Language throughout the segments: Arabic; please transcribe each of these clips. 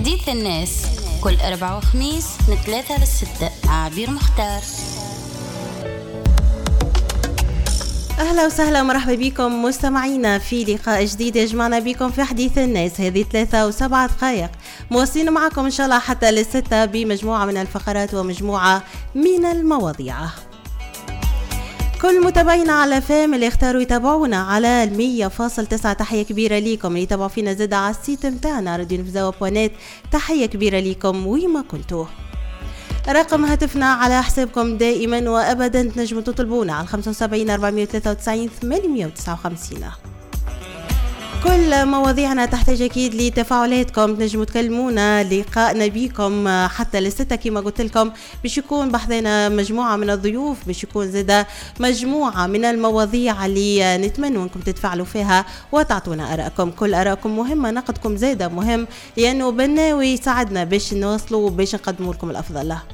حديث الناس كل أربعة وخميس من 3 ل6 مع عبير مختار. أهلا وسهلا ومرحبا بكم مستمعينا في لقاء جديد يجمعنا بكم في حديث الناس. هذه 3 و7 دقائق مواصلين معكم إن شاء الله حتى ل6 بمجموعة من الفقرات ومجموعة من المواضيع. كل متابعينا على فام اللي اختاروا يتابعونا على 100.9 تحية كبيرة ليكم، اللي يتابعوا فينا زاد على السيت متاعنا راديو نفزاوة بوانات تحية كبيرة ليكم ويما كنتوا. رقم هاتفنا على حسابكم دائما وابدا تنجموا تطلبونا على 75 493 859. كل مواضيعنا تحتاج اكيد لتفاعلاتكم، تنجموا تكلمونا. لقائنا بكم حتى لستة كما قلت لكم باش يكون بحثنا مجموعه من الضيوف، باش يكون زاده مجموعه من المواضيع اللي نتمنى انكم تتفاعلوا فيها وتعطونا ارائكم. كل ارائكم مهمه، نقدكم زاده مهم، لانه بناوي يساعدنا باش نوصلوا وباش نقدموا لكم الافضل له.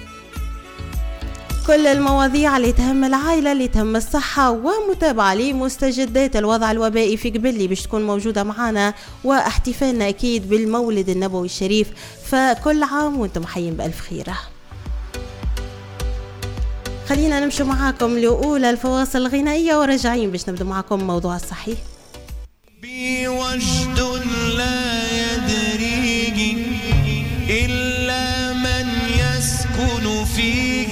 كل المواضيع اللي تهم العائلة، اللي تهم الصحة، ومتابعة لمستجدات الوضع الوبائي في قبلي باش تكون موجودة معنا، واحتفالنا أكيد بالمولد النبوي الشريف. فكل عام وانتم حيين بألف خيرة. خلينا نمشي معاكم لأولى الفواصل الغنائية وراجعين باش نبدأ معاكم موضوع الصحي. بوجد لا يدريه إلا من يسكن فيه،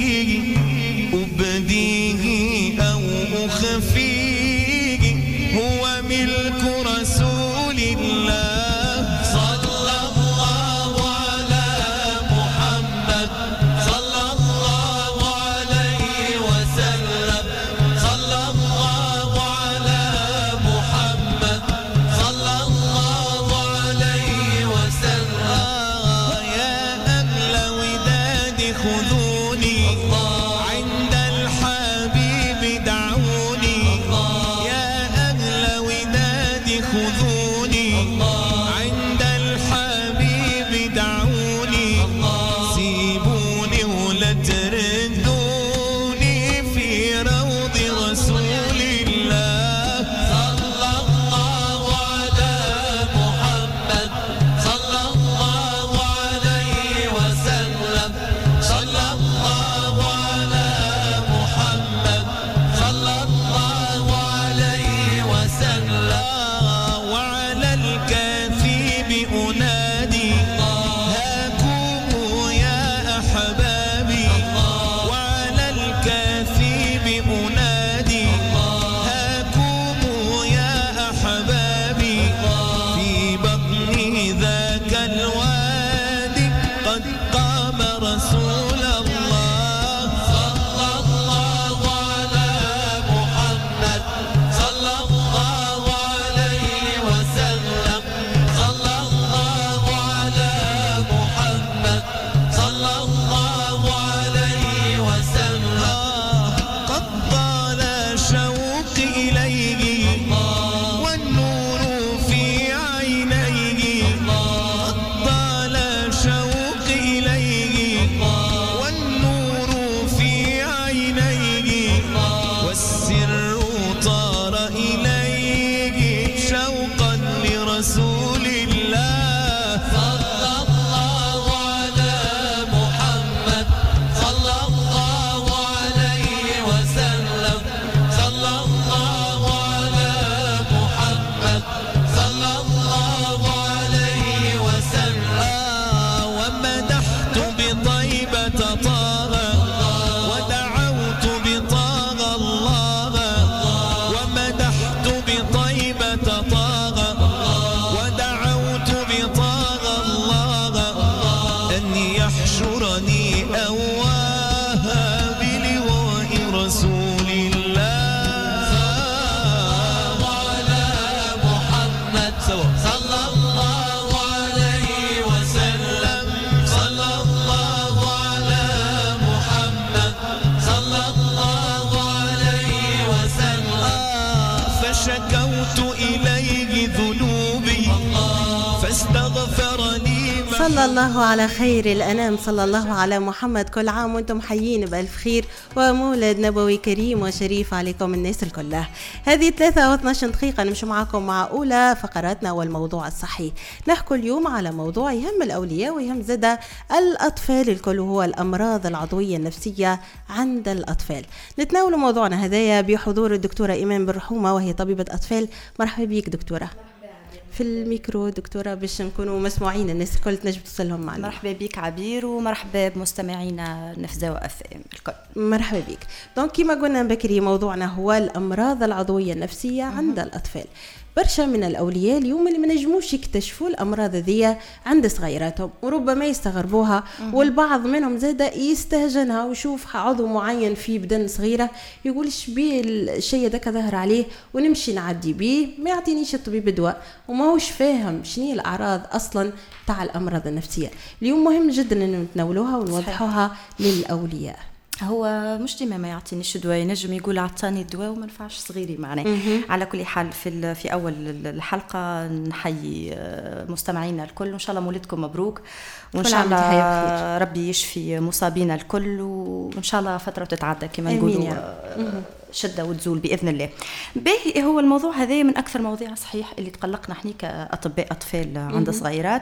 أبديه أو أخفيه، هو ملك رسول الله. صلى الله على محمد، صلى الله عليه وسلم، صلى الله على محمد، صلى الله عليه وسلم. يا أهل وداد خذوني عند الحبيب دعوني، يا أهل وداد خذوني عند الحبيب دعوني، سيبوني ولا تردوني في روض رسول الله. صلى الله على محمد، صلى الله عليه وسلم، صلى الله على محمد، صلى الله عليه وسلم. وعلى الكثيب أنادي هاكم يا أحبابي، وعلى الكثيب أنادي هاكم يا أحبابي، في بطن ذاك الوادي قد قام رسول الله. صلى الله على محمد، صلى الله عليه وسلم، صلى الله على محمد، صلى الله عليه وسلم. قد طال شوقي إليه والنور في عينيه، قد طال صلى الله على خير الأنام، صلى الله على محمد. كل عام وانتم حيين بألف خير ومولد نبوي كريم وشريف عليكم الناس الكلها. هذه 3:12 دقيقة نمشي معكم مع أولى فقراتنا والموضوع الصحي. نحكي اليوم على موضوع يهم الأولياء ويهم زادة الأطفال الكل، هو الأمراض العضوية النفسية عند الأطفال. نتناول موضوعنا هذايا بحضور الدكتورة إيمان بالرحومة وهي طبيبة أطفال. مرحبا بك دكتورة. في الميكرو دكتورة باش نكونوا مسموعين الناس الكل تنجم توصلهم معنا. مرحبا بك عبير ومرحبا بمستمعينا نفزاوة FM الكل. مرحبا بك. دونك كما قلنا بكري موضوعنا هو الأمراض العضوية النفسية عند الأطفال. برشا من الأولياء اليوم اللي ما نجموش يكتشفوا الأمراض ذي عند صغيراتهم وربما يستغربوها، والبعض منهم زادا يستهجنها ويشوف عضو معين في بدن صغيرة يقول شبيه الشيء ذاك ظهر عليه ونمشي نعدي بيه، ما يعطينيش الطبيب دواء وما هوش فاهم شنو الأعراض أصلا تاع الأمراض النفسية. اليوم مهم جدا أن نتناولوها ونوضحوها للأولياء. هو مش ديما ما يعطينيش دواء، ينجم يقول عطاني الدواء وما نفعش صغيري معناه. على كل حال في اول الحلقه نحيي مستمعينا الكل، وان شاء الله مولدكم مبروك، وان شاء الله ربي يشفي مصابينا الكل، وان شاء الله فتره تتعدى كما نقولوا شده وتزول باذن الله. باهي هو الموضوع هذا من اكثر مواضيع صحيح اللي تقلقنا احنا كاطباء اطفال عند صغيرات.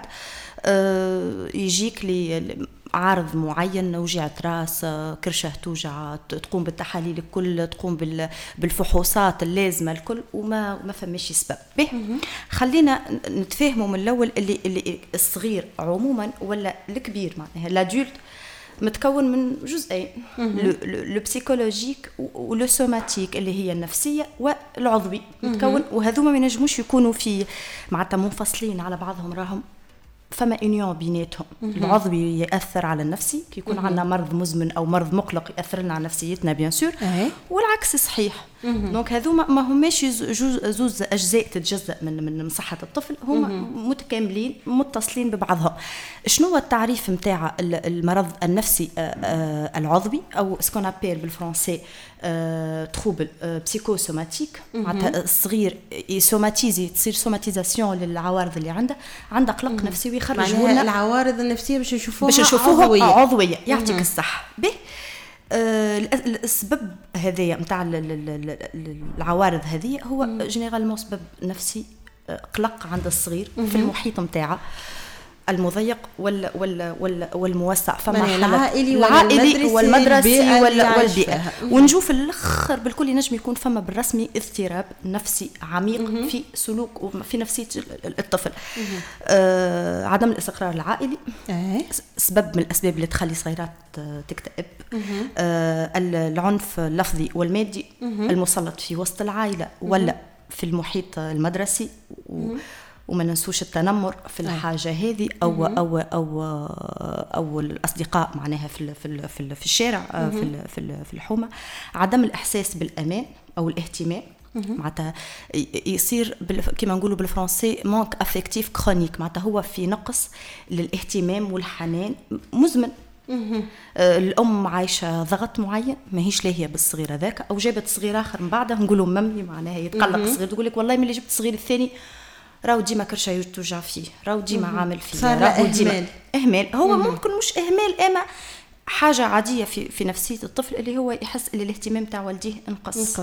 يجيك لي عارض معين، وجعة راس، كرشه توجع، تقوم بالتحاليل الكل، تقوم بالفحوصات اللازمه الكل وما فماش سبب به. خلينا نتفاهموا من الاول اللي الصغير عموما ولا الكبير معناها الادولت متكون من جزئين، لو بسيكولوجيك ولو سوماتيك اللي هي النفسيه والعضوي متكون، وهذوما ما ينجموش يكونوا في معناتها منفصلين على بعضهم، راهم فما إنيون بيناتهم. العضوي يأثر على النفسي، كي يكون عندنا مرض مزمن أو مرض مقلق يأثر لنا على نفسيتنا بيان سور، والعكس صحيح. دونك هذوما ما هماش زوز أجزاء تتجزأ من صحة الطفل، هما متكاملين متصلين ببعضهم. شنو هو التعريف متاع المرض النفسي العضوي أو سكون أبيل بالفرنسي تروبل بسيكوسوماتيك؟ معناتها الصغير يسوماتيزي، تصير سوماتيزاسيون للعوارض اللي عنده قلق نفسي ويخرجوا لنا العوارض النفسية باش نشوفوها عضوية. يعطيك الصح. به السبب هذايا متاع العوارض هذه هو جينيرالمون سبب نفسي، قلق عند الصغير في المحيط متاعه المضيق والموسع، فما العائلي والمدرسي والبيئة. ونشوف الاخر بالكل ينجم يكون فما بالرسمي اضطراب نفسي عميق في سلوك وفي نفسية الطفل. عدم الاستقرار العائلي سبب من الأسباب اللي تخلي صغيرات تكتئب. العنف اللفظي والمادي المسلط في وسط العائلة ولا في المحيط المدرسي، وما ننسوش التنمر في الحاجة هذه أو الأصدقاء معناها في الشارع، في الحومة. عدم الإحساس بالأمان أو الاهتمام، معناتها يصير كما نقولوا بالفرنسي مانك افكتيف كرونيك، معناتها هو في نقص للاهتمام والحنان مزمن. الأم عايشة ضغط معين ماهيش لاهية بالصغير هذاك، أو جابت صغير آخر من بعدها نقولوا ممي معناها يتقلق الصغير، تقول لك والله من اللي جبت الصغير الثاني راهو ديما كرشه توجع فيه، راهو ديما عامل فيه، راهو ديما إهمال. هو ممكن مش إهمال، أما حاجة عادية في نفسية الطفل اللي هو يحس اللي الاهتمام تاع والديه انقص.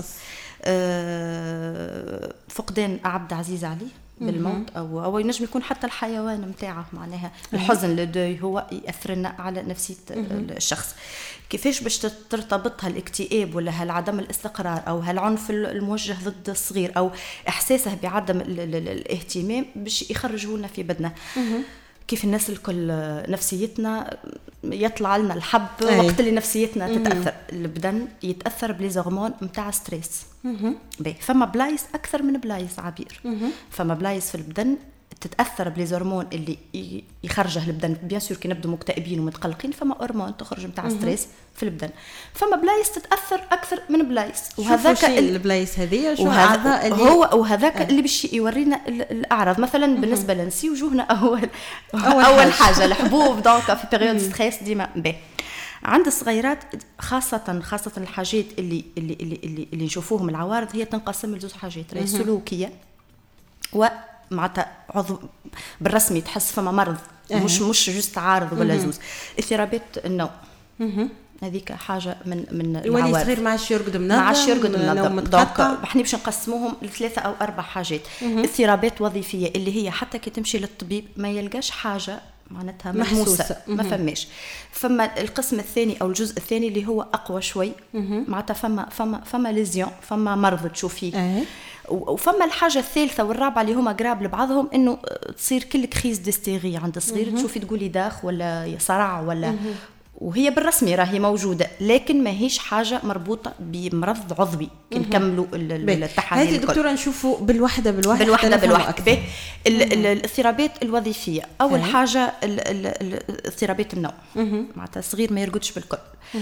فقدان عبد عزيز عليه بالموت، أو ينجم يكون حتى الحيوان متاعه معناها الحزن لدوي هو يأثر لنا على نفسية الشخص. كيفاش باش ترتبط هالاكتئاب ولا هالعدم الاستقرار أو هالعنف الموجه ضد الصغير أو إحساسه بعدم الاهتمام باش يخرجوا لنا في بدنا؟ كيف الناس الكل نفسيتنا يطلع لنا الحب وقت اللي نفسيتنا تتأثر، البدن يتأثر بليزغمون متاع ستريس. فما بلايص أكثر من بلايص عبير، فما بلايص في البدن تتأثر بليزهرمون اللي يخرجه البدن. بيان سور كي نبدو مكتئبين ومتقلقين فما هرمون تخرج متاع ستريس في البدن، فما بلايص تتأثر أكثر من بلايص. وهذاك البلايص هذه شو أعضاء اللي هو وهذاك اللي باش يورينا الأعراض. مثلا بالنسبة لنسي وجوهنا أول حاجة الحبوب، دونك في بيريود ستريس ديما به عند الصغيرات خاصة الحاجات اللي نشوفوهم العوارض هي تنقسم لزوج حاجات، سلوكية ومعناتها عضو بالرسمي تحس فما مرض مش جست عارض ولا زوز. اضطرابات النوم هذيك حاجه من يولي العوارض. صغير ما عادش يرقد منظم، ما عادش يرقد منظم. دونك متقطع. احنا باش نقسموهم ل3 أو 4 حاجات. اضطرابات وظيفيه اللي هي حتى كي تمشي للطبيب ما يلقاش حاجه معناتها ملموسه، ما فماش. فما القسم الثاني او الجزء الثاني اللي هو اقوى شوي، معناتها فما ليزيون، فما مرض تشوفيه. وفما الحاجه الثالثه والرابعه اللي هما قراب لبعضهم، انه تصير كل كريز ديستيري عند الصغير، تشوفي تقولي داخ ولا صرع ولا وهي بالرسمي راهي موجوده، لكن ما هيش حاجه مربوطه بمرض عضوي. نكملوا التحاليل. هذه دكتوره نشوفوا بالوحده بالوحده. الاضطرابات الوظيفيه اول حاجه اضطرابات النوم، معناتها الصغير ما يرقدش بالكل.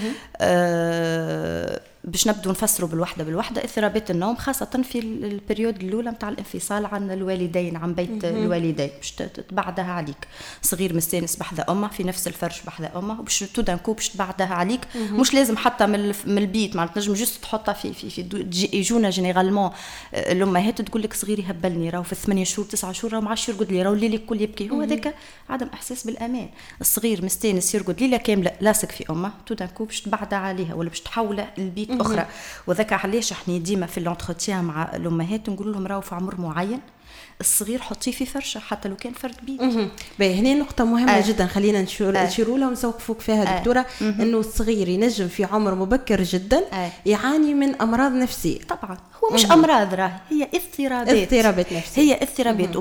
باش نبدو نفسروا بالوحده. اضطرابات النوم خاصه في البريود الاولى نتاع الانفصال عن الوالدين، عن بيت الوالدين، باش تبعدها عليك. صغير مستانس بحذا امه في نفس الفرش بحذا امه، وباش تودنكو باش تبعدها عليك. مش لازم حتى من البيت، معناتها تنجم جست تحطها في يجونا جينيرالمون الامهات تقول لك صغيري هبلني، راهو في 8 شهور 9 شهور راهو ما عادش يرقد لي، راهو الليل الكل يبكي. هو ذاك عدم احساس بالامان. الصغير مستانس يرقد ليله كامله لاصق في امه، تودنكو باش تبعدها عليها ولا باش تحوله لبيت اخرى. وذاك علاش احنا ديما في الانتروتيان مع الامهات نقول لهم راهو في عمر معين الصغير حطيه في فرشه حتى لو كان فرد بيت. هنا نقطة مهمة جدا، خلينا نشيروا لها ونسوقفوك فيها دكتورة. انه الصغير ينجم في عمر مبكر جدا يعاني من امراض نفسية. طبعا هو مش امراض، راه هي اضطرابات نفسية. هي اضطرابات.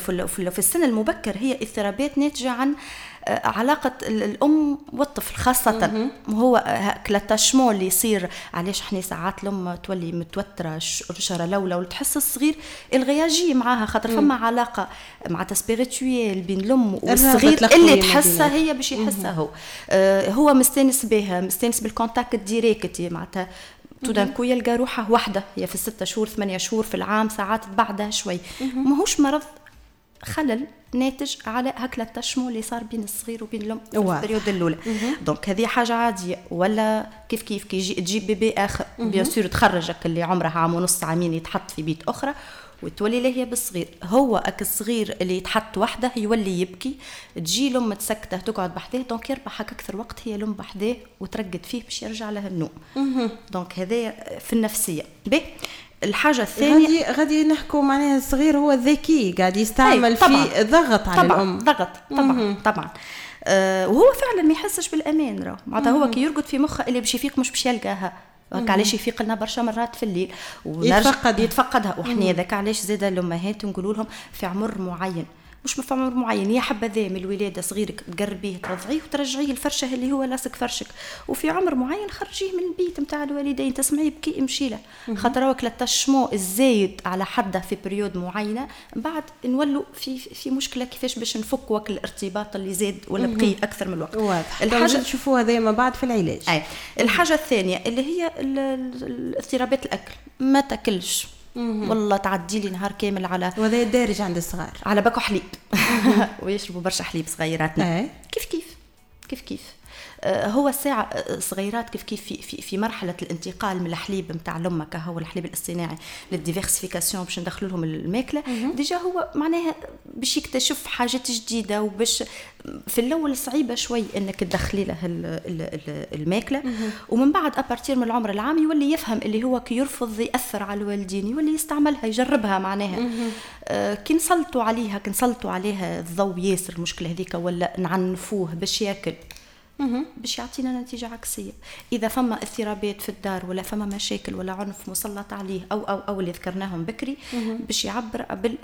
وفي السن المبكر هي اضطرابات ناتجة عن علاقة الأم والطفل خاصة. هو كلاتاشمون اللي يصير. علاش احنا ساعات الأم تولي متوترة شرة لولا وتحس الصغير الغياجي معاها، خاطر فما علاقة مع تسبيريتويال بين الأم والصغير اللي تحسها هي باش يحسها هو مستانس بها، مستانس بالكونتاكت ديريكت، معناتها تودنكو يلقى روحه وحده. هي في 6 شهور 8 شهور في العام ساعات بعدها شوي. ماهوش مرض، خلل ناتج على هكلا التشمو اللي صار بين الصغير وبين الام في البريود الاولى. دونك هذه حاجه عاديه. ولا كيف كي تجيب بيبي اخر بيان سور تخرجك اللي عمره عام ونص عامين يتحط في بيت اخرى وتولي له هي بالصغير. هو الصغير اللي يتحط وحده يولي يبكي، تجي الام تسكته تقعد بحذاه، دونك يربح اكثر وقت هي الام بحذاه وترقد فيه باش يرجع لها النوم. دونك هذا في النفسيه. الحاجة الثانية غادي نحكوا معناها الصغير هو ذكي قاعد يستعمل في ضغط على الأم. ضغط طبعا. وهو فعلا ما يحسش بالأمان. راه معناتها هو كي يرقد في مخه اللي باش يفيق مش باش يلقاها. علاش يفيق لنا برشا مرات في الليل يتفقدها. وحنا ذاك علاش زاد الأمهات نقولوا لهم في عمر معين، مش في عمر معين، يا حبذا من الولاده صغيرك تقربيه ترضعيه وترجعيه الفرشه اللي هو لاصق فرشك، وفي عمر معين خرجيه من البيت نتاع الوالدين، تسمعيه بكي امشي له. خاطر هو التشمو الزايد على حده في بريود معينه بعد نولوا في مشكله كيفاش باش نفك وك الارتباط اللي زاد ولا بقي اكثر من الوقت. واضح. الحاجه تشوفوها دائما بعد في العلاج. الحاجه الثانيه اللي هي اضطرابات الاكل. ما تاكلش والله تعدي لي نهار كامل على وهذا دارج عند الصغار على باكو حليب ويشربوا برشا حليب صغيراتنا. كيف هو الساعة صغيرات كيف في مرحلة الانتقال من الحليب متاع الأم كهو الحليب الاصطناعي للديفيرسيفيكاسيون باش ندخلوا لهم الماكلة. ديجا هو معناها باش يكتشف حاجات جديدة، وباش في الأول صعيبة شوي إنك تدخلي له الماكلة، ومن بعد أبارتير من العمر العام يولي يفهم اللي هو كي يرفض يأثر على الوالدين يولي يستعملها يجربها معناها. كي نسلطوا عليها الضوء ياسر المشكلة هذيك ولا نعنفوه باش يأكل باش يعطينا نتيجة عكسية. إذا فما اضطرابات في الدار ولا فما مشاكل ولا عنف مسلط عليه أو اللي ذكرناهم بكري باش يعبر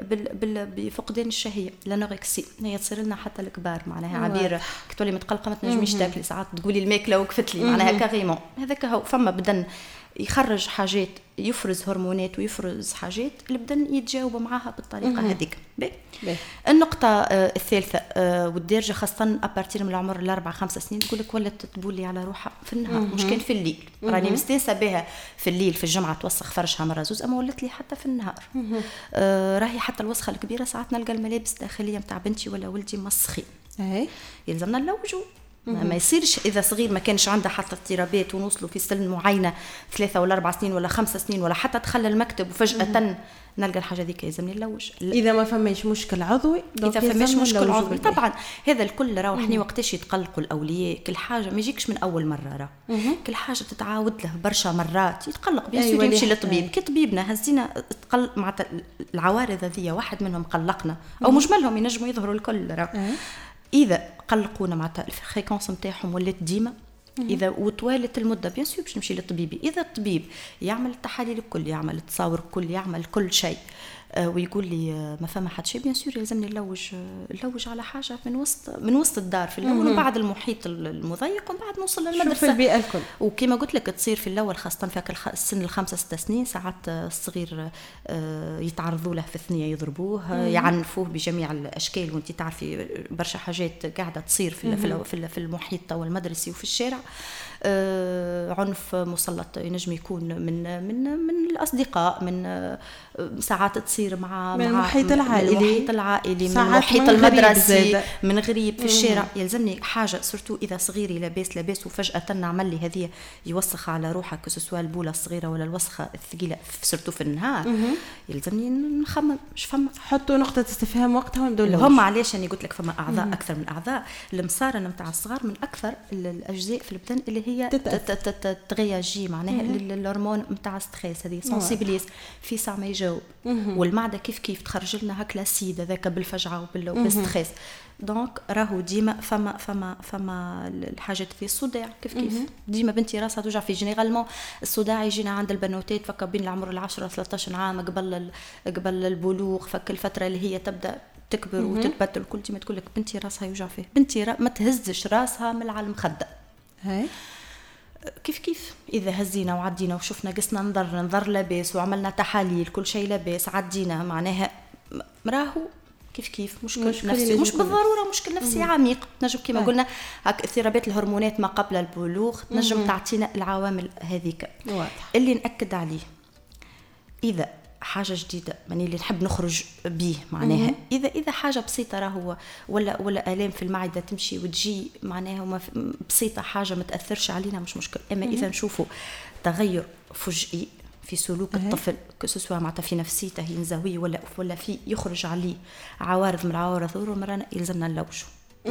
بفقدان الشهية لانوركسي. هي تصير لنا حتى الكبار معناها عبير كتولي متقلقة ما تنجميش تاكلي، ساعات تقولي الماكلة وقفت لي معناها كاريمون. هذاك هو فما بدن يخرج حاجات، يفرز هرمونات ويفرز حاجات اللي بدن يتجاوب معاها بالطريقة هذيك. النقطة الثالثة والدارجة خاصة أبارتير من العمر 4-5 سنين تقول لك ولات تبولي على روحها في النهار مش كان في الليل. راني مستانسة بها في الليل في الجمعة توسخ فرشها مرة زوز، أما ولات لي حتى في النهار. راهي حتى الوسخة الكبيرة ساعات نلقى الملابس الداخلية متاع بنتي ولا ولدي مسخين، يلزمنا نلوجوا ما يصيرش اذا صغير ما كانش عنده حتى اضطرابات ونوصلوا في سن معينه 3 ولا 4 سنين ولا 5 سنين ولا حتى دخل المكتب وفجاه نلقى الحاجه ذيك يلزمني نلوج. اذا ما فماش مشكل عضوي، اذا فماش مشكل عضوي طبعا هذا الكل راه احنا وقتاش يتقلقوا الاولياء، كل حاجه ما يجيكش من اول مره، راه كل حاجه تتعاود له برشا مرات يتقلق بيان سور يمشي للطبيب. كي طبيبنا هزينا مع العوارض هذه واحد منهم قلقنا او مجملهم ينجموا يظهروا الكل راه اذا قلقونا مع الفريكونس نتاعهم ولات ديما، اذا وطوالت المده بيان سور باش نمشي للطبيب. اذا الطبيب يعمل التحاليل الكل، يعمل التصاور الكل، يعمل كل شيء ويقول لي ما فما حد شيء، بيان سور يلزمني نلوج على حاجه من وسط الدار في الاول وبعد المحيط المضيق ومن بعد نوصل للمدرسه في البيئه الكل. وكما قلت لك تصير في الاول خاصه في السن ال5-6 سنين ساعات الصغير يتعرضوا له في الثنيه يضربوه يعنفوه بجميع الاشكال، وانت تعرفي برشا حاجات قاعده تصير في المحيط والمدرسي وفي الشارع. عنف مسلط ينجم يكون من الاصدقاء، من ساعات تصير مع المحيط العائلي، من المحيط المدرسي، من غريب في الشارع. يلزمني حاجه سورتو اذا صغيري لاباس وفجاه نعمل لي هذه يوسخ على روحك كسوا البوله الصغيره ولا الوسخه الثقيله سورتو في النهار، يلزمني نخمم اش فما، حطوا نقطه استفهام وقتها ونبداو هم. علاش انا قلت لك فما اعضاء اكثر من اعضاء. المصارنه نتاع الصغار من اكثر الاجزاء في البدن اللي هي تغياجي معناها الهرمون نتاع ستريس هذه سنسيبليز في ساعه ما يجاوب، والمعده كيف تخرج لنا هكلا سيد هذاك بالفجعه وبالستريس. دونك راهو ديما فما الحاجات في الصداع كيف ديما بنتي راسها توجع في جينيرالمون. الصداع يجينا عند البنوتات فك بين العمر 10-13 عام قبل البلوغ، فك الفتره اللي هي تبدا تكبر وتتبدل. كل ديما تقول لك بنتي راسها يوجع فيه، بنتي ما تهزش راسها من على المخده. هاي كيف اذا هزينا وعدينا وشفنا قسنا نظر لاباس وعملنا تحاليل كل شيء لاباس عدينا، معناها راهو كيف مشكل نفسي، مش بالضروره مشكل نفسي عميق. نجم كما قلنا هاك اضطرابات الهرمونات ما قبل البلوغ تنجم تعطينا العوامل هذيك. اللي نأكد عليه اذا حاجه جديده ماني اللي نحب نخرج به معناها اذا حاجه بسيطه راهو ولا الام في المعده تمشي وتجي معناها بسيطه حاجه ما تاثرش علينا مش مشكل. اما اذا نشوفوا تغير فجئي في سلوك الطفل كسوا معناتها في نفسيته ينزوي ولا في يخرج عليه عوارض من العوارض مرة يلزمنا نلوجه.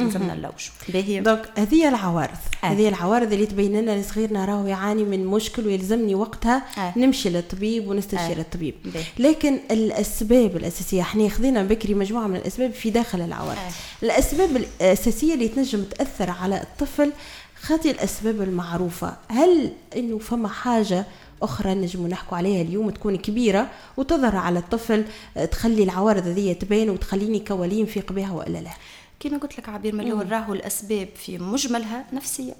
دونك هذه العوارض اللي تبين لنا صغيرنا راهو يعاني من مشكل ويلزمني وقتها نمشي للطبيب ونستشير الطبيب. لكن الاسباب الاساسيه احنا خذينا بكري مجموعه من الاسباب في داخل العوارض. الاسباب الاساسيه اللي تنجم تاثر على الطفل خاطي الاسباب المعروفه. هل انه فما حاجه أخرى نجم نحكوا عليها اليوم تكون كبيرة وتظهر على الطفل تخلي العوارض ذي تبين وتخليني كولين في قبيها وإلا لا؟ كما قلت لك عبير من الأول راهو الأسباب في مجملها نفسية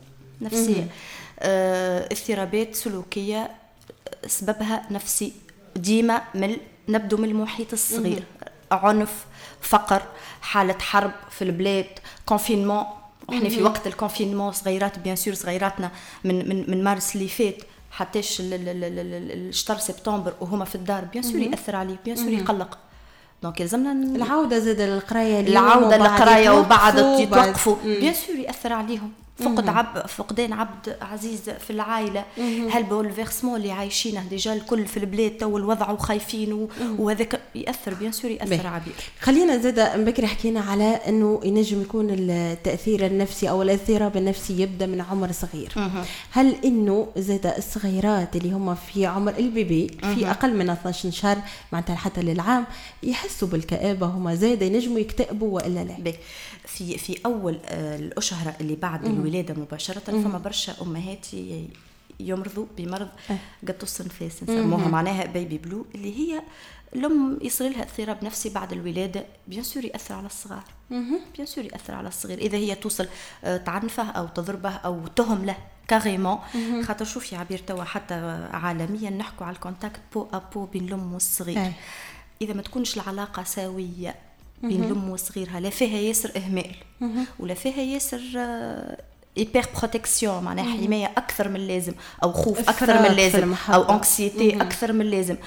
اضطرابات سلوكية سببها نفسي ديما نبدو من المحيط الصغير. عنف، فقر، حالة حرب في البلاد، كونفينمون. احنا في وقت الكونفينمون صغيرات بيان سور صغيراتنا من مارس اللي فات حتىش الشهر سبتمبر وهما في الدار بيان سور يأثر عليه، بيان سور يقلق. دونك يلزمنا العودة زاد للقراية وبعد يتوقفوا بيان سور يأثر عليهم. فقدان عبد عزيز في العائلة، هالبولفيرسمون اللي عايشينه ديجا الكل في البلاد تو الوضع وخايفين وهذاك يأثر بيان سور يأثر عبير. خلينا زاد بكري حكينا على انه ينجم يكون التأثير النفسي او الاضطراب النفسي يبدا من عمر صغير. هل انه زاد الصغيرات اللي هم في عمر البيبي في اقل من 12 شهر معناتها حتى للعام يحسوا بالكآبة هما زاد ينجموا يكتئبوا والا لا؟ في اول الاشهر اللي بعد الولاده مباشره فما برشا امهات يمرضوا بمرض قطوس النفاس نسموها معناها بيبي بلو، اللي هي الام يصير لها اضطراب نفسي بعد الولاده بيان سور ياثر على الصغار. بيان سور ياثر على الصغير اذا هي توصل تعنفه او تضربه او تهم له كاريمون. خاطر شوفي عبير توا حتى عالميا نحكوا على الكونتاكت بو ابو بين الام والصغير. اذا ما تكونش العلاقه سويه بين الام وصغيرها لا فيها ياسر اهمال ولا فيها ياسر ايبر بروتكسيون معناها حمايه اكثر من اللازم او خوف اكثر من اللازم او انكسيتي اكثر من اللازم،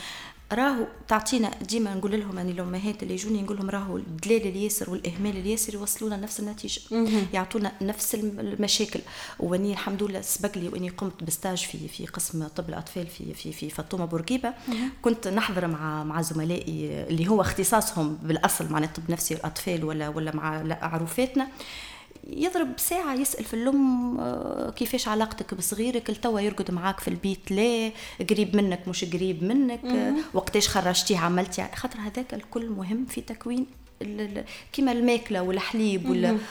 راهو تعطينا ديما نقول لهم اني الامهات اللي يجوني نقول لهم راهو الدلال الياسر والاهمال الياسر يوصلونا نفس النتيجه، يعطونا نفس المشاكل. واني الحمد لله سبق لي واني قمت بستاج في قسم طب الاطفال في فاطمه بورقيبه، كنت نحضر مع زملائي اللي هو اختصاصهم بالاصل مع طب نفسي الاطفال ولا مع عروفاتنا، يضرب ساعة يسأل في الأم كيفاش علاقتك بصغيرك، التوا يرقد معاك في البيت لا، قريب منك مش قريب منك، وقتاش خرجتيه عملتي، خاطر هذاك الكل مهم في تكوين كيما الماكلة والحليب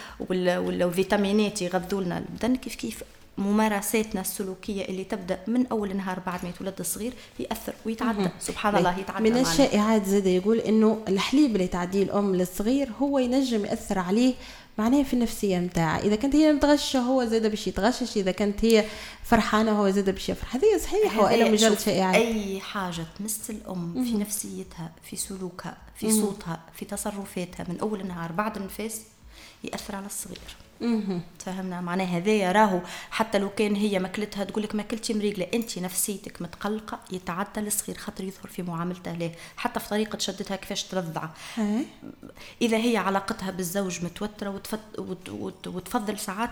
ولا فيتامينات يغذوا لنا البدن. كيف ممارساتنا السلوكية اللي تبدأ من أول نهار بعد ما يتولد الصغير يأثر ويتعدى سبحان الله يتعدى. من الشائعات زاد يقول إنه الحليب اللي تعديه الأم للصغير هو ينجم يأثر عليه معناه في النفسية متاعه، إذا كانت هي متغشة هو زاد باش يتغشش، إذا كانت هي فرحانة هو زاد باش يفرح. هذه صحيح وإلا مجرد شائعات؟ أي حاجة تمس الأم في نفسيتها في سلوكها في صوتها في تصرفاتها من أول النهار بعد النفاس يأثر على الصغير. فهمنا معناه هذايا راهو حتى لو كان هي ماكلتها تقولك ماكلتي مريقله، انت نفسيتك متقلقه يتعدى الصغير خاطر يظهر في معاملته له، حتى في طريقه شدتها كيفاش ترضع. اذا هي علاقتها بالزوج متوتره وتفضل ساعات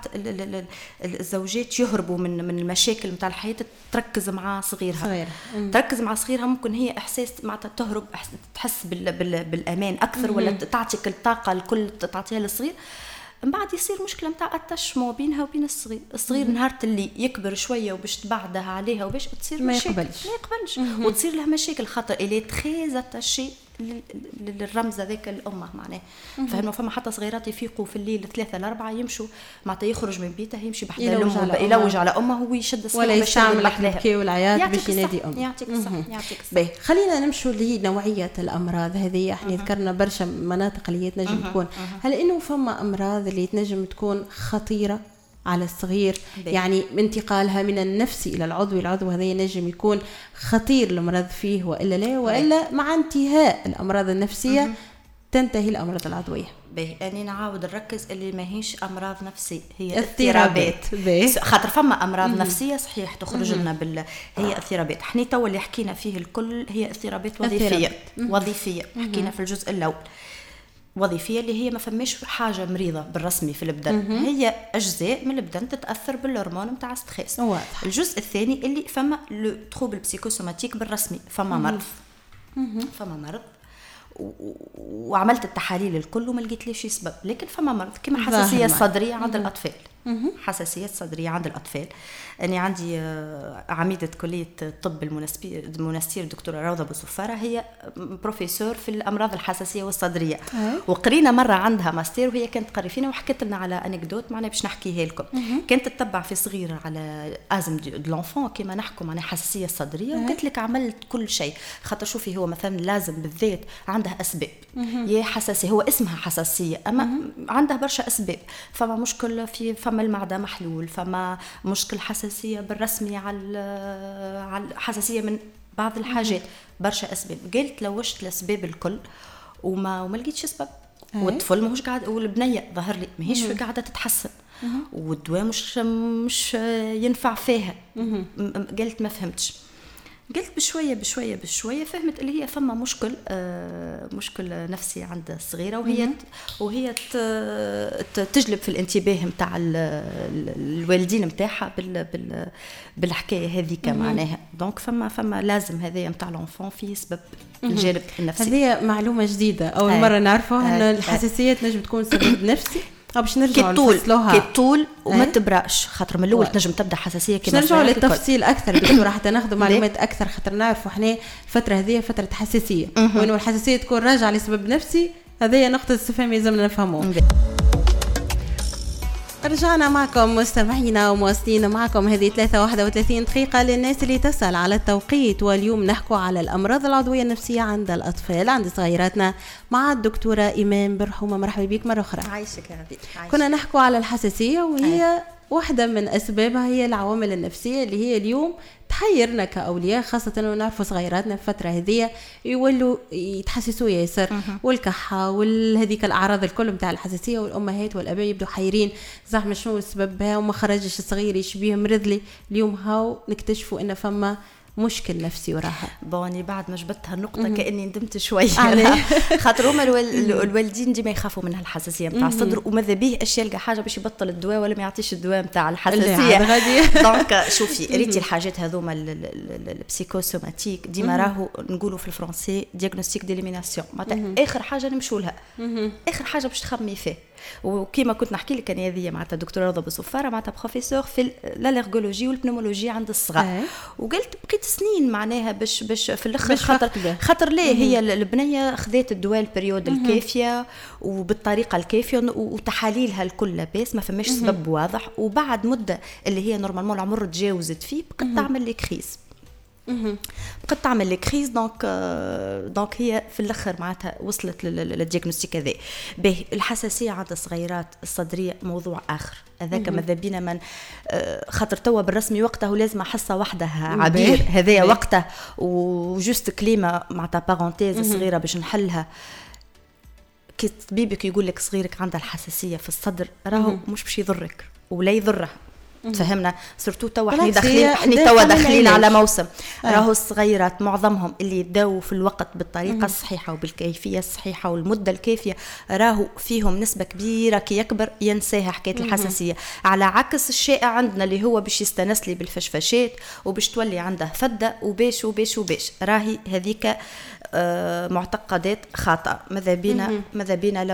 الزوجات يهربوا من المشاكل نتاع الحياه، تركز مع صغيرها تركز مع صغيرها، ممكن هي احساس معناتها تهرب تحس بالامان اكثر ولا تعطيك الطاقه الكل تعطيها للصغير، من بعد يصير مشكله نتاع التشمو بينها وبين الصغير نهار اللي يكبر شويه وباش تبعدها عليها وباش تصير ما مشاكل يقبلش وتصير له مشاكل خاطر اللي تخيزت الشيء للرمز هذاك الامه معناه. فما حتى صغيرات يفيقوا في الليل 3 ل 4 يمشوا معناتها يخرج من بيته يمشي بحذا يلوج على امه ويشد الصغير ولا يستعمل البكي والعياط باش ينادي امه. يعطيك الصح. خلينا نمشوا لنوعيه الامراض هذه. احنا ذكرنا برشا مناطق اللي تنجم تكون، هل انه فما امراض اللي تنجم تكون خطيره على الصغير يعني انتقالها من النفسي إلى العضو هذا ينجم يكون خطير المرض فيه وإلا لا، وإلا مع انتهاء الأمراض النفسية تنتهي الأمراض العضوية؟ أني نعاود نركز اللي ما هيش أمراض نفسية، هي اضطرابات. خاطر فما أمراض نفسية صحيح تخرج لنا هي اضطرابات. احنا تو اللي حكينا فيه الكل هي اضطرابات وظيفية حكينا في الجزء الأول. وظيفية اللي هي ما فماش حاجة مريضة بالرسمي في البدن، هي أجزاء من البدن تتأثر بالهرمون متاع ستريس. الجزء الثاني اللي فما لو تروبل بسيكوسوماتيك بالرسمي، فما مرض وعملت التحاليل الكل وما لقيت ليش سبب، لكن فما مرض كما حساسية صدرية عند الأطفال. حساسية صدرية عند الأطفال. أنا عندي عميدة كلية الطب المنستير الدكتورة روضة بوصفارة، هي بروفيسور في الأمراض الحساسية والصدرية، وقرينا مرة عندها ماستير وهي كانت تقري فينا وحكت لنا على أنكدوت معنا باش نحكيها لكم. كانت تتبع في صغير على أزم دلونفون كما نحكم عن حساسية صدرية، وقالت لك عملت كل شيء خاطر شوفي هو مثلا لازم بالذات عندها أسباب يا حساسية، هو اسمها حساسية أما عندها برشا أسباب. فما مشكلة فما المعدة محلول، فما مشكل حساسية بالرسمي على حساسية من بعض الحاجات، برشا أسباب. قلت لوشت الأسباب الكل وما لقيتش سبب. والطفل ماهوش قاعد، والبنية ظهر لي ماهيش قاعدة تتحسن، والدواء مش ينفع فيها. قلت ما فهمتش، قلت بشوية فهمت اللي هي فما مشكل نفسي عند الصغيرة، وهي تجلب في الانتباه متاع الوالدين متاعها بالحكاية هذه معناها. دونك فما لازم هذا متاع الانفون فيه سبب الجانب النفسي. هذه معلومة جديدة أول مرة نعرفها، أن الحساسيات نجم تكون سبب نفسي. باش نرجعوا نفصلوها كطول وما تبراش، خاطر من الاول تنجم تبدا حساسيه كما نرجعوا للتفصيل اكثر دكتوره حتى ناخذ معلومات اكثر، خاطر نعرفوا احنا الفتره هذه فتره حساسيه، وانه الحساسيه تكون راجعه لسبب نفسي، هذه نقطه استفهام لازمنا نفهموها. رجعنا معكم مستمعينا ومواصلين معكم هذه 3:31 دقيقة للناس اللي تسأل على التوقيت، واليوم نحكوا على الأمراض العضوية النفسية عند الأطفال عند صغيراتنا مع الدكتورة إيمان برحومة. مرحبا بك مرة أخرى. عايشك يا ربي. كنا نحكوا على الحساسية، وهي واحدة من أسبابها هي العوامل النفسية اللي هي اليوم تحيرنا كأولياء، خاصة أنه نعرفوا صغيراتنا في الفترة هذه يولوا يتحسسوا ياسر، والكحة والهذيك الأعراض الكل متاع الحساسية، والأمهات والأباء يبدو حيرين زعما شنو سببها وما خرجش الصغير يشبيه مرض لي. اليوم هاو نكتشفوا أن فما مشكل نفسي وراها؟ بوني بعد ما جبت هالنقطة كأني ندمت شوي خاطر هما الوالدين ديما يخافوا من هالحساسية متاع الصدر، وماذا به اش يلقى حاجة باش يبطل الدواء ولا ما يعطيش الدواء متاع الحساسية. دونك شوفي ريتي الحاجات هذوما البسيكوسوماتيك ديما راهو نقولوا في الفرنسي دياغنوستيك ديليميناسيون، معناتها اخر حاجة نمشوا لها، اخر حاجة باش تخمي فيه. وكيما كنت نحكي لك انا هذه معناتها دكتوره رضا بصفاره معناتها بروفيسور في الالرجولوجي والبنومولوجي عند الصغار، وقلت بقيت سنين معناها باش في الاخر خاطر ليه هي البنيه خذات الدواء البريود الكافيه وبالطريقه الكافيه وتحاليلها الكل لاباس، ما فماش سبب واضح، وبعد مده اللي هي نورمالمون العمر تجاوزت فيه بقت تعمل لي كريز، بقت تعمل لي كريز. دونك هي في الاخر معناتها وصلت للدياغنوستيك هذا. به الحساسيه عند الصغيرات الصدريه موضوع اخر، هذاك ماذا بينا من خاطر توا بالرسمي وقته لازم حصه وحده عبير هذايا وقته، وجوست كلمه معناتها بارونتيز صغيره باش نحلها. كي طبيبك يقول لك صغيرك عنده الحساسيه في الصدر راهو مش باش يضرك ولا يضره، تفهمنا؟ سورتو توا احنا داخلين على موسم راهو الصغيرات معظمهم اللي يداووا في الوقت بالطريقه الصحيحه وبالكيفيه الصحيحه والمده الكافيه راهو فيهم نسبه كبيره كي يكبر ينساها حكايه الحساسيه، على عكس الشائع عندنا اللي هو باش يستنس لي بالفشفشات وباش تولي عنده فده وباش وباش وباش. راهي هذيك معتقدات خاطئه. ماذا بينا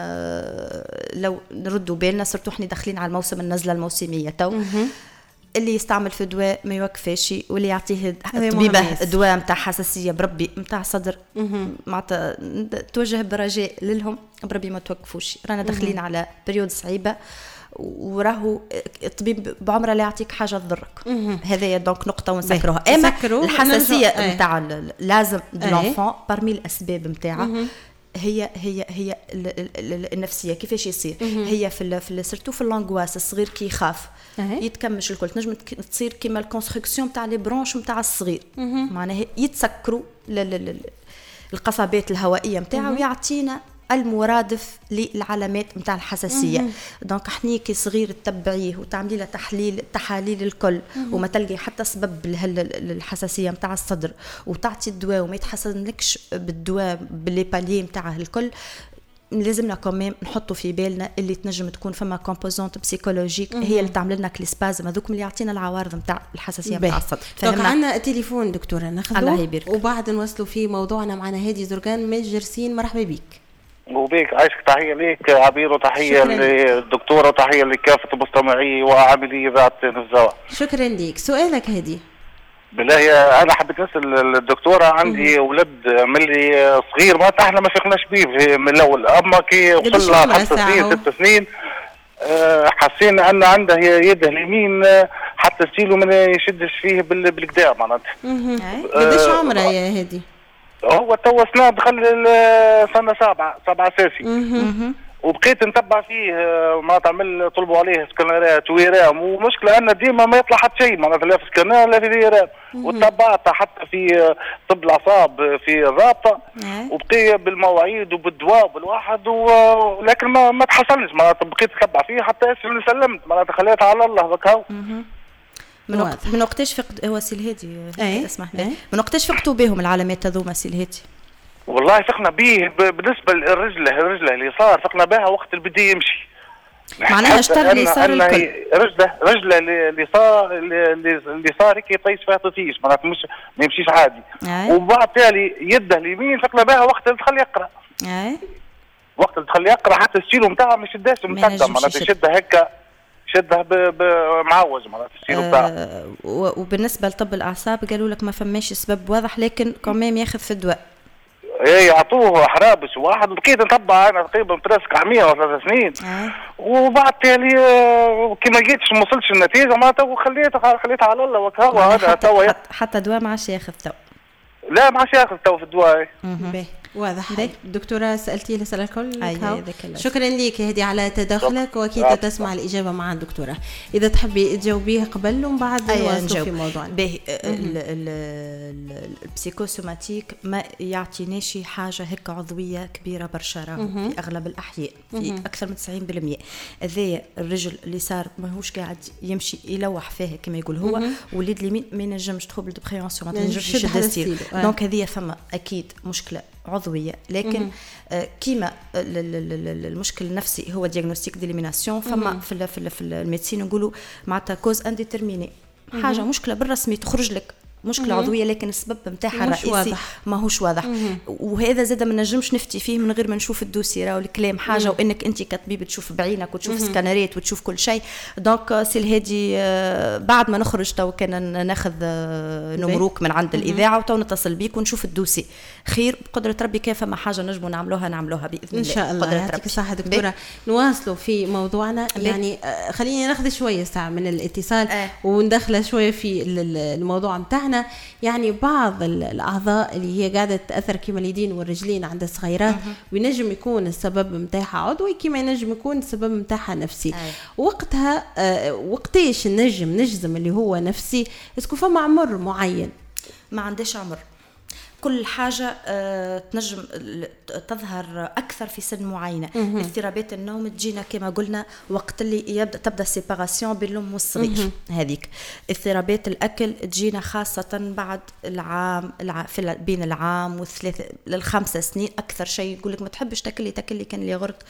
لو نردوا بالنا، سورتو احنا داخلين على الموسم النزله الموسميه تو، اللي يستعمل في دواء ما يوقفش، واللي يعطيه طبيبه دواء متاع حساسيه بربي متاع صدر معناتها توجه برجاء لهم بربي ما توقفوش. رانا داخلين على بريود صعيبه وراهو الطبيب بعمره لا يعطيك حاجه تضرك. هذايا دونك نقطه ونسكروها. اما الحساسيه نتاع لازم لونفون بارمي الاسباب نتاعها هي النفسيه. كيفاش يصير؟ هي في سيرتو في اللانغواس الصغير كي يخاف يتكمش الكل، تنجم تصير كيما الكونستركسيون نتاع لي برونش نتاع الصغير، معناها يتسكروا القصبات الهوائيه نتاعو ويعطينا المرادف للعلامات نتاع الحساسيه. دونك احنا كي صغير تتبعيه وتعملي له تحاليل الكل وما تلقي حتى سبب الحساسيه نتاع الصدر وتعطي الدواء وما يتحسنلكش بالدواء باللي بالي نتاعه الكل، لازمنا كمان نحطوا في بالنا اللي تنجم تكون فما كومبوزونت بسيكولوجيك هي اللي تعمل لنا كليسبازم هذوك اللي يعطينا العوارض نتاع الحساسيه نتاع الصدر. فهمنا عندنا تليفون دكتوره ناخذه وبعد نوصلوا في موضوعنا معنا هادي زرقان من جرسين. مرحبا بك. وبيك عايشك، تحية ليك عبير وتحية للدكتورة وتحية لكافة المستمعين وعاملي ذات الزواج. شكرا ليك. سؤالك هدي؟ بالله أنا حبيت نسأل الدكتورة، عندي ولد من اللي صغير ما احنا ما فيقناش بيه من الأول، أما كي وصل لها 5 سنين 6 سنين حسينا أن عنده يده اليمين حتى ستيلو ما يشدش فيه بالكدا معناتها. قديش عمره يا هدي؟ هو تو سنة دخل سنة 7 أساسي. وبقيت نتبع فيه ما تعمل طلبوا عليه سكانرات ويرام، ومشكلة أن ديما ما يطلع حتى شيء معناتها لا في سكانر لا في ويرام. وتبعت حتى في طب الأعصاب في الرابطة وبقي بالمواعيد وبالدواء وبالواحد ولكن ما تحصلش معناتها. بقيت نتبع فيه حتى اسم سلمت معناتها خليتها على الله وكاو. من وقتاش فقد وسيل هادي اسمحني من وقتاش فقتوا بهم العلامات هذوما سيل هادي؟ والله فقنا به بالنسبه للرجله اللي صار فقنا بها وقت اللي بدي يمشي، معناها اشتر اللي صار الكل رجله اللي صار هيك يطيش فيها تطيش معناتها مش ما يمشيش عادي. وبعد تالي يده اليمين فقنا بها وقت اللي دخل يقرا. وقت اللي دخل يقرا حتى السيلو نتاعها ما يشدهاش مقدم معناتها يشدها هكا شدها معوج معناتها السيلو نتاعها. وبالنسبه لطب الاعصاب قالوا لك ما فماش سبب واضح لكن كمان ياخذ في الدواء. يعطوه حرابس واحد وبقيت نتبع انا تقريبا براسك 100 و 3 سنين. وبعد تالي كي ما جيتش ما وصلتش النتيجه معناتها خليتها على الله وكهو. هذا توا حتى دواء ما عادش ياخذ تو؟ لا ما عادش ياخذ تو في الدواء. واضح. دكتورة سألتي الأسئلة الكل. أيوة شكرا لك هدي على تدخلك، وأكيد تسمع الإجابة مع الدكتورة. إذا تحبي تجاوبيه قبل ومن بعد نواصل في موضوعنا. البسيكوسوماتيك ما يعطيناش حاجة هيك عضوية كبيرة برشا في أغلب الأحياء، في أكثر من 90%. هذا الرجل اللي صار ماهوش قاعد يمشي يلوح فيها كما يقول هو، وليد اليمين ما ينجمش تخبل دبريونسيون، ما ينجمش يشد السيل. دونك هذه فما أكيد مشكلة عضوية، لكن كيما المشكل النفسي هو دياغنوستيك ديليميناسيون، فما في الميديسين نقولوا معناتها كوز انديترميني، حاجة مشكلة بالرسمي تخرج لك مشكلة عضوية لكن السبب متاعها الرئيسي ماهوش واضح. وهذا زاد ما نجمش نفتي فيه من غير ما نشوف الدوسيرة والكلام حاجة، وإنك أنت كطبيب تشوف بعينك وتشوف سكانرات وتشوف كل شيء. دونك سي الهادي بعد ما نخرج تو كان ناخذ نمروك من عند الإذاعة وتو نتصل بيك ونشوف الدوسي خير بقدرة ربي. كيف ما حاجة نجموا نعملوها بإذن الله إن شاء الله. يعطيك الصحة دكتورة. نواصلوا في موضوعنا يعني خليني ناخذ شوية ساعة من الاتصال وندخل شوية في الموضوع متاعنا. يعني بعض الأعضاء اللي هي قاعدة تأثر كما اليدين والرجلين عند الصغيرات، وينجم يكون السبب متاعها عضوي كما ينجم يكون السبب متاعها نفسي. وقتها وقتيش نجزم اللي هو نفسي؟ اسكو فما عمر معين؟ ما عندش عمر، كل حاجة تنجم تظهر أكثر في سن معينة. اضطرابات النوم تجينا كما قلنا وقت اللي تبدأ السيباراسيون بين الأم والصغير، هذيك. اضطرابات الأكل تجينا خاصة بعد العام، بين العام والثلاث للخمسة سنين أكثر شيء. يقولك ما تحبش تاكلي كان اللي غرت.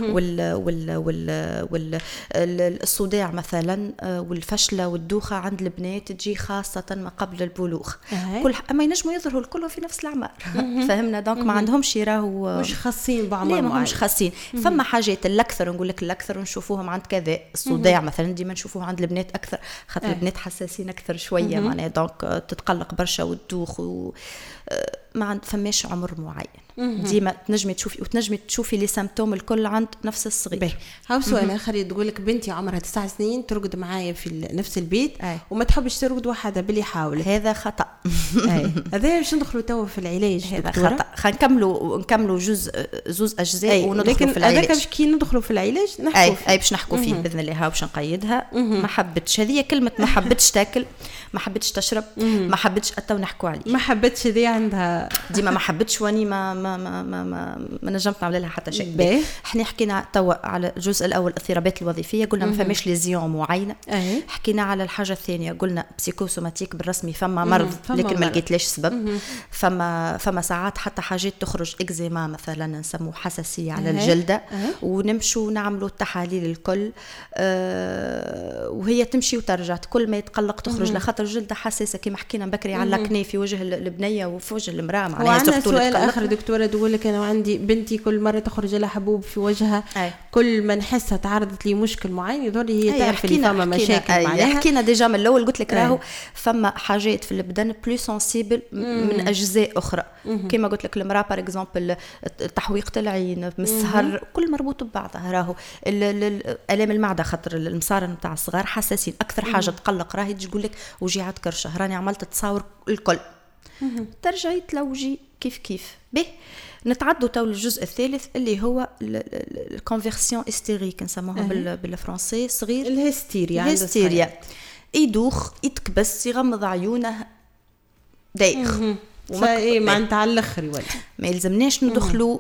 والصداع مثلا والفشلة والدوخة عند البنات تجي خاصة ما قبل البلوغ. أما ينجموا يظهروا الكل في نفس الأعمار. فهمنا؟ دونك ما عندهمش يراهو مش خاصين بعمر معين. مش خاصين. فما حاجات الأكثر نقول لك الأكثر نشوفوهم عند كذا. الصداع مثلا ديما نشوفوه عند البنات أكثر، خاطر البنات حساسين أكثر شوية معناها، دونك تتقلق برشا وتدوخ ما فماش عمر معين. ديما تنجمي تشوفي وتنجمي تشوفي لي سيمبتوم الكل عند نفس الصغير. هاو سؤال آخر، تقول لك بنتي عمرها 9 سنين ترقد معايا في نفس البيت وما تحبش ترقد وحده باللي حاولت. هذا خطأ. هذا باش ندخلوا توا في العلاج. هذا خطأ. نكملوا زوز أجزاء وندخلوا في العلاج. هذاك كي ندخلوا في العلاج نحكوا فيه. باش نحكوا فيه بإذن الله. باش نقيدها. ما حبتش هذه كلمة، ما حبتش تاكل، ما حبتش تشرب، ما حبتش أتو نحكوا عليه. ما حبتش هذه عندها ديما ما حبتش، واني ما نجمت نعمل لها حتى شيء. احنا حكينا توا على الجزء الاول الاضطرابات الوظيفيه، قلنا ما فماش ليزيون معينه. حكينا على الحاجه الثانيه قلنا بسيكوسوماتيك بالرسمي فما مرض لكن ما لقيتلاش سبب. فما ساعات حتى حاجات تخرج اكزيما مثلا نسموه حساسيه على الجلده، ونمشوا نعملوا التحاليل الكل وهي تمشي وترجع. كل ما يتقلق تخرج لخاطر الجلده حساسه كما حكينا بكري على الكني في وجه البنيه وفي وجه المراه. وعندنا سؤال آخر دكتورة تقول لك أنا عندي بنتي كل مرة تخرج لها حبوب في وجهها. كل ما نحسها تعرضت لي مشكل معين يظهر هي تعرف اللي فما مشاكل معها. حكينا ديجا من الأول قلت لك راهو فما حاجات في البدن بلو سنسيبل من أجزاء أخرى. كما قلت لك المرأة بار إكزامبل تحويقة العين من السهر كل مربوط ببعضها. راهو ألام المعدة خاطر المصارن نتاع الصغار حساسين. أكثر حاجة تقلق راهي تقول لك وجيعات كرشة. راني عملت تصاور الكل ترجعي تلوجي كيف به. نتعدوا تو الجزء الثالث اللي هو الكونفيرسيون هيستيريك نسموها بالفرنسي صغير. الهستيريا يدوخ يتكبس يغمض عيونه دايخ ايه معناتها على الاخر. ولا ما يلزمناش ندخلوا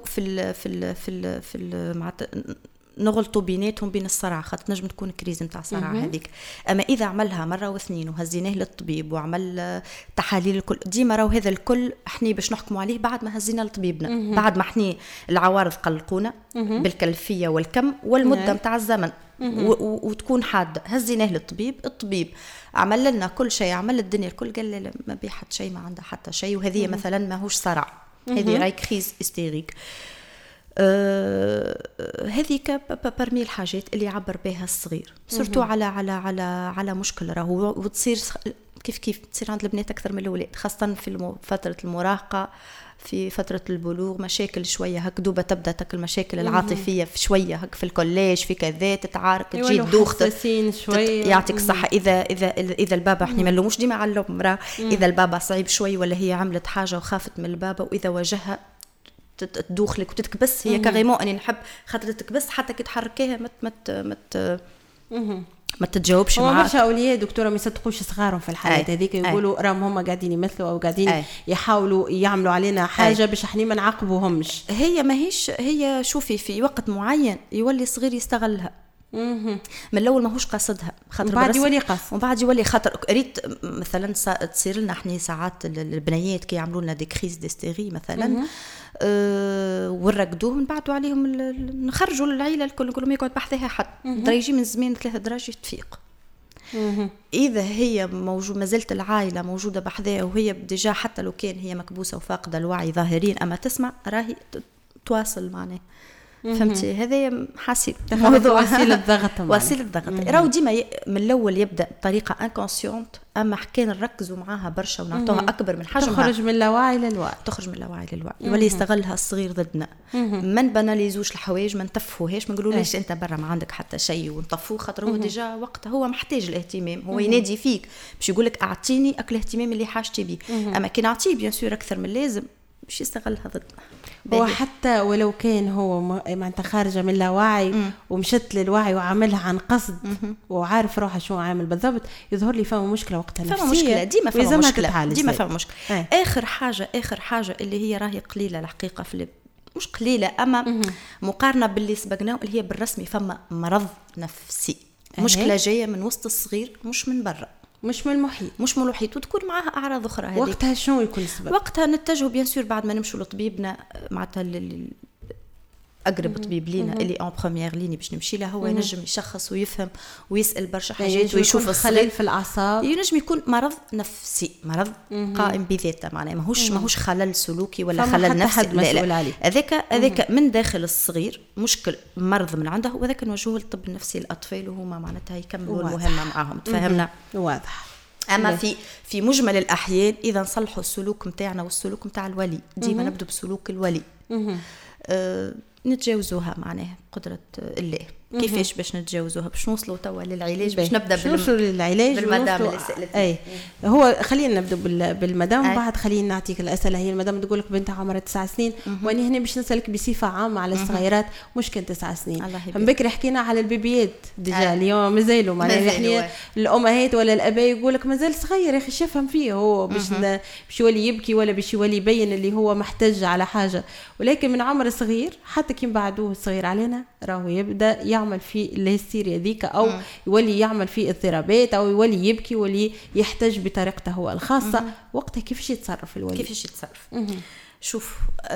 في نغلطوا بيناتهم بين الصرع، خاطر نجم تكون كريز نتاع صرع هذيك. اما اذا عملها مره واثنين وهزيناه للطبيب وعمل تحاليل الكل ديما راهو هذا الكل احنا باش نحكموا عليه بعد ما هزينا لطبيبنا. بعد ما احنا العوارض قلقونا بالكلفيه والكم والمده نتاع الزمن وتكون حاده. هزيناه للطبيب، الطبيب عمل لنا كل شيء، عمل الدنيا الكل، قال لا ما بيه حتى شيء، ما عنده حتى شيء، وهذه مثلا ماهوش صرع، هذه راي كريز هيستيريك. هذيك برمي الحاجات اللي يعبر بها الصغير سورتو على مشكل راهو وتصير كيف تصير عند البنات اكثر من الاولاد، خاصه في فتره المراهقه، في فتره البلوغ. مشاكل شويه هك دوبه تبدا تاكل مشاكل العاطفيه في شويه هك في الكوليج في كذا تتعارك تجي دوخ شويه. يعطيك الصحه. اذا البابا احنا ما نلوموش ديما على الام، اذا البابا صعيب شوي ولا هي عملت حاجه وخافت من البابا واذا واجهها تدوخلك وتتكبس. هي كاريمون اني نحب خاطر تتكبس حتى كي تحركيها ما تتجاوبش معاك. هما برشا اولياء دكتوره ما يصدقوش صغارهم في الحالات هذيك، يقولوا راهم هما قاعدين يمثلوا او قاعدين يحاولوا يعملوا علينا حاجه باش احنا ما نعاقبوهمش. هي ماهيش هي شوفي في وقت معين يولي صغير يستغلها. من الاول ماهوش قاصدها خاطر بعد يولي قصد وبعد يولي خاطر ريت مثلا تصير لنا احنا ساعات البنيات كي يعملوا لنا دي كريز ديستيري مثلا ونرقدوهم نبعدوا عليهم نخرجوا للعيله الكل نقول لهم يقعد بحثها حد دريجي من زمان 3 دراجي تفيق. اذا هي موجود مازالت العائله موجوده بحذاها وهي ديجا حتى لو كان هي مكبوسه وفاقده الوعي ظاهرين اما تسمع راهي تواصل معناه. فهمتي هذا حاسين موضوع وسيله الضغط وسيله الضغط راهو ديما من الاول يبدا بطريقه انكونسيونت اما حكينا نركزوا معاها برشا ونعطوها اكبر من حجمها تخرج من اللاوعي للوعي يولي يستغلها الصغير ضدنا. ما نبناليزوش الحوايج ما نتفهوهاش ما نقولوليش انت برا ما عندك حتى شيء ونطفوه خاطر هو ديجا وقتها هو محتاج الاهتمام. هو ينادي فيك باش يقولك اعطيني اكل الاهتمام اللي حاجتي بيه. اما كي نعطيه بيان سور اكثر من اللازم باش يستغلها ضدنا. وحتى ولو كان هو معناتها خارجه من اللاوعي ومشت للوعي وعملها عن قصد وعارف روحه شو عامل بالضبط يظهر لي فما مشكله وقتها نفسيه. فما مشكله ديما فما مشكله فما اخر حاجه اللي هي راهي قليله الحقيقه في مش قليله اما مقارنه باللي سبقناه اللي هي بالرسمي فما مرض نفسي. مشكله جايه من وسط الصغير مش من برا مش من المحيط وتكون معها اعراض اخرى. هذه وقتها شنو يكون السبب؟ وقتها نتجهوا بيان سور بعد ما نمشوا لطبيبنا معناتها اقرب طبيب لينا اللي اون بروميير ليني باش نمشي له. هو ينجم يشخص ويفهم ويسال برشا حاجات ويشوف الخلل في الاعصاب. ينجم يكون مرض نفسي مرض قائم بذاته معناه ماهوش خلل سلوكي ولا خلل نفسي. لا هذاك من داخل الصغير مشكل مرض من عنده وذاك نوجهه للطب النفسي للاطفال وهما معناتها يكملوا المهمه معاهم. تفهمنا واضح. اما في مجمل الاحيان اذا نصلحوا السلوك نتاعنا والسلوك نتاع الولي ديما نبدو بسلوك الولي نتجاوزوها معناها قدرة الله. كيفاش باش نتجاوزوها باش نوصلوا توا للعلاج باش نبدا بالعلاج بالمدام اللي سالت. اي هو خلينا نبدا بالمدام بعد خلينا نعطيك الاسئله. هي المدام تقول لك بنتها عمرها 9 سنين واني هنا باش نسالك بصفه عامه على الصغيرات مش كان 9 سنين. من بكري حكينا على البيبيات ديجا اليوم مازالوا معناها احنا الامهات ولا الاباء يقول لك مازال صغير يا اخي شفهم فيه هو باش يولي يبكي ولا باش يولي يبين اللي هو محتاج على حاجه. ولكن من عمر صغير حتى كي بعدوه صغير علينا راهو يبدا يعمل في الهستيريا ذيك او يولي يعمل في اضطرابات او يولي يبكي ولي يحتاج بطريقته هو الخاصه. وقتها كيفاش يتصرف الولي؟ كيفاش يتصرف؟ شوف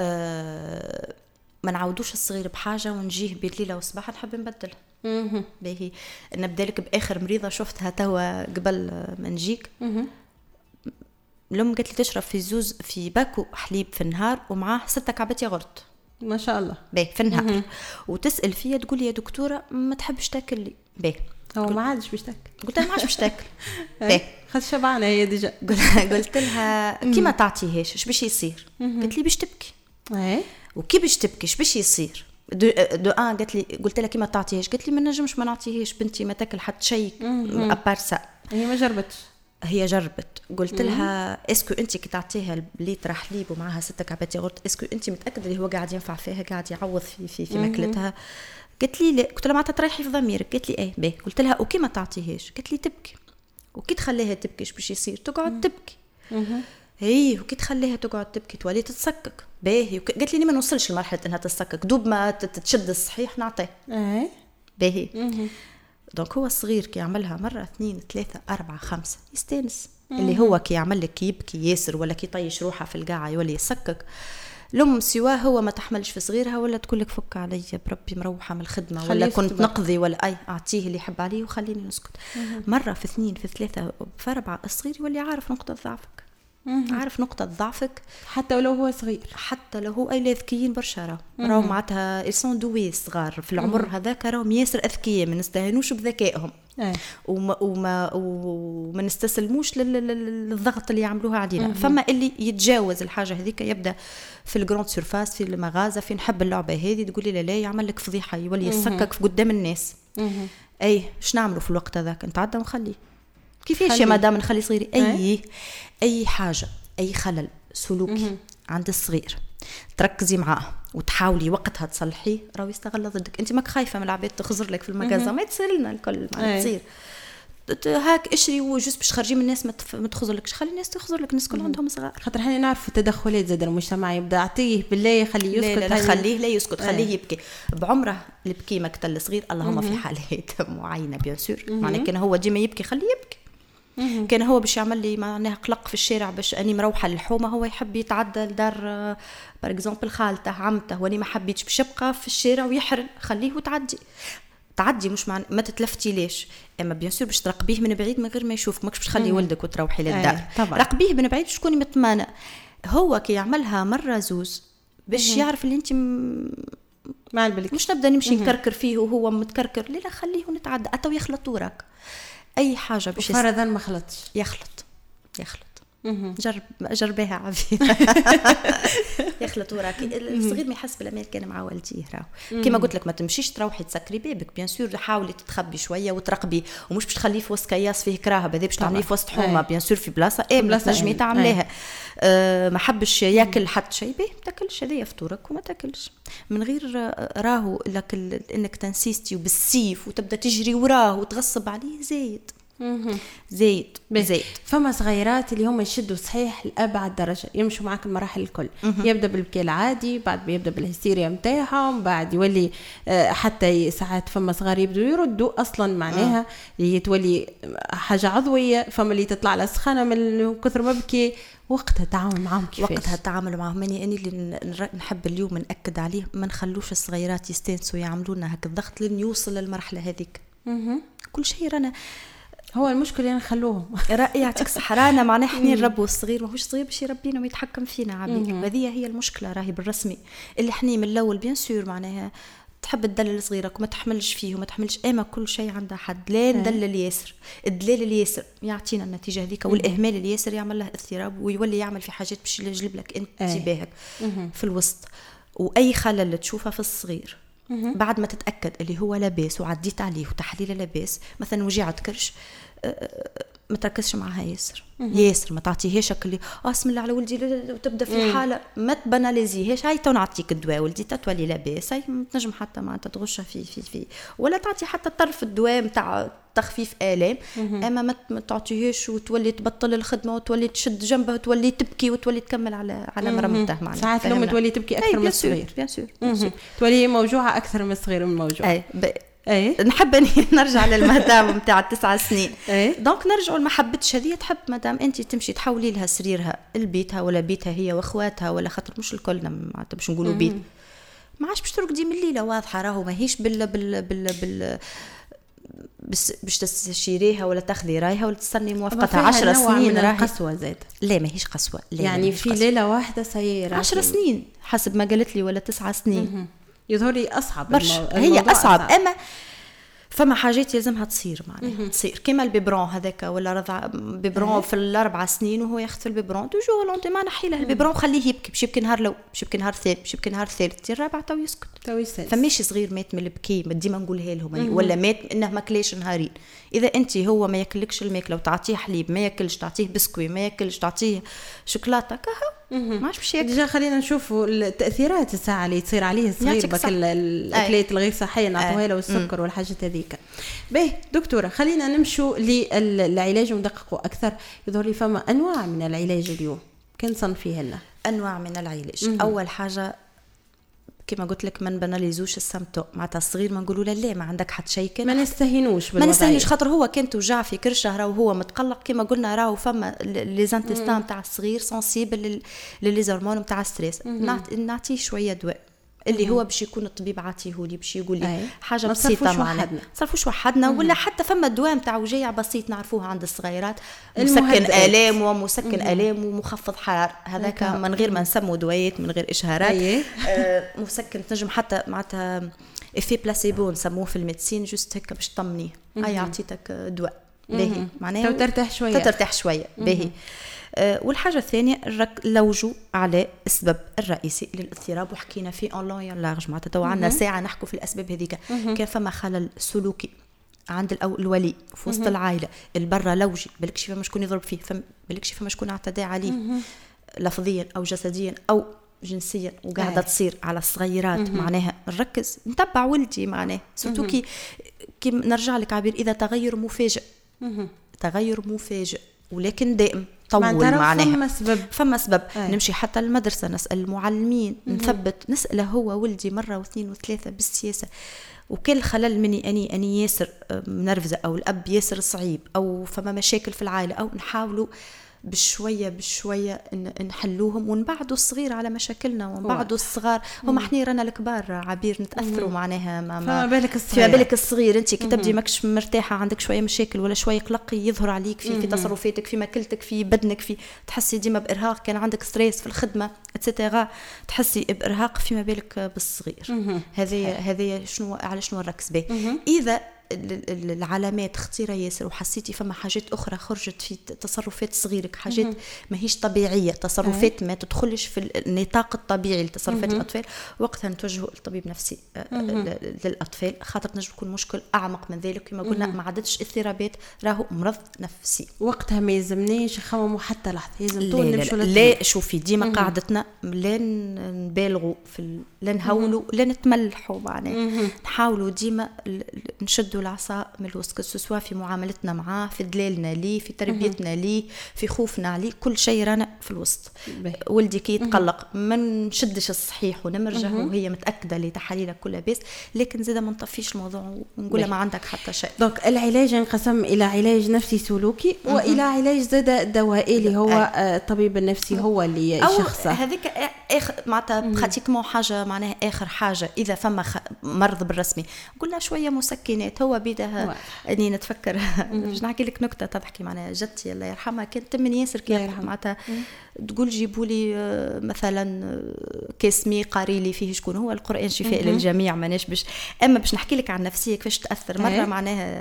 ما نعودوش الصغير بحاجه ونجيه بالليله والصباح نحب نبدل. باهي نبدا لك باخر مريضه شفتها توا قبل ما نجيك. الام قالت لي تشرب في باكو حليب في النهار ومعاه 6 كعبات ياغورت ما شاء الله باهي في النهار. وتسال فيا تقول لي يا دكتوره ما تحبش تاكل لي باهي هو ما عادش باش تاكل. قلت لها ما عادش باش تاكل باهي خد شبعانه هي ديجا. قلت لها كي ما تعطيهاش ايش باش يصير؟ قالت لي باش تبكي. وكي باش تبكي ايش باش يصير؟ قالت لي قلت لها كي ما تعطيهاش قالت لي ما نجمش ما نعطيهاش بنتي ما تاكل حتى شيء ابارسا. هي ما جربتش. هي جربت. قلت لها اسكو انت كي تعطيها لتر حليب ومعها 6 كعبات ياغورت اسكو انت متاكده اللي هو قاعد ينفع فيها قاعد يعوض في ماكلتها؟ قالت لي لا. قلت لها معناتها تريحي في ضميرك. قالت لي باهي. قلت لها وكي ما تعطيهاش؟ قالت لي تبكي. وكي تخليها تبكي ايش باش يصير؟ تقعد تبكي. هي وكي تخليها تقعد تبكي تولي تتسكك. باهي قالت لي ما نوصلش لمرحله انها تتسكك دوب ما تشد الصحيح نعطيه. باهي دونك هو الصغير كي يعملها مرة 2 3 4 5 يستانس. اللي هو كي يعمل لك يبكي ياسر ولا كي يطيش روحه في القاعة يولي يسكك. الأم سواه هو ما تحملش في صغيرها ولا تقول لك فك علي بربي مروحة من الخدمة ولا كنت نقضي ولا أعطيه اللي يحب عليه وخليني نسكت. مرة في 2 في 3 في 4 الصغير يولي عارف نقطة ضعفك. عارف نقطة ضعفك حتى لو هو صغير حتى لو هو أي ذكيين برشا راهو معناتها إلسون دوي صغار في العمر هذاك راهم ياسر أذكياء ما نستهانوش بذكائهم وما نستسلموش للضغط اللي يعملوها علينا. فما اللي يتجاوز الحاجة هذيك يبدأ في الجراند سيرفاس في المغازة في نحب اللعبة هذه تقولي لا يعمل لك فضيحة يولي يسكك في قدام الناس. ايش نعملوا في الوقت هذاك؟ نتعدى ونخليه. كيفاش يا مدام نخلي صغيري اي حاجه اي خلل سلوكي عند الصغير تركزي معاه وتحاولي وقتها تصلحيه راهو يستغل ضدك. انت ماك خايفه من العباد تخزر لك في المجازة، ما تصير لنا الكل ما تصير هاك اشري وجوز باش خارجين من الناس ما تخزر لكش، خلي الناس تخزر لك، الناس كل عندهم صغار. خاطر حنا نعرفوا التدخلات زاد المجتمع يبدا عطيه بالله خليه يسكت. لا خليه لا يسكت، خليه يبكي بعمره. البكي مقتل صغير، اللهم في حالات معينه بيان سور، معناه كان هو ديما يبكي خليه يبكي. كان هو باش يعمل لي معناها قلق في الشارع باش اني مروحه للحومه، هو يحب يتعدى لدار بار اكزومبل خالته عمته، واني ما حبيتش باش يبقى في الشارع ويحرن، خليه تعدي مش ما تتلفتي ليش. اما بيان سور باش تراقبيه من بعيد من غير ما يشوفك، ماكش باش تخلي ولدك وتروحي للدار. راقبيه من بعيد باش تكوني مطمئنه. هو كي يعملها مره زوز باش يعرف اللي انت ما بالك مش نبدا نمشي نكركر فيه وهو متكركر. لا خليه نتعدى اتو يخلط وراك اي حاجه باش فرضا ما خلطش يخلط جربيها عبيد يخلط وراك. الصغير ما يحس بالامان كان مع والديه راهو كيما قلت لك ما تمشيش تروحي تسكري بيبك بيان سور، حاولي تتخبي شويه وترقبي، ومش باش تخليه في وسط كياس فيه كراهه هذا باش تعمليه في وسط حومه بيان سور في بلاصه نجمي تعمليها. ما حبش ياكل حتى شيء به ما تاكلش، هذايا فطورك وما تاكلش من غير راهو لك انك تنسيستي بالسيف وتبدا تجري وراه وتغصب عليه زايد. فما صغيرات اللي هم يشدوا صحيح لأبعد درجة، يمشوا معك المراحل الكل. يبدأ بالبكاء العادي، بعد يبدأ بالهستيريا متاعهم، بعد يولي حتى ساعات فما صغار يبدوا يردوا أصلا معناها يتولي حاجة عضوية. فما اللي تطلع على سخانة من كثر ما بكي. وقتها التعامل معهم كيفاش؟ وقتها التعامل معهم أنا اللي نحب اليوم نأكد عليه، ما نخلوش الصغيرات يستنسوا يعملونا هكا الضغط لين يوصل للمرحلة هذيك. كل شيء رانا هو المشكله نخلوهم يعطيك الصحه، رانا معناها احنا نربوا الصغير ماهوش صغير باش يربينا ويتحكم فينا عبيد. هذه هي المشكله راهي بالرسمي اللي احنا من الاول بيان سور معناها تحب تدلل صغيرك وما تحملش فيه وما تحملش اما كل شيء عندها حد. لا ندلل ياسر، الدلال الياسر يعطينا النتيجه هذيك، والاهمال الياسر يعمل له اضطراب ويولي يعمل في حاجات باش يجلب لك انتباهك في الوسط. واي خلل تشوفها في الصغير بعد ما تتاكد اللي هو لاباس وعديت عليه وتحليل لاباس، مثلا وجيعه كرش ما تركزش معها ياسر ما تعطيهاش اللي بسم الله على ولدي وتبدا في حاله ما تبناليزيهاش. هاي تو نعطيك الدواء ولدي تتولي لاباس، هاي تنجم حتى ما تغشها في ولا تعطي حتى طرف الدواء نتاع تخفيف آلام. اما ما تعطيهاش وتولي تبطل الخدمه وتولي تشد جنبها وتولي تبكي وتولي تكمل على مرمته معنا. ساعات الام تولي تبكي اكثر من الصغير بيان سور تولي موجوعه اكثر من الصغير من موجوع. نحب اني نرجع للمدام نتاع 9 سنين. دونك نرجعوا ما حبتش هذه تحب مدام انت تمشي تحولي لها سريرها البيتها ولا بيتها هي واخواتها ولا خاطر مش الكلنا معناتها باش نقولوا بيت ما عادش باش ترقدي من الليله واضحه راهو ماهيش بال باش تستشيريها ولا تاخذي رايها ولا تستني موافقتها 10 سنين. راهي قسوه زاد. لا ماهيش قسوه يعني في ليله واحده سياره 10 سنين حسب ما قالت لي ولا 9 سنين. يظهر لي اصعب هي اصعب. اما فما حاجات يلزمها تصير معناها تصير كيما البيبرون هذاك ولا رضع بيبرون في ال4 سنين وهو ياخذ البيبرون توجور لونتي ما نحي له البيبرون خليه يبكي باش يبكي نهار لو باش يبكي نهار ثالث باش يبكي نهار ثالث الرابع تو يسكت تو يسكت. فماشي صغير مات من البكي ديما نقولها لهم ولا مات انه ما كلاش نهارين. اذا انت هو ما ياكلكش الماكله وتعطيه حليب ما ياكلش تعطيه بسكوي ما ياكلش تعطيه شوكولاته كهو ما عادش باش ياكل. ديجا خلينا نشوفوا التاثيرات الساعه اللي تصير عليه الصغير بك الاكلات الغير صحيه نعطوها له والسكر والحاجات هذيك. باهي دكتوره خلينا نمشوا للعلاج وندققوا اكثر. يظهر لي فما انواع من العلاج اليوم كان صنفيه لنا انواع من العلاج. اول حاجه كما قلت لك ما نبناليزوش السمتو معناتها الصغير ما نقولوا لا ما عندك حتى شيء كان ما نستهينوش خاطر هو كان توجع في كرشه راهو هو متقلق كما قلنا راهو فما لي زانتستان تاع الصغير سنسيبل لي هرمون تاع ستريس. نعطيه شويه دواء اللي هو باش يكون الطبيب عاطيهولي باش يقول لي حاجه بسيطه معنا صرفوش وحدنا ولا حتى فما دواء نتاع وجيع بسيط نعرفوه عند الصغيرات مسكن الام ومسكن الام ومخفض حراره هذاك من غير ما نسموا دوايات من غير اشهارات. مسكن تنجم حتى معناتها افي بلاسيبو نسموه في الميديسين جوست هكا باش تطمنيه. هاي عطيتك دواء باهي معناها ترتاح شويه باهي. والحاجة الثانية لوجوا على السبب الرئيسي للاضطراب وحكينا فيه اون لون لارج معناتها تو عندنا ساعة نحكوا في الأسباب هذيك. كان فما خلل سلوكي عند الولي في وسط العائلة البرة لوجي بالكش فما شكون يضرب فيه بالكش فما شكون اعتدى عليه لفظيا أو جسديا أو جنسيا وقاعده تصير على الصغيرات، معناها نركز نتبع ولدي، معناها سورتو كي نرجع لك عبير، اذا تغير مفاجئ تغير مفاجئ ولكن دائم طول، معناها فما سبب نمشي حتى المدرسه نسال المعلمين، نثبت نساله هو ولدي مره واثنين وثلاثه بالسياسه، وكل خلل مني اني ياسر منرفزه او الاب ياسر صعيب او فما مشاكل في العائله، او نحاولوا بشويه نحلوهم ونبعدوا الصغير على مشاكلنا ونبعدوا الصغار. هم احنا رانا الكبار عبير نتاثروا معناها ما بالك الصغير انت كي تبدي ماكش مرتاحه، عندك شويه مشاكل ولا شويه قلق يظهر عليك في تصرفاتك، في ماكلتك، في بدنك، في تحسي ديما بارهاق، كان عندك ستريس في الخدمه اتسيتيرا تحسي بارهاق، فيما بالك بالصغير. هذه شنو على شنو نركز به. اذا العلامات خطيرة ياسر وحسيتي فما حاجات أخرى خرجت في تصرفات صغيرك، حاجات ما هيش طبيعية، تصرفات ما تدخلش في النطاق الطبيعي لتصرفات الأطفال، وقتها نتوجهوا لطبيب نفسي للأطفال، خاطر نجم يكون مشكل أعمق من ذلك. كما قلنا ما عادتش اضطرابات، راهو مرض نفسي. وقتها ما يلزمناش نخمموا حتى لحظة، لازم طول نمشوا لا شوفي ديما قاعدتنا لا نبالغوا لا نهولوا لا نتملحوا، معناها نحاولوا ديما نشدوا العصا من الوسط، سواء في معاملتنا معاه، في دلالنا ليه، في تربيتنا ليه، في خوفنا عليه، كل شيء رانا في الوسط. ولدي كي يتقلق ما نشدش الصحيح ونمرجه وهي متأكدة لتحاليلك كلها بس، لكن زيدا ما نطفيش الموضوع ونقول ما عندك حتى شيء. دونك العلاج انقسم إلى علاج نفسي سلوكي وإلى علاج زيدا دوائي اللي هو الطبيب النفسي هو اللي يشخصه. هذيك آخر معناتها براتيكمون حاجة، معناها آخر حاجة إذا فما مرض بالرسمي قلنا شوية مسكنات. هو بيدها اني نتفكر باش نحكي لك نكته تضحكي، معناها جدتي الله يرحمها كانت من ياسر كي معناتها تقول جيبوا لي مثلا كاس مي قاري لي فيه شكون هو القرآن شفاء للجميع، ماناش باش نحكي لك عن نفسيه كيفاش تاثر. مره معناها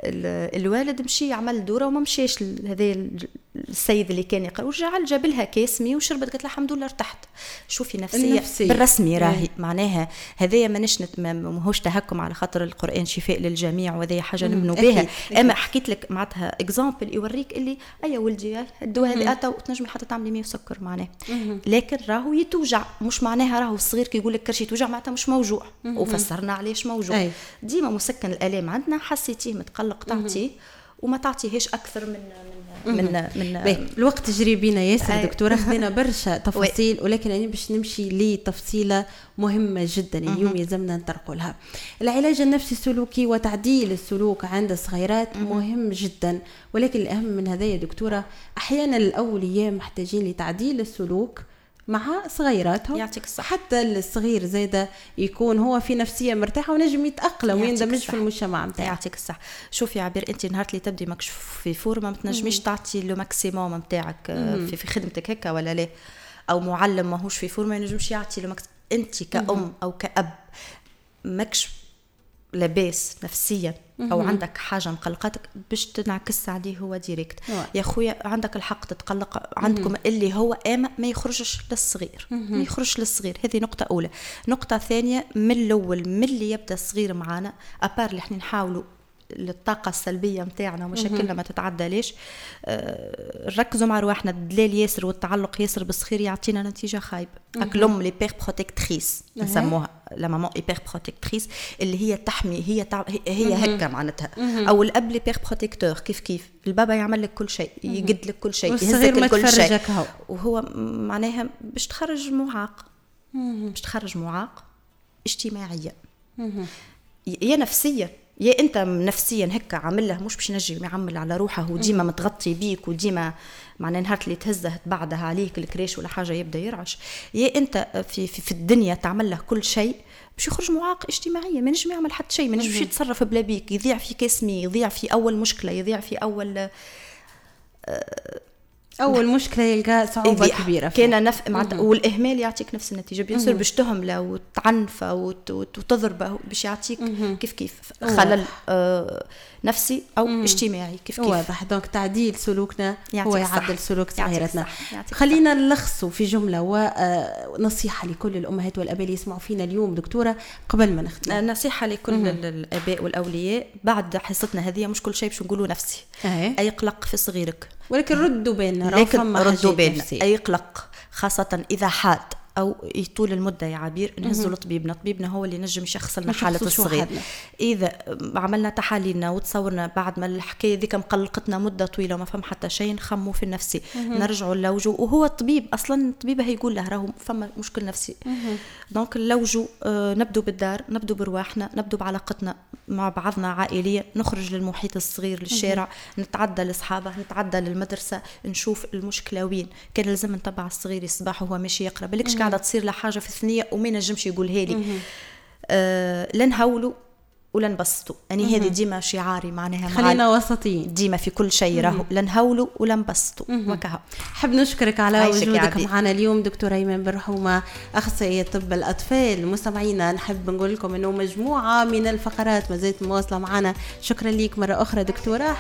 الوالد مشي عمل دوره وما مشيش هذا السيد اللي كان يقرا، ورجع جاب لها كاس مي وشربت، قالت لها الحمد لله ارتحت. شوفي نفسيه بالرسمي راهي معناها هذايا ماهوش تهكم على خاطر القرآن شفاء للجميع وهذه حاجه نمنوا بها. اما حكيت لك معناتها اكزامبل يوريك اللي اي ولدي الدواء هذا اتى وتنجمي حتى تعملي 100 سكر معناه، لكن راهو يتوجع، مش معناها راهو الصغير كي يقول لك كرشي توجع معناتها مش موجوع، وفسرنا علاش موجوع. ديما مسكن الالام عندنا، حسيتيه متقلق تعطيه وما تعطيهش اكثر من الوقت جري بينا ياسر. دكتوره خذينا برشا تفاصيل، ولكن يعني باش نمشي لتفصيله مهمه جدا اليوم يلزمنا نطرقوا لها. العلاج النفسي السلوكي وتعديل السلوك عند الصغيرات مهم جدا، ولكن الاهم من هذا يا دكتوره احيانا الاولياء محتاجين لتعديل السلوك مع صغيراتهم. يعطيك الصح. حتى الصغير زايده يكون هو في نفسيه مرتاحه ونجم يتاقلم ويندمج في المجتمع نتاعو. يعطيك الصح. شوفي عبير، انت نهار اللي تبدي ماكش في فورمه ما تنجميش تعطي لو ماكسيموم نتاعك في خدمتك هكا ولا لا، او معلم ماهوش في فورمه ينجمش يعطي لو انت كأم او كأب ماكش لاباس نفسيا او عندك حاجه مقلقاتك باش تنعكس عليه هو ديريكت. يا خويا عندك الحق تتقلق، عندكم اللي هو ما يخرجش للصغير، ما يخرجش للصغير. هذه نقطه اولى. نقطه ثانيه، من الاول من اللي يبدا الصغير معنا ابار اللي احنا نحاولوا للطاقة السلبية متاعنا ومشاكلنا ما تتعدى ليش نركزوا مع رواحنا. الدلال ياسر والتعلق ياسر بالصغير يعطينا نتيجة خايبة. أكلهم لي بير بروتكتريس نسموها لا مامان ايبر بروتكتريس، اللي هي تحمي، هي هكا معناتها. او الاب لي بير بروتكتور، كيف البابا يعمل لك كل شيء، يقد لك كل شيء، يهزك لك كل شيء، وهو معناها باش تخرج معاق اجتماعيا يا نفسيا، يا انت نفسيا هكا عامل له مش باش ينجم يعمل على روحه وديما متغطي بيك وديما معناه نهار اللي تهزه تبعدها عليك الكريش ولا حاجه يبدا يرعش. يا انت في الدنيا تعمل له كل شيء باش يخرج معاق اجتماعيا، ما نجم يعمل حتى شيء، ما نجمش يتصرف بلا بيك، يضيع في كاسمي، يضيع في اول مشكله، يضيع في اول مشكله يلقى صعوبه كبيره كان والاهمال يعطيك نفس النتيجه. بيصير باش تهمله وتعنفه وتضربه باش يعطيك كيف خلل نفسي او اجتماعي كيف واضح. دونك تعديل سلوكنا هو يعدل سلوك صغيرتنا. خلينا نلخصوا في جمله ونصيحه لكل الامهات والاباء اللي يسمعوا فينا اليوم دكتوره قبل ما نختم. نصيحه لكل الاباء والاولياء بعد حصتنا هذه، مش كل شيء باش نقولوا نفسي اي قلق في صغيرك، ولكن ردوا بالنا، أي قلق خاصة إذا حاد أو يطول المدة يا عبير نهزوا لطبيبنا. طبيبنا هو اللي نجم يشخص لنا حالة الصغير. إذا عملنا تحاليلنا وتصورنا بعد ما الحكاية ذيك مقلقتنا مدة طويلة وما فهم حتى شيء، نخمو في النفسي نرجعوا اللوجو، وهو الطبيب أصلا الطبيب هيقول له راهو فما مشكل نفسي. دونك اللوجو نبدو بالدار، نبدو برواحنا، نبدو بعلاقتنا مع بعضنا عائلية، نخرج للمحيط الصغير للشارع، نتعدى لأصحابه، نتعدى للمدرسة، نشوف المشكلة وين. كان لازم نتبع الصغير الصباح وهو ماشي يقرأ، بالكش قاعدة تصير له حاجة في الثنية وما نجمش يقولها لي. لن هولوا ولا نبسطوا. يعني هذه ديما شعاري معناها خلينا وسطيين ديما في كل شيء. راهو لا نهولوا ولا نبسطوا وكها. حب نشكرك على وجودك معنا اليوم دكتورة إيمان برحومة، أخصائية طب الأطفال. مستمعينا نحب نقول لكم إنه مجموعة من الفقرات ما زالت مواصلة معنا. شكرا ليك مرة أخرى دكتورة.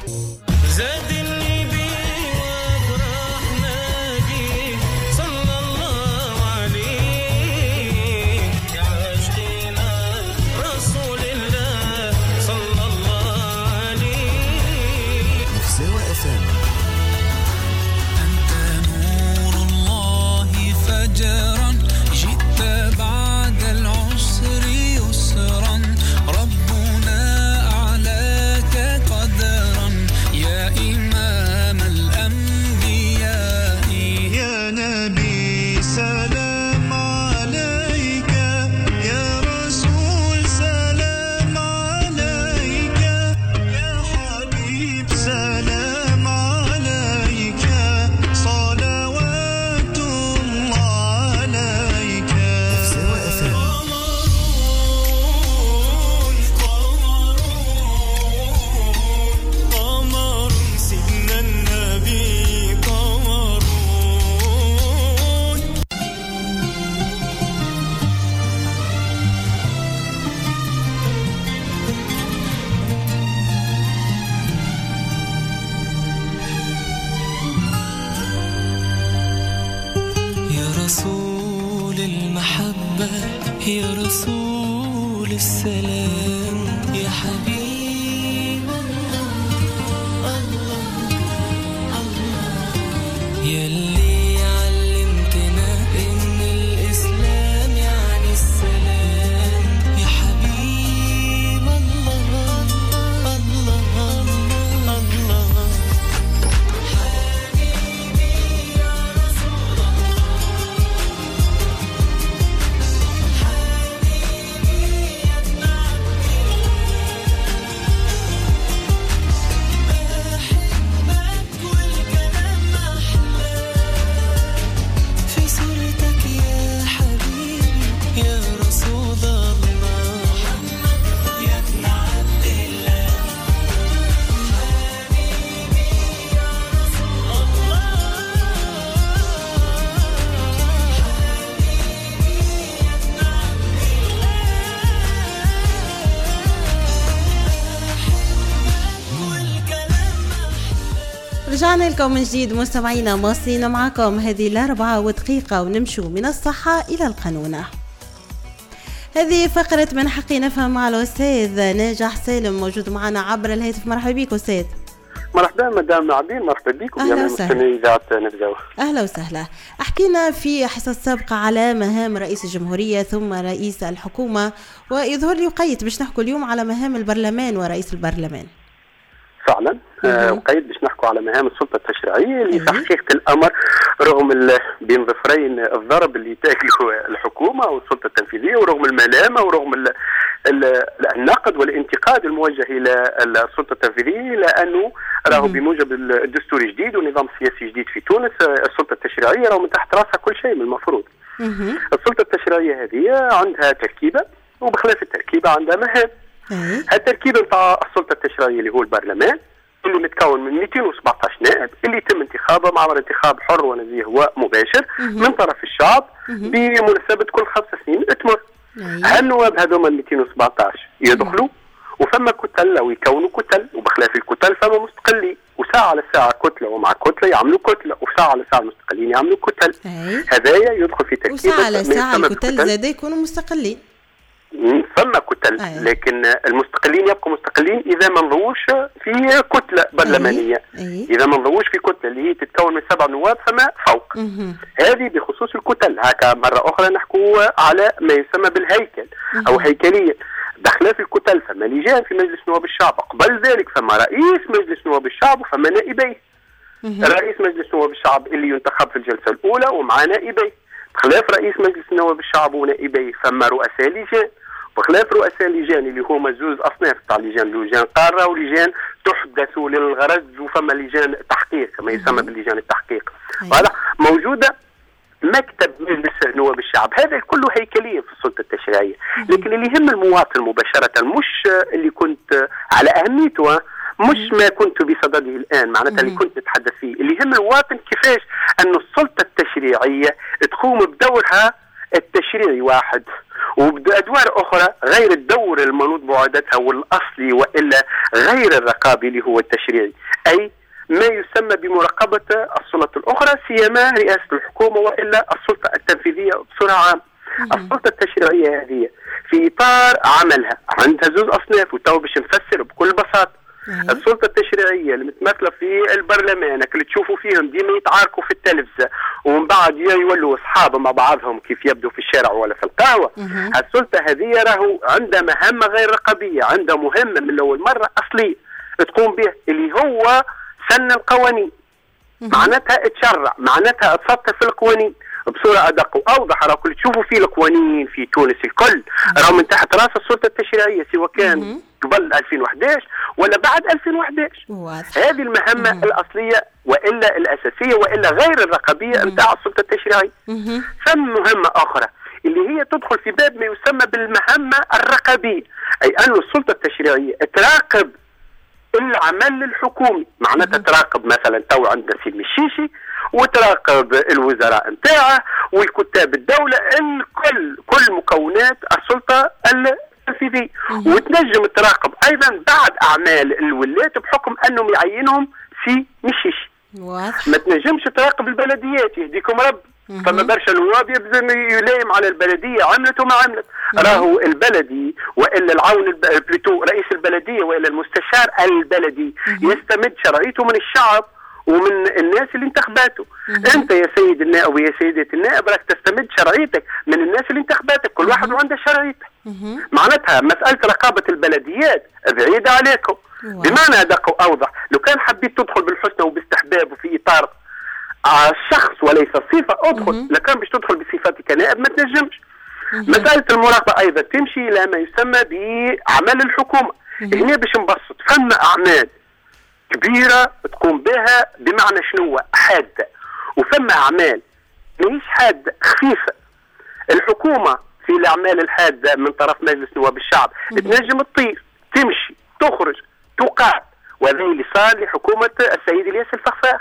يا رسول السلام يا حبيب الله الله يلي علمتنا إن الإسلام يعني السلام يا حبيب الله الله الله الله حبيبي يا رسول رجعنا لكم من جديد مستمعينا، مواصلين معكم هذه 4 دقائق ونمشوا من الصحة إلى القانون. هذه فقرة من حقي نفهم مع الأستاذ ناجح سالم موجود معنا عبر الهاتف. مرحبا بك أستاذ. مرحبا مدام عبير، مرحبا بك ويا مستمعي إذاعة نفزاوة. أهلا وسهلا. حكينا في حصص سابقة على مهام رئيس الجمهورية ثم رئيس الحكومة، ويظهر لي وقيت باش نحكوا اليوم على مهام البرلمان ورئيس البرلمان. فعلا وقيد باش نحكوا على مهام السلطة التشريعية اللي في حقيقة الأمر رغم بين ظفرين الضرب اللي تاكله الحكومة والسلطة التنفيذية ورغم الملامة ورغم النقد والانتقاد الموجه إلى السلطة التنفيذية، لأنه راهو بموجب الدستور الجديد والنظام السياسي الجديد في تونس السلطة التشريعية راهو من تحت راسها كل شيء من المفروض. السلطة التشريعية هذه عندها تركيبة وبخلاف التركيبة عندها مهام. التركيبة نتاع السلطة التشريعية اللي هو البرلمان اللي متكون من 217 نائب اللي يتم انتخابهم عبر انتخاب حر ونزيه ومباشر من طرف الشعب بمناسبة كل 5 سنين تمر. هالنواب هذوما 217 يدخلوا وفما كتل او يكونوا كتل، وبخلاف الكتل فما مستقلين، وساعة على ساعة كتلة ومع كتلة يعملوا كتلة، وساعة على ساعة المستقلين يعملوا كتل. هذايا يدخل في تركيبة وساعة على ساعة الكتل زاد يكونوا مستقلين. ثم كتل، لكن المستقلين يبقوا مستقلين اذا ما نضووش في كتله برلمانيه. اذا ما نضووش في كتله اللي هي تتكون من 7 نواب فما فوق. هذه بخصوص الكتل. هكا مره اخرى نحكوا على ما يسمى بالهيكل او هيكليه. بخلاف الكتل فما لجان في مجلس نواب الشعب، قبل ذلك فما رئيس مجلس نواب الشعب وفما نائبيه. رئيس مجلس نواب الشعب اللي ينتخب في الجلسه الاولى ومع نائبيه. بخلاف رئيس مجلس نواب الشعب ونائبيه فما رؤساء لجان. بخلاف رؤساء اللجان اللي هما زوز اصناف تاع لجان قاره ولجان تحدث للغرض، وفما لجان تحقيق كما يسمى باللجان التحقيق. هذا موجوده مكتب مجلس نواب الشعب. هذا كله هيكليه في السلطه التشريعيه. لكن اللي يهم المواطن مباشره مش اللي كنت على اهميته، مش ما كنت بصدده الان، معناتها اللي كنت نتحدث فيه. اللي يهم المواطن كيفاش أن السلطه التشريعيه تقوم بدورها التشريعي واحد وبأدوار أخرى غير الدور المنوط بعدتها والأصلي وإلا غير الرقابي اللي هو التشريعي، أي ما يسمى بمراقبة السلطات الأخرى سيما رئاسة الحكومة وإلا السلطة التنفيذية بصورة عامة. السلطة التشريعية هذه في إطار عملها عندها زوز أصناف، وتو باش نفسر بكل بساطة. السلطة التشريعية المتمثلة في البرلمان اللي تشوفوا فيهم ديما يتعاركوا في التلفزة ومن بعد يولوا أصحاب مع بعضهم كيف يبدو في الشارع ولا في القهوة. السلطة هذه راهو عندها مهمة غير رقابية، عندها مهمة من أول مرة أصلية تقوم به اللي هو سن القوانين. معناتها تشرع، معناتها تسطر في القوانين بصورة أدق وأوضح. راكم تشوفوا في القوانين في تونس الكل راهو من تحت رأس السلطة التشريعية، سواء كان قبل 2011 ولا بعد 2011. هذه المهمة الأصلية وإلا الأساسية وإلا غير الرقابية نتاع السلطة التشريعية. ثم مهمة أخرى اللي هي تدخل في باب ما يسمى بالمهمة الرقابية، أي أن السلطة التشريعية تراقب العمل الحكومي. معناتها تراقب مثلا تو عندنا سيد مشيشي وتراقب الوزراء نتاعه والكتاب الدولة، كل مكونات السلطة التنفيذية. وتنجم تراقب أيضا بعد أعمال الولاة بحكم أنهم يعينهم سي مشيشي. ما تنجمش تراقب البلديات يهديكم رب. فما برشا نواب يبزم يلايم على البلدية عملت وما عملت. راهو البلدي وإلا العون بلوتو رئيس البلدية وإلا المستشار البلدي يستمد شرعيته من الشعب ومن الناس اللي انتخباته. انت يا سيد النائب ويا سيدة النائب راك تستمد شرعيتك من الناس اللي انتخباتك، كل واحد عنده شرعيته. معناتها مسألة رقابة البلديات بعيدة عليكم. بمعنى أدق وأوضح، لو كان حبيت تدخل بالحسنى وباستحباب وفي إطار شخص وليس صفة ادخل، لكن باش تدخل بصفتك كنائب ما تنجمش. مسألة المراقبة أيضا تمشي إلى ما يسمى بعمل الحكومة. هنا باش نبسط، فما أعمال كبيرة تقوم بها بمعنى شنو حادة، وفما أعمال ماهيش حادة خفيفة. الحكومة في الأعمال الحادة من طرف مجلس نواب الشعب تنجم تطير تمشي تخرج توقع، وهذا اللي صار لحكومة السيد الياس الفخفاخ.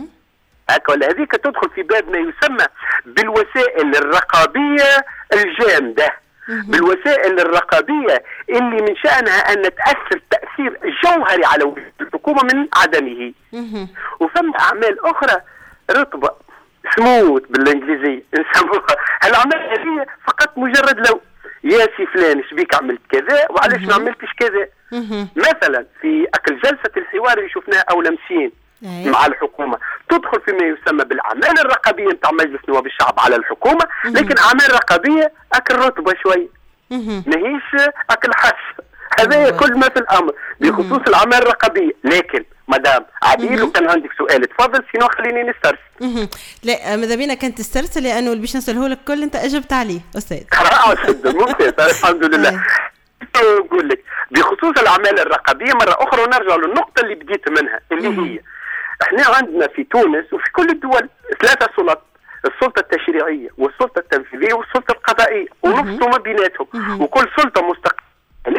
هكا ولا هذيك تدخل في باب ما يسمى بالوسائل الرقابية الجامدة، بالوسائل الرقابية اللي من شأنها أن تأثر تأثير جوهري على وجود الحكومة من عدمه. وفما أعمال أخرى رطبة سموث بالإنجليزية نسموها. الأعمال هذه فقط مجرد لو يا سي فلان شبيك عملت كذا وعلاش ما عملتش كذا. مثلا في أكل جلسة الحوار اللي شفناها أو لمسين مع الحكومة تدخل فيما يسمى بالأعمال الرقابية نتاع مجلس نواب الشعب على الحكومة، لكن أعمال رقابية أكل رطبة شوي ماهيش أكل حش. هذا كل ما في الأمر بخصوص الأعمال الرقابية. لكن مدام عديل وكان عندك سؤال تفضل، سينو خليني نسترسل. لا ماذا بينا كانت تسترسل لأنه اللي باش نسأله لك كل أنت أجبت عليه أستاذ. ممتاز الحمد لله. نقول لك بخصوص الأعمال الرقابية مرة أخرى ونرجع للنقطة اللي بديت منها اللي هي احنا عندنا في تونس وفي كل الدول 3 سلطات، السلطة التشريعية والسلطة التنفيذية والسلطة القضائية، ونفسوا ما بيناتهم، وكل سلطة مستقلة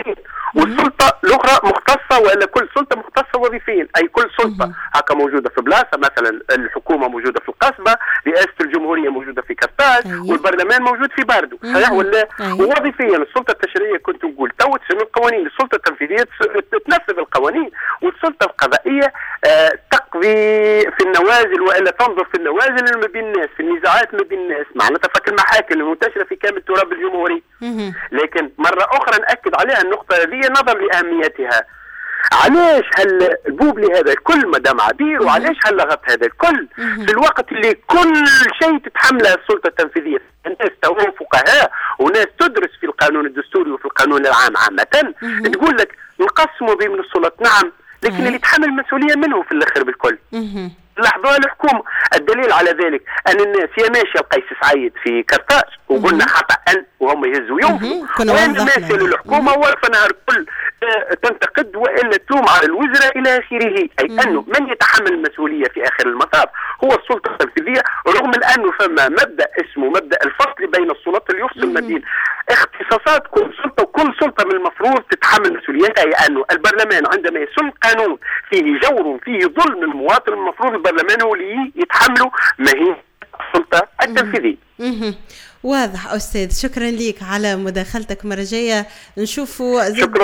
والسلطة الأخرى مختصة وإلا كل سلطة مختصة وظيفيا، أي كل سلطة هكا موجودة في بلاصة. مثلا الحكومة موجودة في القصبة، رئاسة الجمهورية موجودة في كرتاج، والبرلمان موجود في باردو، صحيح ولا؟ ووظيفيا السلطة التشريعية كنت نقول تو تسمي القوانين، السلطة التنفيذية تنفذ القوانين، والسلطة القضائية في النوازل والا تنظر في النوازل ما بين الناس، في النزاعات ما بين الناس، معناتها فك المحاكم المنتشره في كامل التراب الجمهوري. لكن مره اخرى ناكد عليها النقطه هذه نظرا لاهميتها. علاش البوبلي هذا الكل مدام عبير، وعلاش هاللغط هذا الكل في الوقت اللي كل شيء تتحمله السلطه التنفيذيه؟ الناس توهم فقهاء وناس تدرس في القانون الدستوري وفي القانون العام عامه، تقول لك نقسموا بين السلطات، نعم، لكن اللي يتحمل المسؤوليه منه في الاخر بالكل لاحظوها الحكومه. الدليل على ذلك ان الناس يا ماشيه لقيس سعيد في كرطاج وقلنا خطا وهم يهزوا يومهم، وين ماشيه الحكومه واقفه نهار كل تنتقد والا تلوم على الوزراء الى اخره، اي انه من يتحمل المسؤوليه في اخر المطاف هو السلطه التنفيذيه، رغم انه فما مبدا اسمه مبدا الفصل بين السلطات اللي يفصل ما بين اختصاصات كل سلطه، وكل سلطه من المفروض تتحمل مسؤوليتها، اي انه البرلمان عندما يسن قانون فيه جور فيه ظلم المواطن المفروض البرلمان هو اللي يتحمله ماهية السلطه التنفيذيه. واضح أستاذ، شكرا لك على مداخلتك. مرة جاية نشوفوا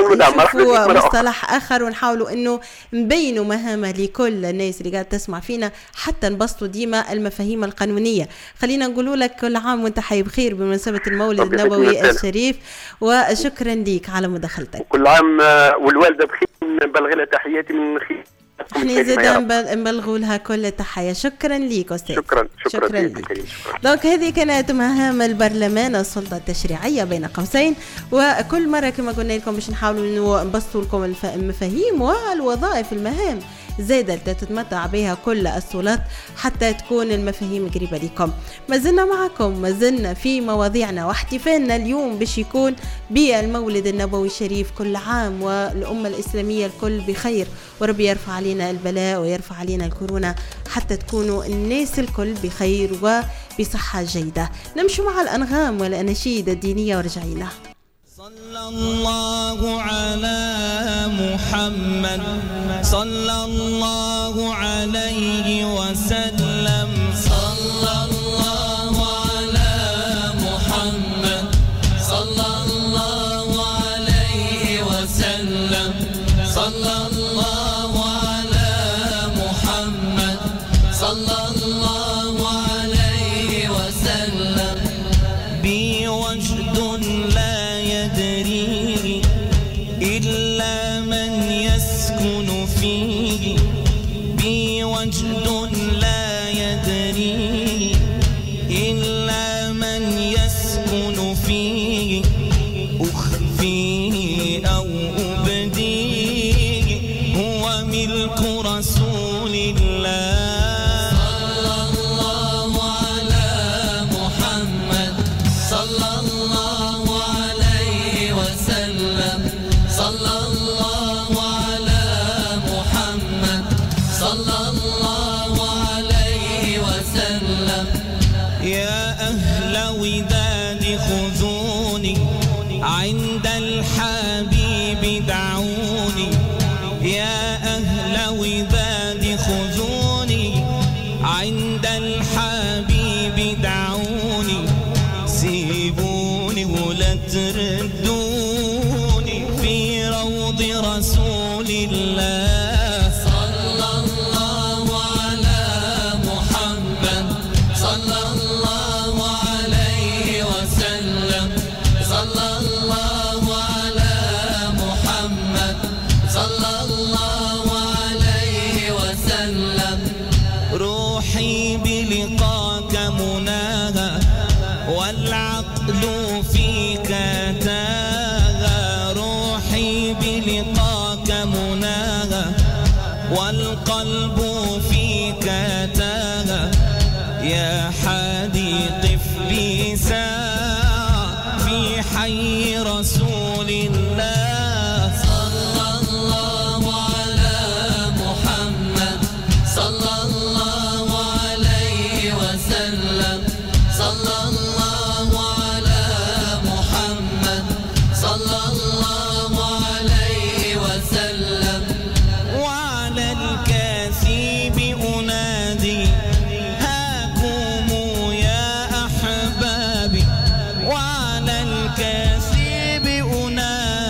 مصطلح آخر ونحاولوا أنه نبينوا مهامة لكل الناس اللي قاعدة تسمع فينا حتى نبسطوا ديما المفاهيم القانونية. خلينا نقولوا لك كل عام وانت حي بخير بمناسبة المولد النبوي الشريف، وشكرا لك على مداخلتك. كل عام والوالدة بخير، نبلغ لها تحياتي من خير. احنا زادا نبلغوا لها كل تحية. شكرا لك أستاذ. شكرا لك. دونك هذه كانت مهام البرلمان السلطة التشريعية بين قوسين، وكل مرة كما قلنا لكم باش نحاولوا انه نبسطوا لكم المفاهيم والوظائف المهام زادة تتمتع بها كل السلطات حتى تكون المفاهيم قريبة لكم. ما زلنا معكم، ما زلنا في مواضيعنا واحتفالنا اليوم باش يكون بالمولد النبوي الشريف. كل عام والأمة الإسلامية الكل بخير، وربي يرفع علينا البلاء ويرفع علينا الكورونا حتى تكونوا الناس الكل بخير وبصحة جيدة. نمشوا مع الأنغام والأناشيد الدينية ورجعينا. صلى الله على محمد صلى الله عليه وسلم. صلى الله على محمد صلى الله عليه وسلم. صلى الله على محمد صلى الله عليه وسلم. بوجد لا يدري إلا من يسكن فيه. بوجد لا يدري إلا من يسكن فيه. أخفيه أو أبديه هو ملك رسول الله. صلى الله على محمد صلى الله عليه وسلم. صلى الله على محمد صلى الله عليه وسلم. يا أهل وداد خذوني عند الحبيب دعوني. يا أهل وداد خذوني عند الحبيب دعوني. سيبوني ولا تردوني في روض رسول الله. صلى الله على محمد صلى الله عليه وسلم. صلى الله على محمد صلى الله عليه وسلم. روحي بلقاك مناها والعقل فيك تاها. روحي بلقاك مناها والقلب فيك تاها. يا حادي طفلي ساعة في حي رسول الله. صلى الله على محمد صلى الله عليه وسلم. صلى الله على محمد صلى الله عليه وسلم. وعلى الكاثيب أنادي هاكم يا أحبابي. وعلى الكاثيب أنادي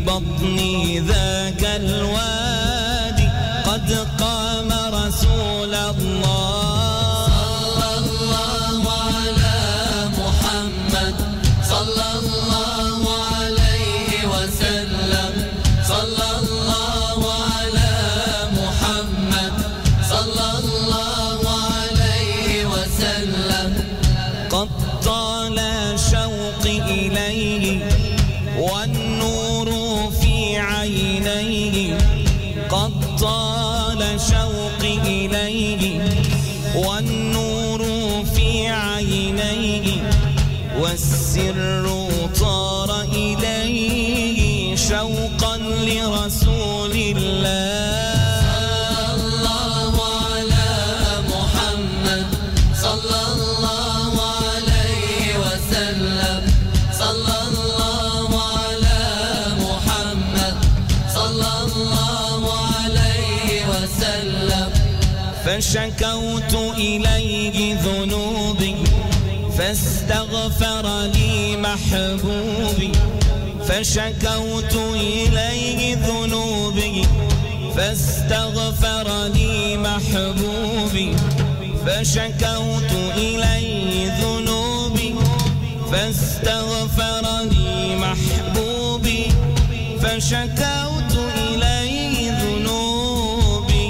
بطن ذاك الوادي قد قام رسول الله. صلى الله على محمد صلى الله عليه وسلم. صلى الله على محمد صلى الله عليه وسلم. قد طال شوقي إليه والنور في عينيه. قد طال شوقي إليه والنور في عينيه. والسر طار إليه شوقا لرسول الله. صلى الله على محمد صلى الله عليه وسلم. صلى الله على محمد صلى الله عليه وسلم. فشكوت إليه ذنوبي فاستغفر لي محبوبي. فشكوت إليه ذنوبي فاستغفر لي محبوبي. فشكوت إليه ذنوبي فاستغفر لي محبوبي. فشكوت إليه ذنوبي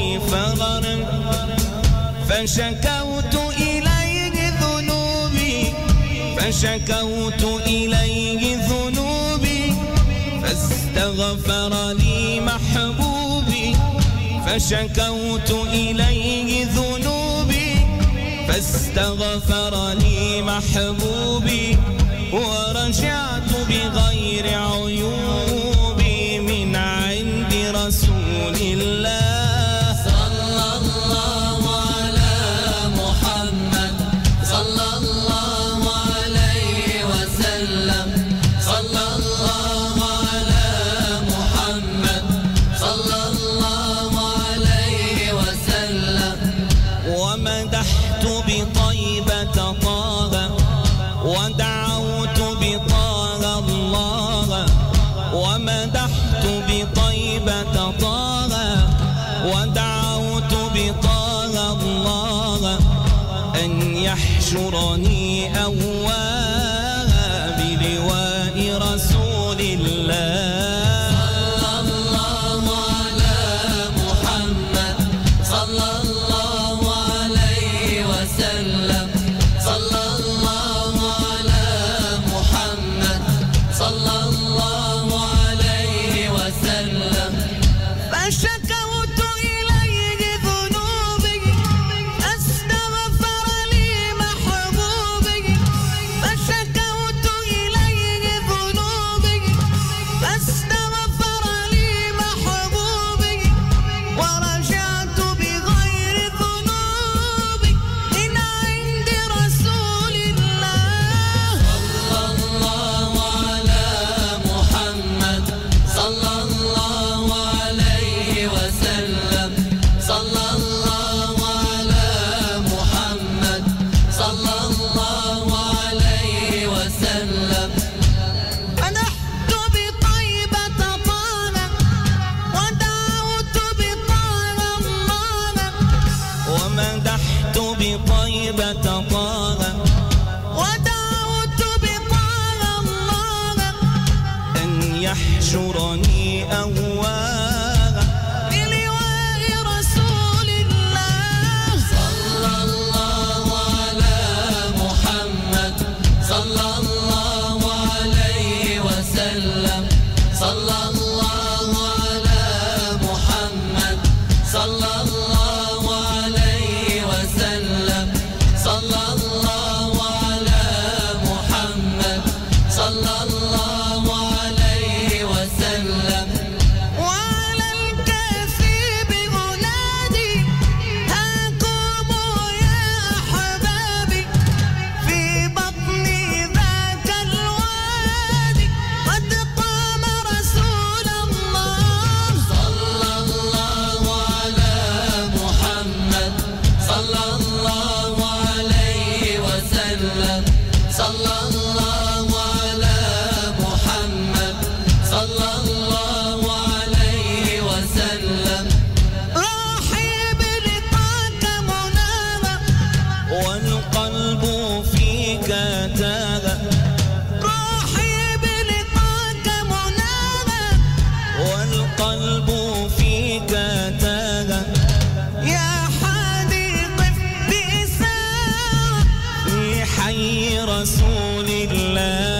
فشكوت إليه ذنوبي. فشكوت إليه ذنوبي فاستغفر لي محبوبي. فشكوت إليه ذنوبي فاستغفر لي محبوبي. ورجعت بغير عيوبي من عند رسول الله. صلى الله على محمد صلى الله عليه وسلم. صلى الله على محمد صلى الله عليه وسلم. ومدحت بطيبة طه ودعوت بطه الله. ومدحت بطيبة طه ودعوت بطه الله أن يحشرني أواها بلواء رسول الله. صلى الله على محمد صلى الله عليه وسلم. صلى الله على محمد صلى الله عليه وسلم. فشكوت إليه ذنوبي أستغفر لي محبوبي. فشكوت إليه ذنوبي فاستغفر لي محبوبي. ورجعت بغير ذنوبي من عند رسول الله. صلى الله على محمد صلى الله عليه وسلم. صلى الله على محمد صلى الله عليه وسلم. فنحت بطيبة طه ودعوت بطه الله. ومدحت بطيبة طه ودعوت بطه الله أن يحشرني أواها بلواء رسول الله. صلى الله على محمد صلى الله عليه وسلم. صلى الله على محمد صلى الله عليه وسلم. صلى الله على محمد صلى الله عليه وسلم. والقلب فيك تاها يا حديق ابتسام في حي رسول الله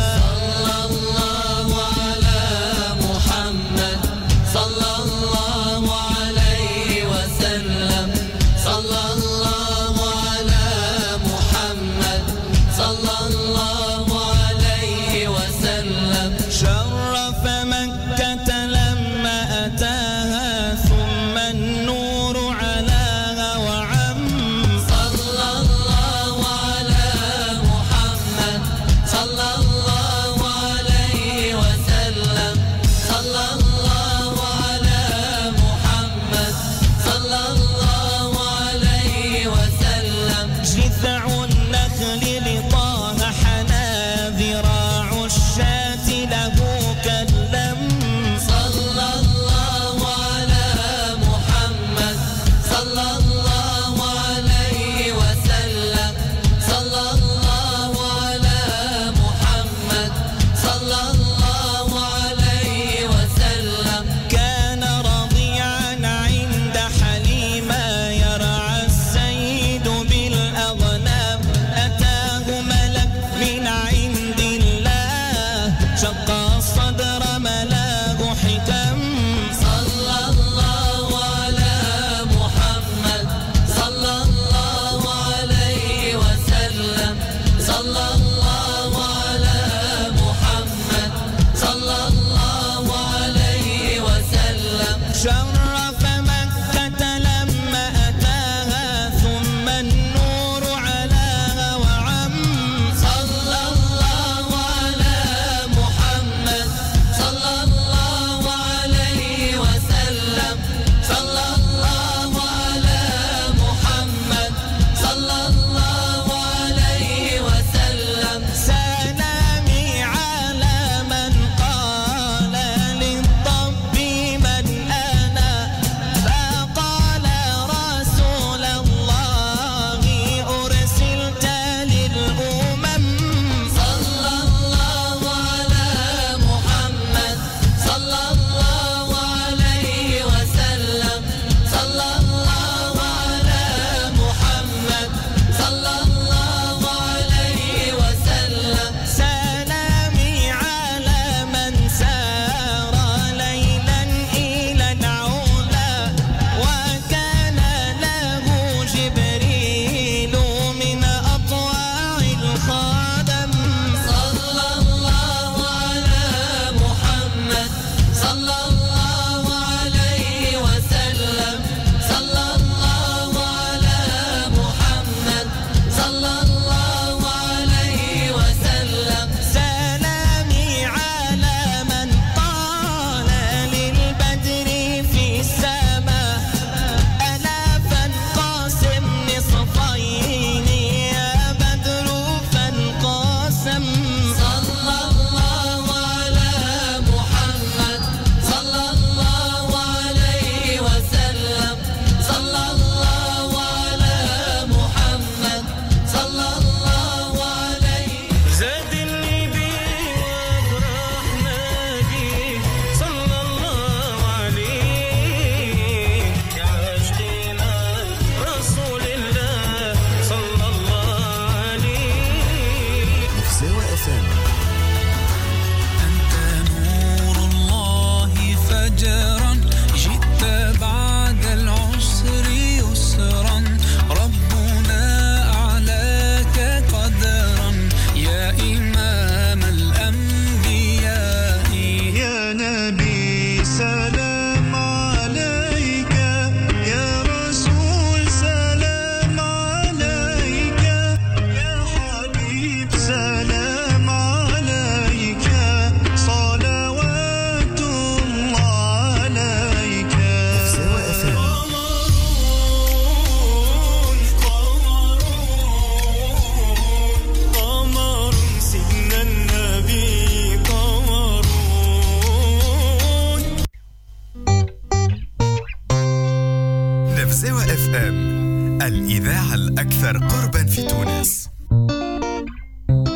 الإذاعة الأكثر قربا في تونس.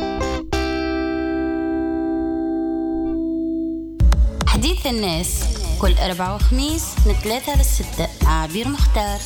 حديث الناس كل أربعة وخميس من 3 ل6 مع عبير مختار.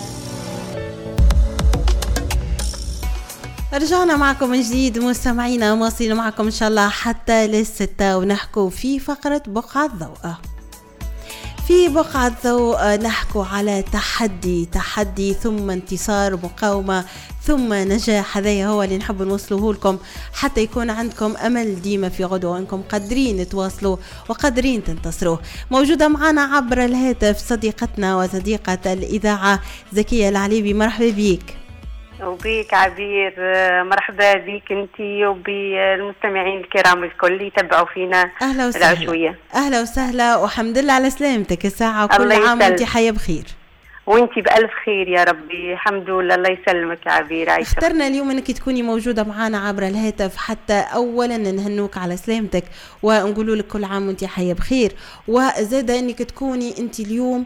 رجعنا معكم من جديد مستمعينا، واصلين معكم إن شاء الله حتى لل6 ونحكوا في فقرة بقعة ضوء. في بقعة ضوء نحكوا على تحدي ثم انتصار، مقاومة ثم نجاح. هذا هو اللي نحب نوصله لكم حتى يكون عندكم أمل ديما في غدوة وأنكم قادرين تواصلوا وقادرين تنتصروا. موجودة معنا عبر الهاتف صديقتنا وصديقة الإذاعة زكية العليبي. مرحبا بيك. وبيك عبير، مرحبا بيك انتي وبالمستمعين الكرام الكل يتبعوا فينا. أهلا وسهلا. العشوية. أهلا وسهلا والحمد لله على سلامتك الساعة، وكل عام وانتي حية بخير. وانتي بألف خير يا ربي. الحمد لله. الله يسلمك يا عبير. عايشة. اخترنا اليوم انك تكوني موجودة معنا عبر الهاتف حتى اولا نهنوك على سلامتك ونقولوا لك كل عام وانتي حية بخير، وزاد انك تكوني انت اليوم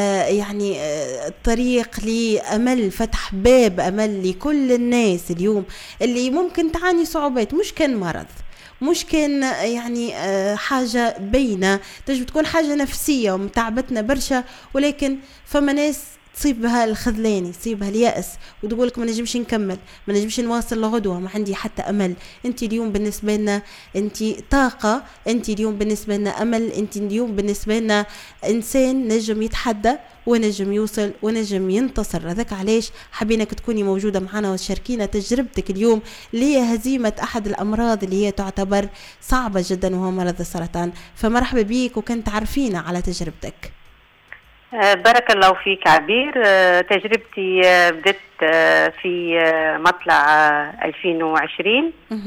الطريق لأمل، فتح باب أمل لكل الناس اليوم اللي ممكن تعاني صعوبات، مش كان مرض، مش كان يعني حاجة بينة، تجب تكون حاجة نفسية ومتعبتنا برشا، ولكن فما ناس تصيبها الخذلان، يصيبها اليأس وتقولك ما نجمش نكمل، ما نجمش نواصل لغدوة، ما عندي حتى أمل. انت اليوم بالنسبة لنا انت طاقة، انت اليوم بالنسبة لنا أمل، انت اليوم بالنسبة لنا إنسان نجم يتحدى ونجم يوصل ونجم ينتصر. هذاك علاش حبيناك تكوني موجودة معنا وتشاركينا تجربتك اليوم لهزيمة أحد الأمراض اللي هي تعتبر صعبة جدا وهو مرض السرطان. فمرحبا بيك وكنت عارفينا على تجربتك. بارك الله فيك عبير. تجربتي بدت في مطلع 2020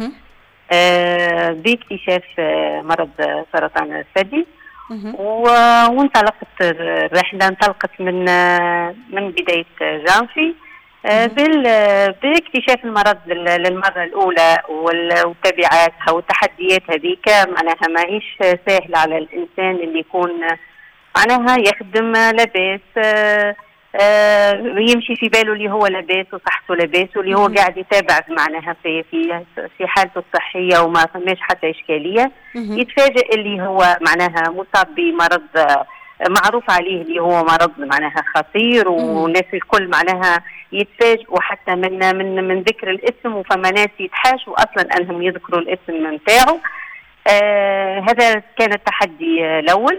باكتشاف مرض سرطان الثدي، وانطلقت الرحلة، انطلقت من بداية جانفي باكتشاف المرض للمرة الأولى والتبعاتها والتحديات هذيك. معناها ما هيش سهل على الإنسان اللي يكون معناها يخدم لاباس، يمشي في باله اللي هو لاباس وصحته لاباس، واللي هو قاعد يتابع معناها في حالته الصحية وما فماش حتى إشكالية، يتفاجئ اللي هو معناها مصاب بمرض معروف عليه اللي هو مرض معناها خطير، والناس الكل معناها يتفاجئوا حتى من ذكر الاسم، وفما ناس يتحاشوا أصلا أنهم يذكروا الاسم متاعه. هذا كان التحدي الأول،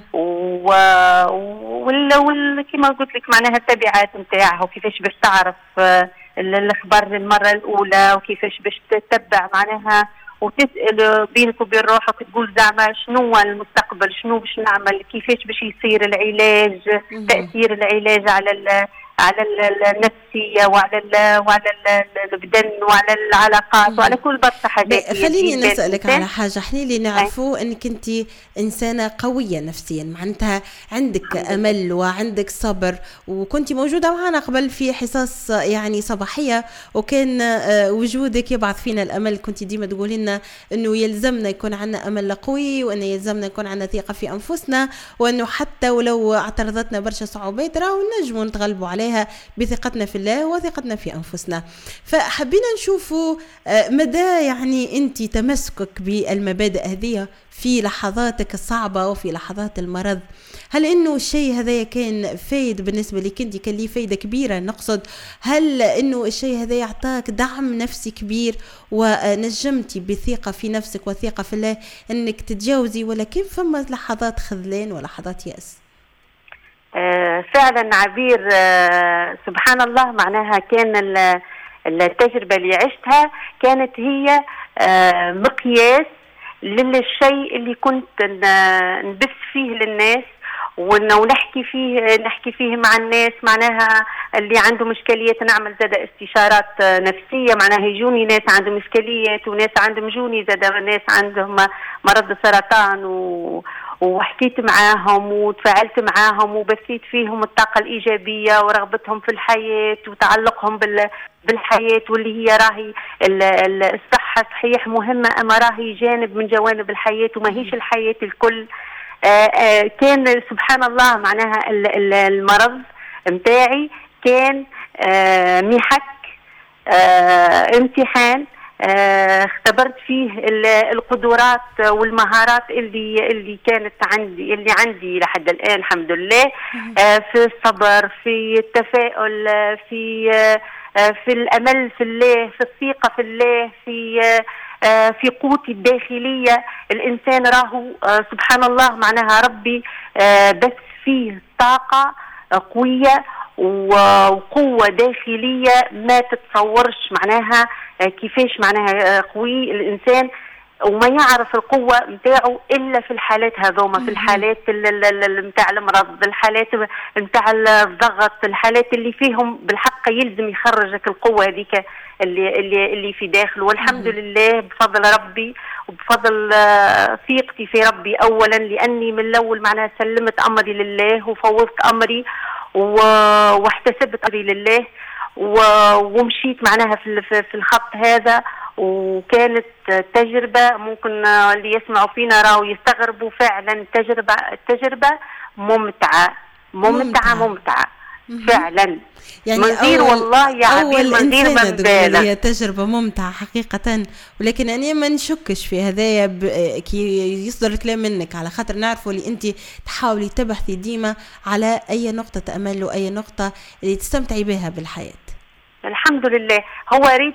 كما قلت لك معناها التبعات نتاعها، وكيفاش باش تعرف الأخبار للمرة الأولى، وكيفاش باش تتبع معناها وتسأل بينك وبين روحك، تقول زعما شنو المستقبل، شنو باش نعمل، كيفاش باش يصير العلاج، تأثير العلاج على النفسية وعلى البدن وعلى العلاقات وعلى كل برشا حاجات. خليني نسألك على حاجة، احنا اللي نعرفوا انك انت انسانة قوية نفسيا، معناتها عندك امل وعندك صبر، وكنت موجودة معنا قبل في حصص يعني صباحية، وكان وجودك يبعث فينا الامل. كنت ديما تقولي لنا انه يلزمنا يكون عندنا امل قوي، وانه يلزمنا يكون عندنا ثقة في انفسنا، وانه حتى ولو اعترضتنا برشا صعوبات راهو نجموا نتغلبوا عليها بثقتنا في الله وثقتنا في أنفسنا. فحبينا نشوفوا مدى يعني أنت تمسكك بالمبادئ هذه في لحظاتك الصعبة وفي لحظات المرض. هل إنه الشيء هذا كان فايد بالنسبة لك أنت، كان ليه فايدة كبيرة نقصد؟ هل إنه الشيء هذا يعطاك دعم نفسي كبير ونجمتي بثقة في نفسك وثقة في الله أنك تتجاوزي، ولا كيف فما لحظات خذلان ولحظات يأس؟ فعلا عبير، سبحان الله، معناها كان التجربة اللي عشتها كانت هي مقياس للشيء اللي كنت نبث فيه للناس ونحكي فيه مع الناس، معناها اللي عنده إشكاليات نعمل زاد استشارات نفسية، معناها يجوني ناس عندهم إشكاليات وناس عندهم جوني زاد ناس عندهم مرض السرطان وحكيت معاهم وتفاعلت معاهم وبثيت فيهم الطاقة الإيجابية ورغبتهم في الحياة وتعلقهم بالحياة، واللي هي راهي الصحة صحيح مهمة، أما راهي جانب من جوانب الحياة وما هيش الحياة الكل. كان سبحان الله معناها المرض متاعي كان محك، امتحان اختبرت فيه القدرات والمهارات اللي كانت عندي لحد الآن الحمد لله. في الصبر، في التفاؤل، في الأمل في الله، في الثقة في الله، في قوتي الداخلية. الإنسان راهو سبحان الله معناها ربي بس فيه طاقة قوية وقوة داخلية ما تتصورش معناها كيفاش معناها قوي الإنسان، وما يعرف القوة متاعه إلا في الحالات هذوما، في الحالات متاع المرض، الحالات متاع الضغط، الحالات اللي فيهم بالحق يلزم يخرجك القوة هذيك اللي في داخله. والحمد لله بفضل ربي وبفضل ثقتي في ربي أولا، لأني من الأول معناها سلمت أمري لله وفوضت أمري واحتسبت أمري لله ومشيت معناها في الخط هذا. وكانت تجربة ممكن اللي يسمعوا فينا راهو يستغربوا، فعلا تجربة ممتعة فعلا. يعني منظير والله يا عبير، منظير ما بالغ. هي تجربة ممتعة حقيقة، ولكن أنا ما نشكش في هذايا كي يصدر الكلام منك، على خاطر نعرفوا اللي أنت تحاولي تبحثي ديما على أي نقطة أمل وأي نقطة اللي تستمتعي بها بالحياة. الحمد لله. هو ريت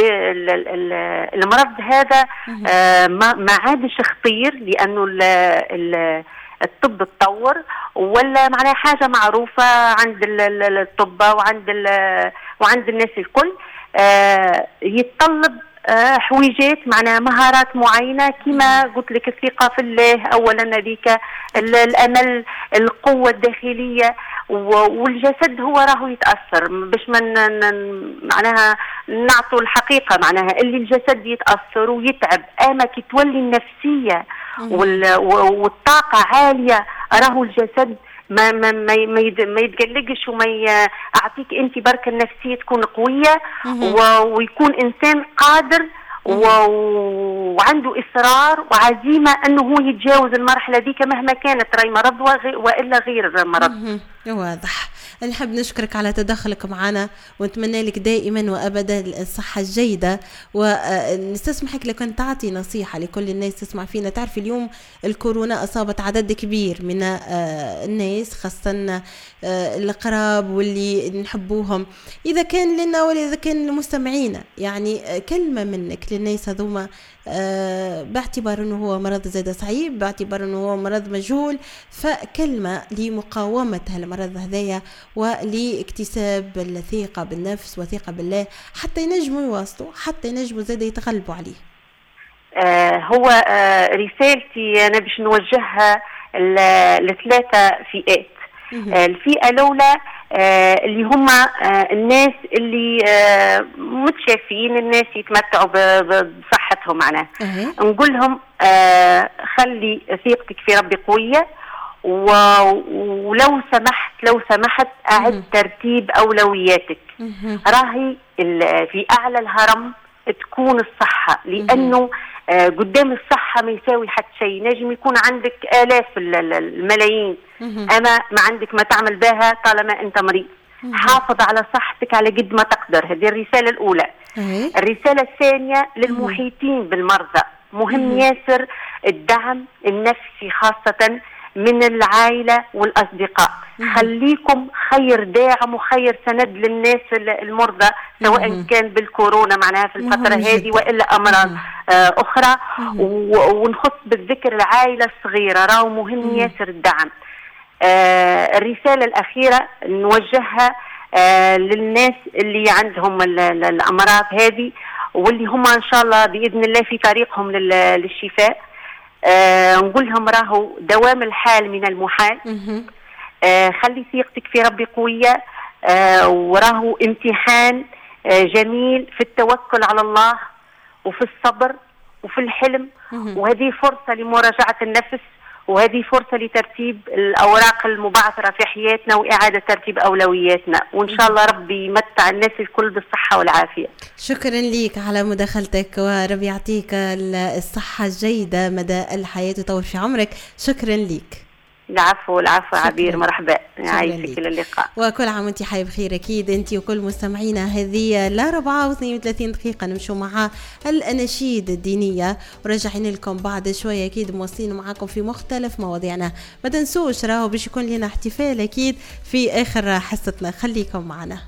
المرض هذا ما عادش خطير، لأنه الطب تطور ولا معناها حاجة معروفة عند الطب وعند الناس الكل. يتطلب حويجات معناها مهارات معينة كما قلت لك، الثقة في الله أولا، هذيك الأمل، القوة الداخلية، والجسد هو راهو يتأثر باش معناها نعطوا الحقيقة معناها اللي الجسد يتأثر ويتعب، أما كي تولي النفسية والطاقة عالية راهو الجسد ما يتقلقش وما يعطيك انت برك النفسية تكون قوية ويكون انسان قادر وعنده اصرار وعزيمة انه هو يتجاوز المرحلة ديك مهما كانت راي مرض والا غير مرض. واضح. نحب نشكرك على تدخلك معنا ونتمنى لك دائما وابدا الصحه الجيده، ونستسمحك لو كنت تعطي نصيحه لكل الناس تسمع فينا. تعرفي اليوم الكورونا اصابت عدد كبير من الناس، خاصه القراب واللي نحبوهم، اذا كان لنا ولا اذا كان لمستمعينا، يعني كلمه منك للناس هذوما باعتبار انه هو مرض زاد صعيب، باعتبار انه هو مرض مجهول، فكلمه لمقاومه هالمرض هذايا ولاكتساب الثقه بالنفس وثقه بالله، حتى ينجموا يواصلوا، حتى ينجموا زاد يتغلبوا عليه. هو رسالتي انا باش نوجهها لثلاثه فئات. الفئه الاولى اللي هم الناس اللي متشافين، الناس يتمتعوا بصحتهم معناه. نقول لهم خلي ثقتك في ربي قوية، ولو سمحت أعد ترتيب أولوياتك. راهي في أعلى الهرم تكون الصحة، لأنه قدام الصحة ما يساوي حتى شيء. نجم يكون عندك آلاف الملايين، أما ما عندك ما تعمل بها طالما أنت مريض. حافظ على صحتك على قد ما تقدر. هذه الرسالة الأولى. الرسالة الثانية للمحيطين بالمرضى، مهم ياسر الدعم النفسي خاصة من العائلة والأصدقاء. خليكم خير داعم وخير سند للناس المرضى، سواء كان بالكورونا معناها في الفترة هذه وإلا أمراض أخرى. ونخص بالذكر العائلة الصغيرة، راهو مهم ياسر الدعم. الرسالة الأخيرة نوجهها للناس اللي عندهم الأمراض هذه واللي هم إن شاء الله بإذن الله في طريقهم للشفاء. نقول لهم راهو دوام الحال من المحال. خلي ثقتك في ربي قوية، وراهو امتحان جميل في التوكل على الله وفي الصبر وفي الحلم. وهذه فرصة لمراجعة النفس، وهذه فرصة لترتيب الأوراق المبعثرة في حياتنا وإعادة ترتيب أولوياتنا، وإن شاء الله ربي يمتع الناس الكل بالصحة والعافية. شكرا ليك على مداخلتك، وربي يعطيك الصحة الجيدة مدى الحياة ويطول في عمرك. شكرا ليك. العفو عبير، مرحبا، يعيشك إلى اللقاء. وكل عام وانت حي بخير أكيد أنت وكل مستمعينا. هذه لا 34 دقيقة نمشوا مع الأناشيد الدينية، وراجعين لكم بعد شوية أكيد مواصلين معاكم في مختلف مواضيعنا. ما تنسوش راهو باش يكون لنا احتفال أكيد في آخر حصتنا، خليكم معنا.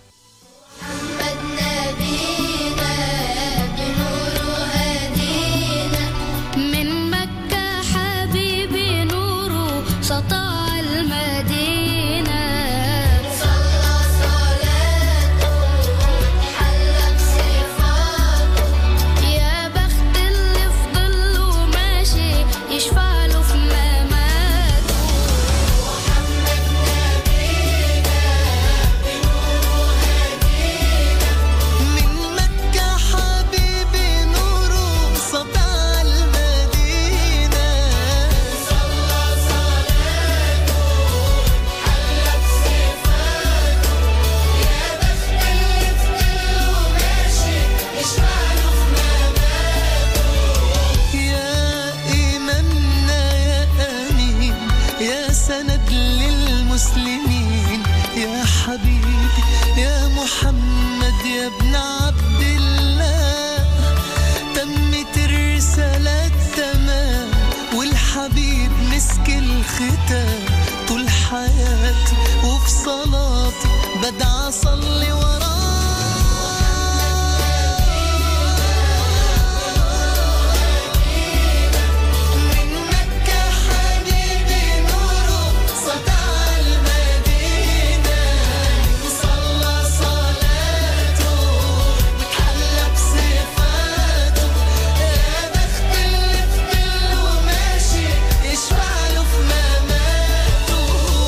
طول حياتي وفي صلاتي بدعى أصلي وراه. من مكة حبيبي نوره سطع المدينة، صلى صلاته وتحلى بصفاته، يا بخت اللي في كله ماشي يشفع له في مماته.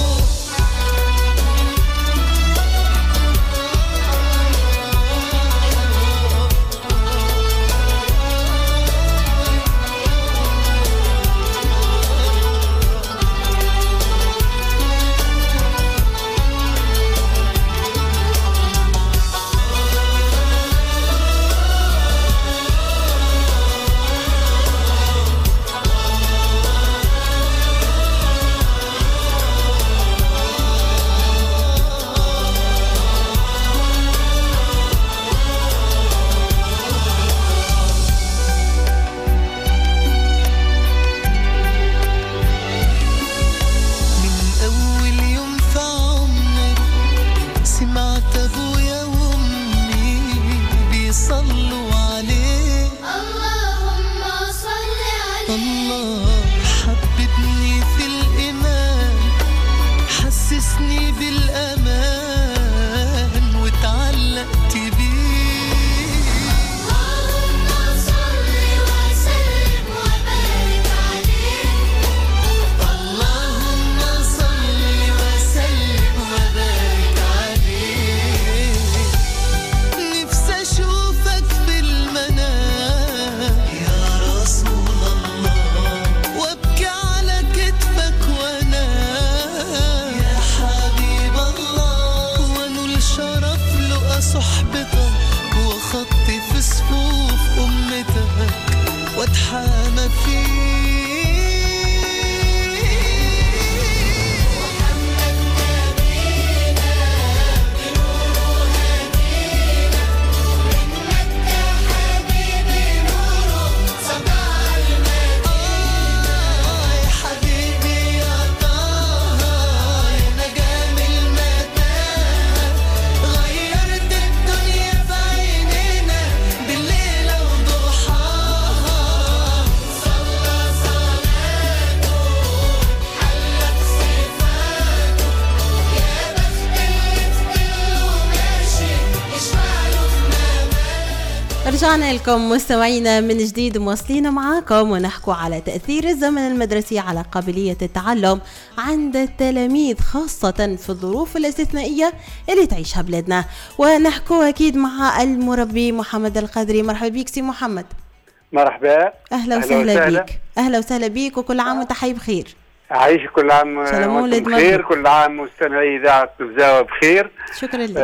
رجعنا لكم مستمعينا من جديد، مواصلين معاكم ونحكوا على تأثير الزمن المدرسي على قابلية التعلم عند التلاميذ، خاصة في الظروف الاستثنائية اللي تعيشها بلادنا. ونحكوا أكيد مع المربي محمد القدري. مرحبا بك سي محمد. مرحبا، أهلا وسهلا بك. أهلا وسهلا بك وكل عام وانت حي بخير. عايش كل عام وانتم بخير، كل عام مستمعي إذاعة نفزاوة بخير. شكرا لك.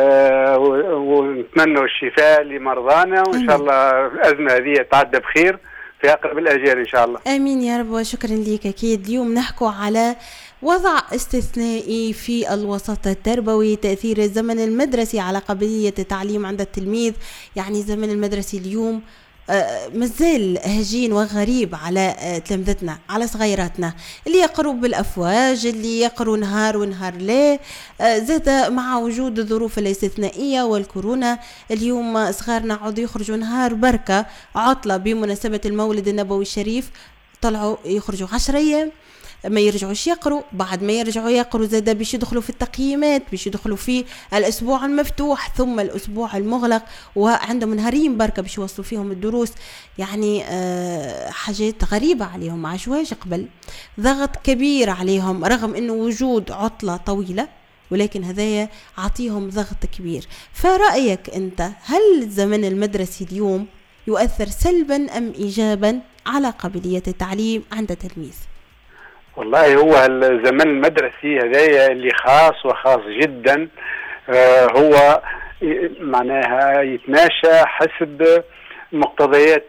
ونتمنى الشفاء لمرضانا، وإن شاء الله الأزمة هذه تعدى بخير في أقرب الأجال إن شاء الله. آمين يا رب، وشكرا لك. أكيد اليوم نحكوا على وضع استثنائي في الوسط التربوي، تأثير الزمن المدرسي على قابلية التعليم عند التلميذ. يعني الزمن المدرسي اليوم مازال هجين وغريب على تلامذتنا، على صغيراتنا اللي يقروا بالأفواج، اللي يقروا نهار ونهار لا. زاد مع وجود الظروف الاستثنائية والكورونا، اليوم صغارنا عودوا يخرجوا نهار بركة عطلة بمناسبة المولد النبوي الشريف، طلعوا يخرجوا 10 أيام ما يرجعوش يقروا. بعد ما يرجعوا يقروا زاد باش يدخلوا في التقييمات، باش يدخلوا في الأسبوع المفتوح ثم الأسبوع المغلق، وعندهم نهارين بركة باش يوصلوا فيهم الدروس. يعني حاجات غريبة عليهم، ما عاشوهاش قبل، ضغط كبير عليهم رغم أنه وجود عطلة طويلة، ولكن هذايا عطيهم ضغط كبير. فرأيك أنت، هل الزمن المدرسي اليوم يؤثر سلبا أم إيجابا على قابلية التعليم عند التلميذ؟ والله هو الزمن المدرسي هذا اللي خاص وخاص جدا، هو معناها يتماشى حسب مقتضيات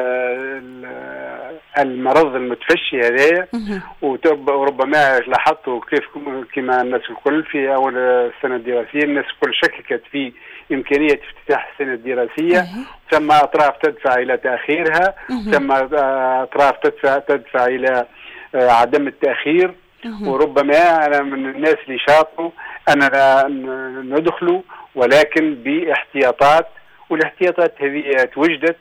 المرض المتفشي هذايا. وربما لاحظتوا كيف كما الناس الكل في اول السنه الدراسيه الناس الكل شككت في امكانيه افتتاح السنه الدراسيه، ثم اطراف تدفع الى تاخيرها، ثم اطراف تدفع الى عدم التاخير. وربما انا من الناس اللي شاطروا اننا ندخلوا ولكن باحتياطات، والاحتياطات هذه توجدت.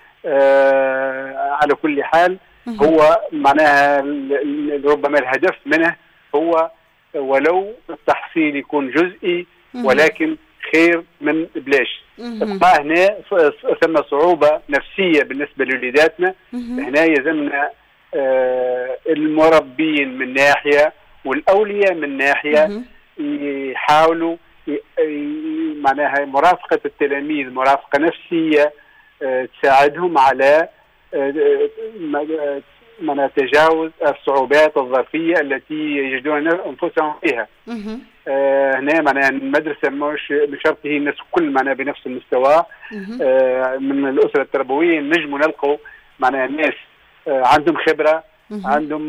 على كل حال هو معناها ربما الهدف منه هو ولو التحصيل يكون جزئي، ولكن خير من بلاش. تبقى هنا ثم صعوبة نفسية بالنسبة لوليداتنا. هنا يلزمنا المربين من ناحية والأولياء من ناحية يحاولوا معناها مرافقة التلاميذ مرافقة نفسية تساعدهم على تجاوز الصعوبات الظرفية التي يجدون أنفسهم فيها. هنا معناها المدرسة مش بشرط هي الناس كل معناها بنفس المستوى. من الأسرة التربوية نجموا نلقوا معناها الناس عندهم خبرة، عندهم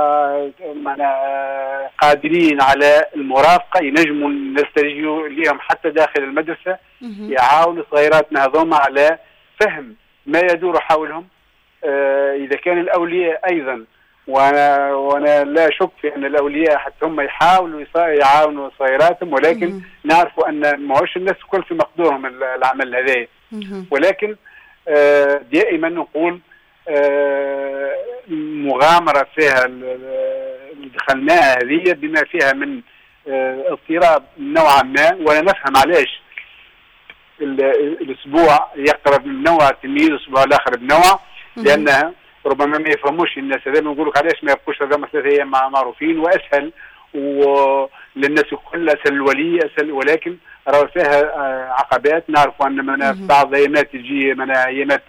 معناها قادرين على المرافقة، ينجموا نستلجوا لهم حتى داخل المدرسة، يعاونوا صغيراتنا هذوما على فهم ما يدور حولهم. إذا كان الأولياء أيضا، وأنا لا شك في أن الأولياء حتى هم يحاولوا يعاونوا صغيراتهم، ولكن نعرفوا أن ما هوش الناس كل في مقدورهم العمل هذا. ولكن دائما نقول مغامرة فيها اللي دخلناها هذه بما فيها من اضطراب نوعا ما، ولا نفهم علاش الأسبوع يقرب من نوع التلميذ الأسبوع الآخر بنوع، لأنها ربما ما يفهموش الناس هذا. نقول لك علاش ما يبقوش هذا 3 أيام معروفين وأسهل، وللناس الكل أسهل، الولي أسهل، ولكن راه فيها عقبات. نعرف أن من بعض الأيامات تجي من أيامات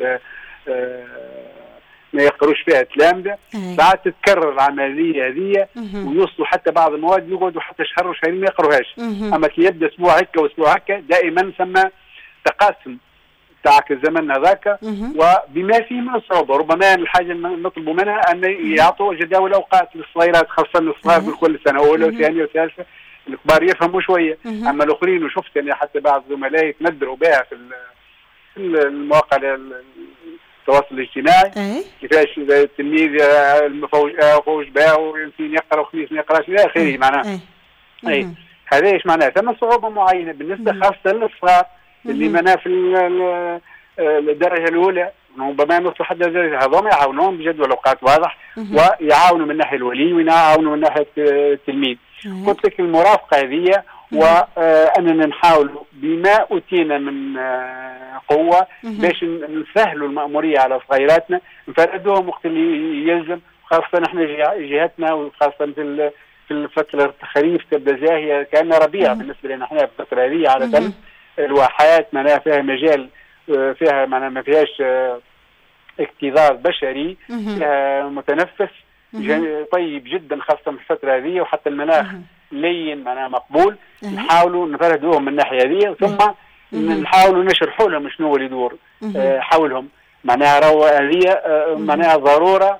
ما يقروش فيها تلامذة، ساعات تتكرر العملية هذه ويوصلوا حتى بعض المواد يقعدوا حتى شهر وشهرين ما يقروهاش. أما كي يبدأ أسبوع هكا وأسبوع هكا دائما ثم تقاسم تاعك الزمن هذاك وبما فيه من الصعوبة. ربما الحاجة نطلب منها أن يعطوا جداول أوقات للصغيرات، خاصة الصغار بكل سنة أولى وثانية وثالثة. الكبار يفهموا شوية، أما الآخرين وشفت أن حتى بعض الزملاء يتندروا بها في المواقع التواصل الاجتماعي، كيفاش التلميذ المفوج بها ويمكن يقرأ وخميس ما يقراش إلى آخره. معناها هذا إيش معناه؟ ثم صعوبة معينة بالنسبة خاصة للصغار اللي منا في الدرجة الأولى، ربما نوصلوا حتى الدرجة هذوما يعاونون بجدول أوقات واضح، ويعاونوا من ناحية الولي ويعاونوا من ناحية التلميذ. قلت لك المرافقة هذه، وأننا نحاول بما أوتينا من قوة باش نسهلوا المأمورية على صغيراتنا، نفردوهم وقت اللي يلزم، خاصة احنا جهتنا وخاصة في الفترة الخريف تبدا زاهية كأنها ربيع بالنسبة لنا احنا في الفترة هذه. عادة الواحات معناها فيها مجال، فيها معناها ما فيهاش اكتظاظ بشري، فيها متنفس طيب جدا خاصة في الفترة هذه، وحتى المناخ لين معناها مقبول. نحاولوا نفردوهم من الناحية هذه، ثم نحاولوا نشرحوا لهم شنو اللي يدور حولهم. معناها هذه معناها ضرورة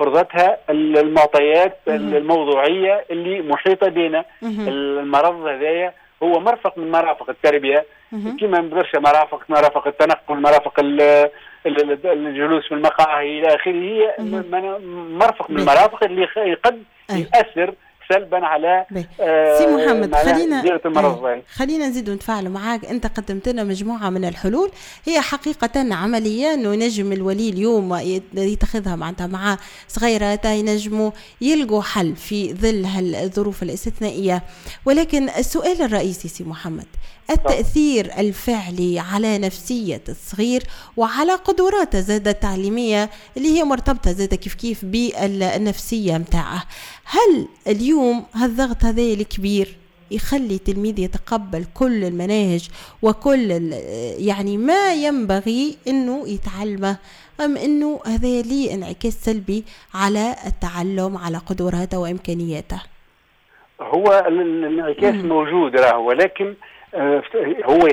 فرضتها المعطيات الموضوعيه اللي محيطه بنا. المرض هذايا هو مرفق من مرافق التربيه، كما برشا مرافق التنقل، مرافق الجلوس في المقاهي الى اخره، هي مرفق من المرافق اللي قد يؤثر سلبا على سي محمد. خلينا نزيد نتفاعلوا معاك. انت قدمت لنا مجموعه من الحلول، هي حقيقه عمليه انه ينجم الولي اليوم يتخذها معناتها مع صغيرات، ينجموا يلقوا حل في ظل هالظروف الاستثنائيه. ولكن السؤال الرئيسي سي محمد، التأثير الفعلي على نفسية الصغير وعلى قدراته زادة التعليمية اللي هي مرتبطة زادة كيف بالنفسية متاعه. هل اليوم هالضغط هذا الكبير يخلي التلميذ يتقبل كل المناهج وكل يعني ما ينبغي انه يتعلمه، ام انه هذا ليه انعكاس سلبي على التعلم، على قدراته وامكانياته؟ هو الانعكاس موجود راه، ولكن هو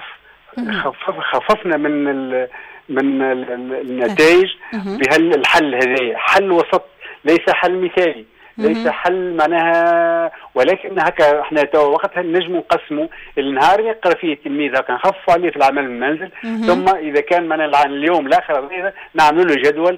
خففنا من النتائج بهالحل هذايا. حل وسط، ليس حل مثالي، ليس حل معناها، ولكن هكا احنا تو وقتها نجم نقسموا النهار يقرا فيه التلميذ هكا نخفف عليه في العمل من المنزل، ثم اذا كان معناها اليوم الاخر نعمل له جدول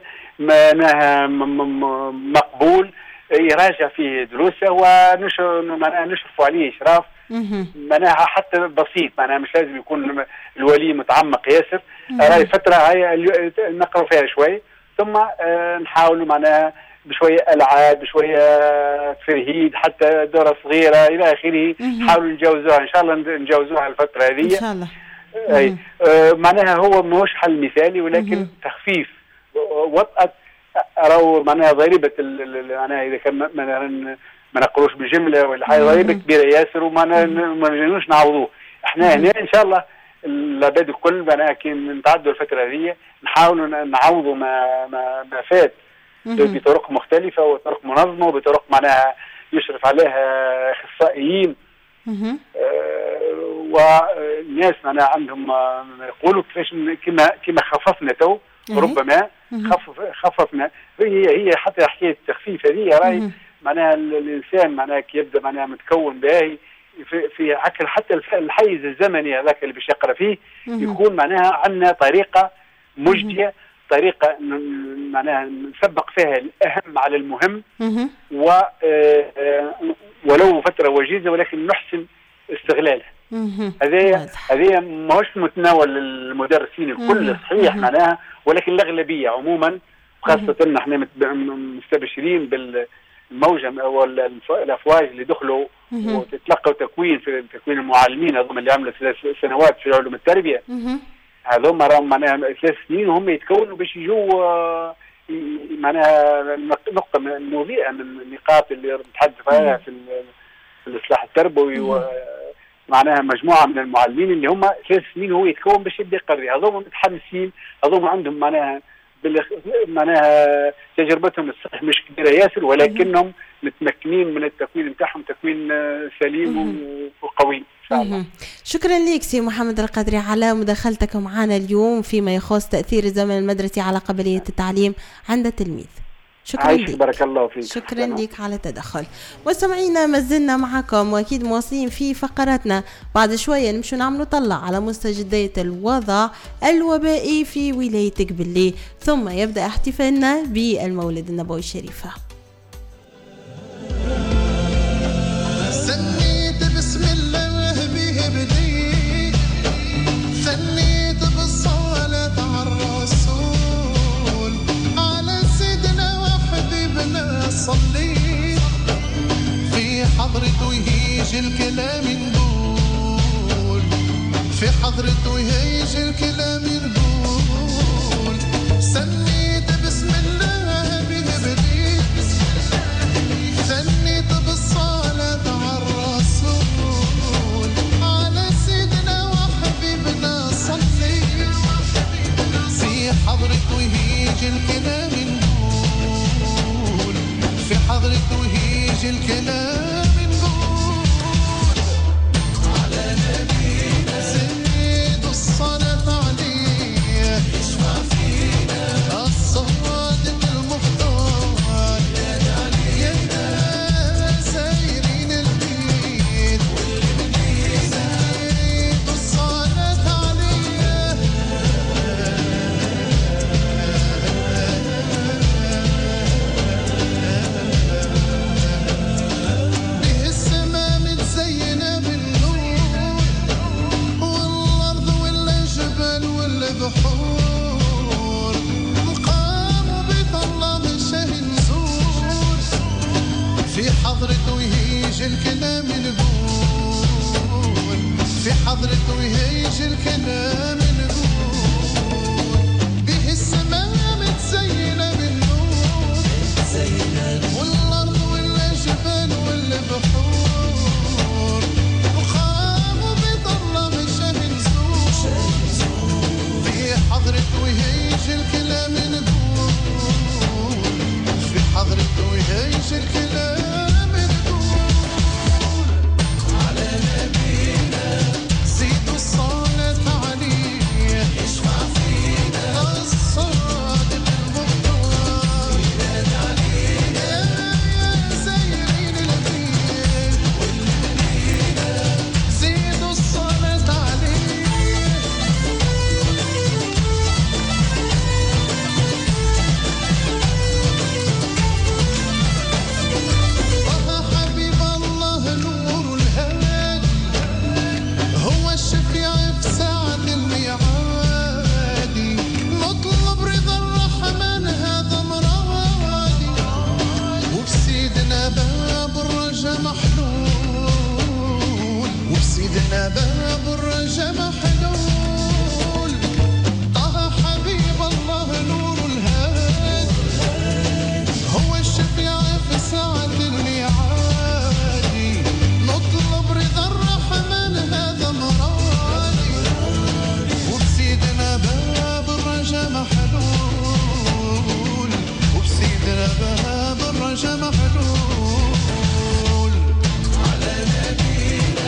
مقبول يراجع فيه دروسه ونشرفوا عليه اشراف معناها حتى بسيط، معناها مش لازم يكون الولي متعمق ياسر. راهي فتره هاي نقرا فيها شوي، ثم نحاولوا معناها بشويه العاب، بشويه تفرهيد، حتى دوره صغيره الى اخره، نحاولوا نجاوزوها ان شاء الله، نجاوزوها الفتره هذه ان شاء الله. اي معناها هو ماهوش حل مثالي، ولكن تخفيف وطأة راهو معناها ضريبه معناها اذا كان ما نقولوش بالجمله ولا حاجه ضريبه كبيره ياسر، وما نجموش نعوضوه. احنا هنا ان شاء الله العباد الكل معناها كي نتعدوا الفتره هذه نحاولوا نعوضوا ما فات بطرق مختلفه وطرق منظمه وبطرق معناها يشرف عليها اخصائيين والناس معناها عندهم يقولوا كيفاش كما خففنا تو ربما خففنا. هي حتى حكايه التخفيف هذه راهي معناها الانسان معناها كي يبدا معناها متكون باهي في عكر حتى الحيز الزمني هذاك اللي باش يقرا فيه يكون معناها عندنا طريقه مجديه، طريقه معناها نسبق فيها الاهم على المهم، ولو فتره وجيزه ولكن نحسن استغلالها. هذه ماهوش متناول المدرسين الكل صحيح معناها، ولكن الاغلبيه عموما، خاصه احنا مستبشرين بالموجه او الافواج اللي دخلوا وتلقوا تكوين في تكوين المعلمين هذوما اللي عملوا 3 سنوات في علوم التربيه. هذوما راهم معناها 3 سنين وهم يتكونوا باش يجوا معناها نقطه مضيئه من النقاط اللي نتحدث فيها في الاصلاح التربوي، معناها مجموعه من المعلمين اللي هم 3 سنين هو يتكون باش يبدا يقري. هذوما متحمسين، هذوما عندهم معناها تجربتهم الصحيح مش كبيره ياسر، ولكنهم متمكنين من التكوين نتاعهم تكوين سليم وقوي ان شاء الله. شكرا لك سي محمد القادري على مداخلتك معنا اليوم فيما يخص تاثير الزمن المدرسي على قابليه التعليم عند التلميذ. شكرا لك، بارك الله فيك. شكرا لك على التدخل. مستمعينا ما زلنا معكم واكيد مواصلين في فقراتنا. بعد شويه نمشوا نعملوا طلع على مستجدات الوضع الوبائي في ولايه قبلي، ثم يبدا احتفالنا بالمولد النبوي الشريفه. سنيت بسم الله به بديت، ثنيت بالصلاة على الرسول، على سيدنا وحبيبنا صليت، في حضرته يهيج الكلام نقول، في حضرته يهيج الكلام نقول. سنيت بسم الله به بديت، ثنيت بالصلاة على الرسول، على سيدنا وحبيبنا صليت، في حضرته يهيج الكلام نقول، في حضرته يهيج الكلام نقول. على نبينا زيد الصلاة عليه، يشفع فينا الصادق المختار، الكلام نقول في حضرته يهيج الكلام نقول به السماء متزينة بالنور والأرض والجبال والبحور وخام وبيطلع من شهر زور في حضرته يهيج الكلام نقول في حضرته يهيج الكلام نقول على نبينا زيدوا الصلاة عليه يشفع فينا الصادق المختار ينادي علينا يا سايرين البيت والمدينة زيدوا الصلاة عليه طه حبيب الله نور الهادي هو الشفيع في ساعة الميعاد نطلب رضا الرحمن هذا مرادي وبسيدنا باب الرجا محلول وبسيدنا باب الرجا محلول طه حبيب الله نور الهادي هو الشفيع في ساعة الميعاد نطلب رضا الرحمن هذا مرادي وبسيدنا باب الرجا محلول وبسيدنا باب الرجا محلول على نبينا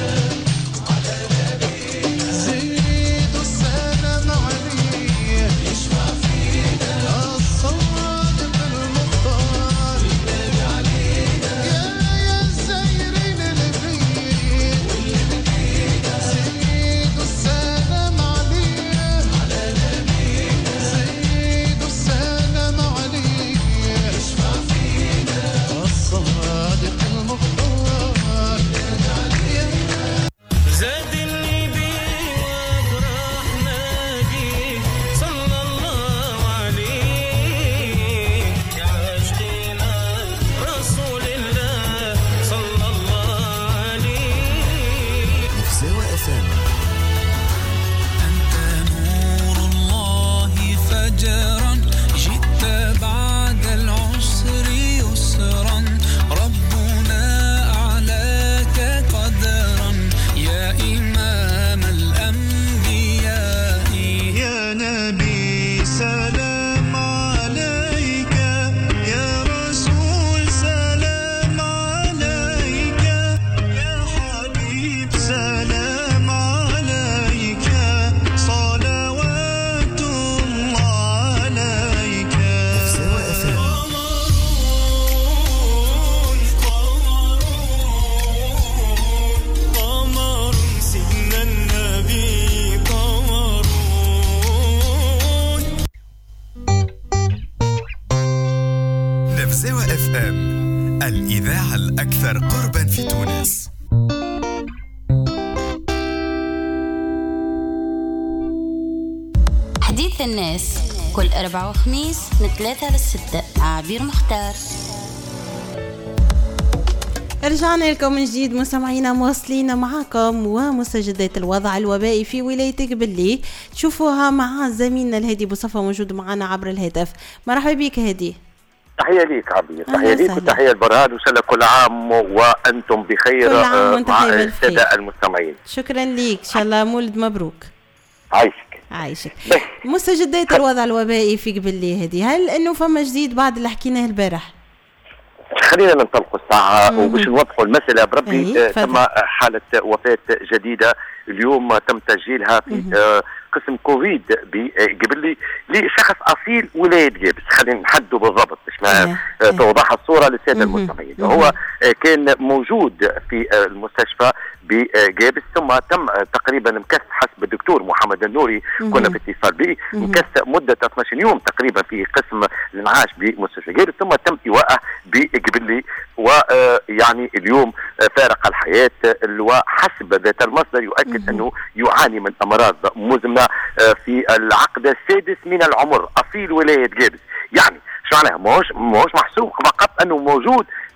زيدوا السلام عليه يشفع فينا الصادق المختار ينادي علينا يا سايرين البيت والمدينة زيدوا السلام عليه على نبينا زيدوا السلام عليه يشفع فينا الصادق المختار ينادي علينا زاد النبي وافرح ناجي صلى الله عليه يا عشقنا رسول الله صلى الله عليه نفساوة FM. أنت نور الله فجرا جئت بعد العسر يسرا ربنا أعلاك قدرا يا إمام الأنبياء يا نبي سلام عليك يا رسول سلام عليك يا حبيب سلام عليك صلوات الله عليك نفساوة FM. قمر سيدنا النبي قمر نفساوة FM، الإذاعة الأكثر قربا في تونس. حديث الناس كل أربعة وخميس من 3 ل6 مع عبير مختار. رجعنا لكم من جديد مستمعينا، مواصلين معكم ومستجدات الوضع الوبائي في ولاية قبلي تشوفوها مع زميلنا الهادي بوصفة موجود معنا عبر الهاتف. مرحبا بك هادي. تحية ليك عبير، أهلا تحية ليك وسهلا. وتحية البرهان، وإن شاء الله كل عام وأنتم بخير كل عام وأنت مع طيب بالخير. السادة المستمعين. شكرا ليك، إن شاء الله مولد مبروك. عايشك. عايشك. بس. مستجدات الوضع الوبائي في قبلي هادي، هل انه فما جديد بعد اللي حكيناه البارح؟ خلينا ننطلقوا الساعة وباش نوضحوا المسألة بربي. أي، تم حالة وفاة جديدة اليوم تم تسجيلها في قسم كوفيد بقبلي لشخص أصيل ولاية جابس. خلينا نحدوا بالضبط باش ما توضح الصورة للسادة المستمعين. هو كان موجود في المستشفى بجابس، ثم تم تقريبا مكث حسب الدكتور محمد النوري كنا في اتصال به، مكث مدة 12 يوم تقريبا في قسم الانعاش بمستشفى جابس، ثم تم إيواءه بقبلي، ويعني اليوم فارق الحياة. وحسب ذات المصدر يؤكد أنه يعاني من أمراض مزمنة في العقد السادس من العمر، أصيل ولاية جابس. يعني شو معناها؟ ماهوش محسوق فقط أنه موجود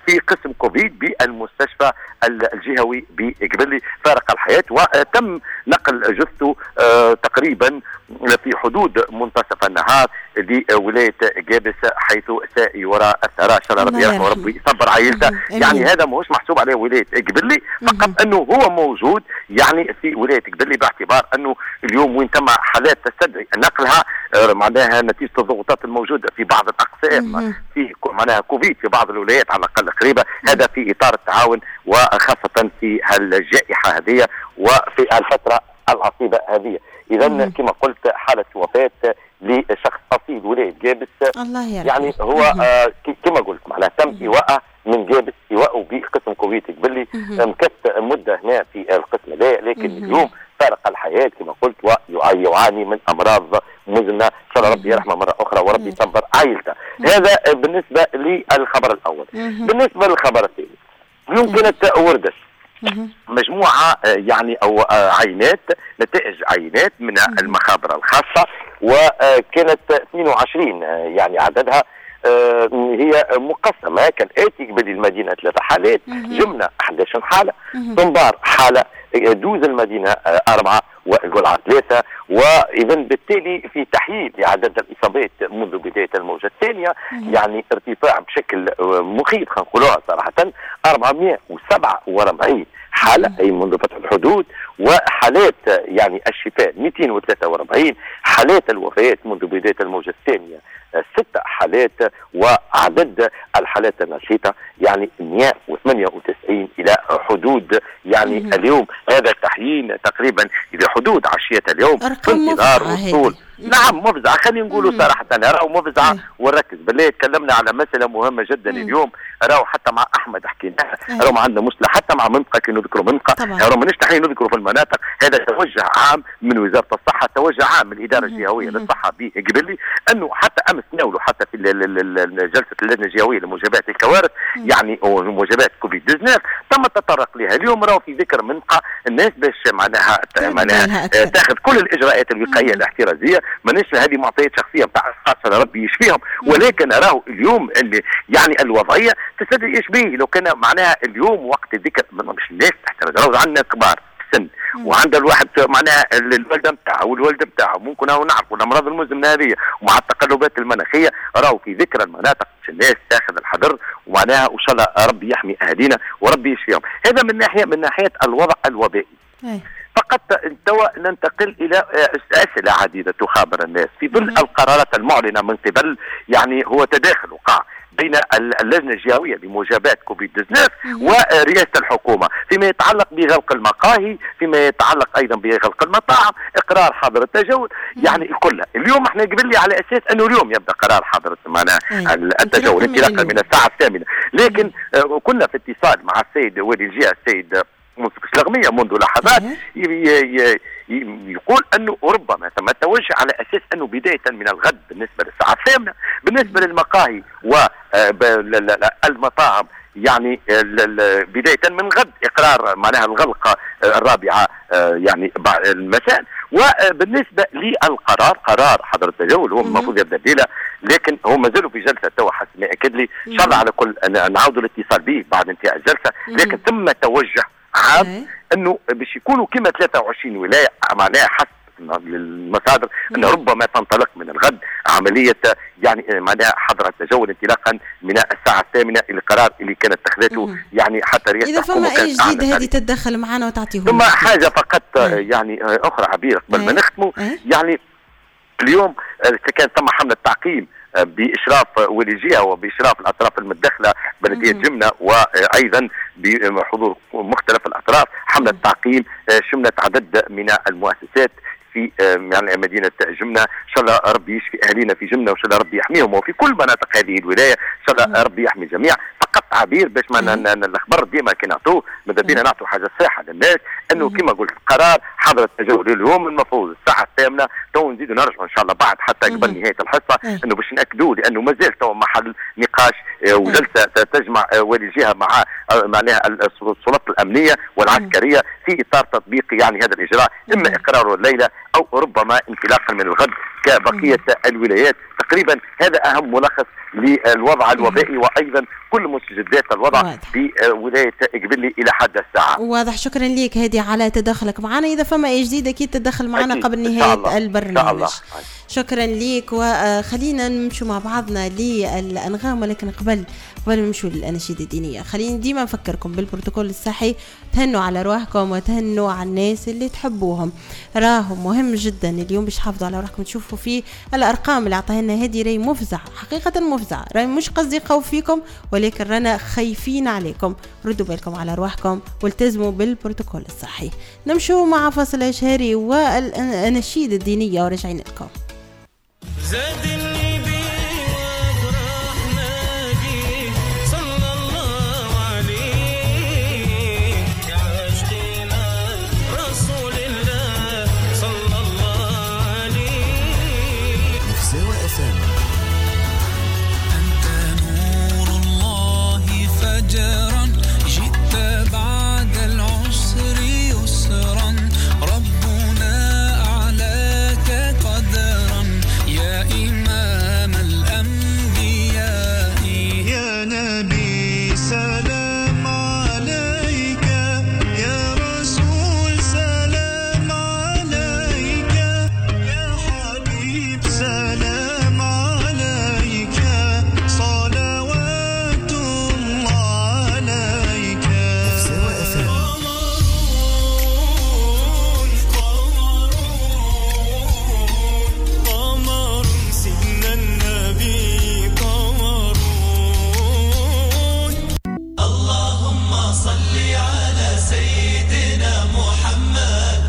في قسم كوفيد بالمستشفى الجهوي بقبلي فارق الحياة، وتم نقل جثته تقريبا في حدود منتصف النهار لولاية قابس حيث سيرى الثراء. ان شاء الله ربي يرحمه وربي يصبر عائلته. يعني هذا ماهوش محسوب عليه ولاية قبلي فقط، انه هو موجود يعني في ولاية قبلي، باعتبار انه اليوم وين تم حالات تستدعي نقلها معناها نتيجة الضغوطات الموجودة في بعض الأقسام في معناها كوفيد في بعض الولايات على الأقل قريبة. هذا في إطار التعاون وخاصة في الجائحة هذه وفي الفترة العصيبة هذه. إذا كما قلت حالة وفاة لشخص أصيل ولاية قابس. يعني هو كما قلت معناها تم إيواءه من قابس، إيواءه بقسم كوفيد قبلي، مكث مدة هنا في القسم هذا، لكن اليوم فارق الحياة كما قلت ويعاني من أمراض مزمنة. إن شاء الله ربي يرحمه مرة أخرى وربي يصبر عائلته. هذا بالنسبة للخبر الأول. بالنسبة للخبر الثاني، اليوم كانت وردت مجموعة يعني أو عينات، نتائج عينات من المخابر الخاصة، وكانت 22 يعني عددها، هي مقسمة كالآتي: قبل المدينة 3 حالات، جملة 11 حالة، طنبار حالة، دوز المدينة 4 والقلعة 3. وإذا بالتالي في تحييد لعدد الإصابات منذ بداية الموجة الثانية يعني ارتفاع بشكل مخيف خلينا نقولوها صراحة، 447 حالة أي منذ فتح الحدود، وحالات يعني الشفاء 243 حالات الوفيات منذ بداية الموجة الثانية 6 حالات، وعدد الحالات النشيطة يعني 198 إلى حدود يعني اليوم. هذا تحيين تقريبا إلى حدود عشية اليوم في انتظار وصول. نعم مفزعة، خلينا نقولوا صراحة راهو مفزعة. ونركز بالله تكلمنا على مسألة مهمة جدا اليوم، راهو حتى مع أحمد حكيناها، راهو عندنا مصلح حتى مع منطقة كي نذكروا منطقة، راهو مانيش نحن نذكروا في المناطق. هذا توجه عام من وزارة الصحة، توجه عام من الإدارة الجهوية للصحة بقبلي، أنه حتى أمس ناولوا حتى في جلسة اللجنة الجهوية لمواجهة الكوارث يعني ومواجهة كوفيد 19 تم التطرق لها. اليوم راهو في ذكر منطقة الناس باش معناها تاخذ كل الإجراءات الوقائية الاحترازية. مانيش هذه معطيات شخصيه بتاع خاصه ربي يشفيهم، ولكن راهو اليوم اللي يعني الوضعيه تستدعي يشبيه. لو كان معناها اليوم وقت الذكر مش الناس تحترز، راهو عندنا كبار في السن وعند الواحد معناها الوالده نتاعه والوالده نتاعه ممكن راهو نعرفوا الامراض المزمنه هذه ومع التقلبات المناخيه، راهو في ذكر المناطق الناس تاخذ الحذر ومعناها وان شاء الله ربي يحمي اهالينا وربي يشفيهم. هذا من ناحيه الوضع الوبائي. فقط توا ننتقل الى اسئله عديده تخابر الناس في ظل القرارات المعلنه من قبل يعني هو تداخل وقع بين اللجنه الجهويه لمواجهه كوفيد 19 ورئاسه الحكومه فيما يتعلق بغلق المقاهي، فيما يتعلق ايضا بغلق المطاعم، اقرار حظر التجول، يعني كلها. اليوم احنا قبل لي على اساس انه اليوم يبدا قرار حظر معناها التجول انطلاقا من الساعه 8، لكن كنا في اتصال مع السيد والي الجهه السيد منصف الشلغمية منذ لحظات يقول أنه ربما تم التوجه على أساس أنه بداية من الغد بالنسبة للساعة 8 بالنسبة للمقاهي والمطاعم يعني بداية من غد إقرار معناها الغلق 4 يعني المساء. وبالنسبة للقرار قرار حظر التجول هو المفروض يبدأ الليلة، لكن هو ما زالوا في جلسة توا حسب ما أكد لي إن شاء الله على كل نعاودوا الاتصال به بعد انتهاء الجلسة، لكن ثم توجه عام انه باش يكونوا كما 23 ولايه معناها حسب المصادر انه ربما تنطلق من الغد عمليه يعني معناها حظر التجول انطلاقا من الساعه 8 القرار اللي كانت اتخذته يعني حتى رئاسه الحكومه. اذا فما اي جديد هذه تتدخل معنا وتعطيهم. ثم حاجه فقط يعني اخرى عبير قبل ما نختموا، يعني اليوم كان ثم حمله تعقيم بإشراف ولي الجهة وبإشراف الأطراف المتدخلة بلدية جمنة وأيضا بحضور مختلف الأطراف. حملة تعقيم شملت عدد من المؤسسات في يعني مدينة جمنة. إن شاء الله ربي يشفي أهالينا في جمنة وإن شاء الله ربي يحميهم وفي كل مناطق هذه الولاية إن شاء الله ربي يحمي الجميع. فقط تعبير باش ما الأخبار ديما كي نعطوه ماذا بينا نعطوا حاجة صحيحة للناس انه كما قلت قرار حظر التجول اليوم المفروض الساعة 8 تو نزيدوا نرجعوا ان شاء الله بعد حتى قبل نهاية الحصة انه باش نأكدوا لانه مازال تو محل نقاش وجلسة تجمع ولي الجهة مع معناها السلطات الأمنية والعسكرية في إطار تطبيق يعني هذا الإجراء، إما إقراره الليلة أو ربما انطلاقا من الغد كبقية الولايات. تقريبا هذا أهم ملخص للوضع الوبائي وايضا كل مستجدات الوضع في ولايه قبلي الى حد الساعه. واضح. شكرا لك هادي على تدخلك معنا. اذا فما اي جديد اكيد تدخل معنا قبل نهايه البرنامج. شكرا لك. وخلينا نمشوا مع بعضنا للانغام، ولكن قبل ما نمشوا للاناشيد الدينيه خلينا ديما نفكركم بالبروتوكول الصحي. تهنوا على رواحكم وتهنوا على الناس اللي تحبوهم، راهو مهم جدا اليوم باش تحافظوا على روحكم. تشوفوا فيه الارقام اللي عطاها لنا هادي راهي مفزع، حقيقه مفزع. راهي مش قصدي خوف فيكم، ولكن رانا خايفين عليكم. ردوا بالكم على رواحكم والتزموا بالبروتوكول الصحي. نمشوا مع فاصل اشهاري والاناشيد الدينيه ورجعين لكم. جئت بعد العسر يسرا، ربنا أعلاك قدرا يا إمام الأنبياء. يا نبي سلام عليك، يا رسول سلام عليك، يا حبيب سلام عليك، صلوات الله عليك. قمر سيدنا النبي قمرون. اللهم صل على سيدنا محمد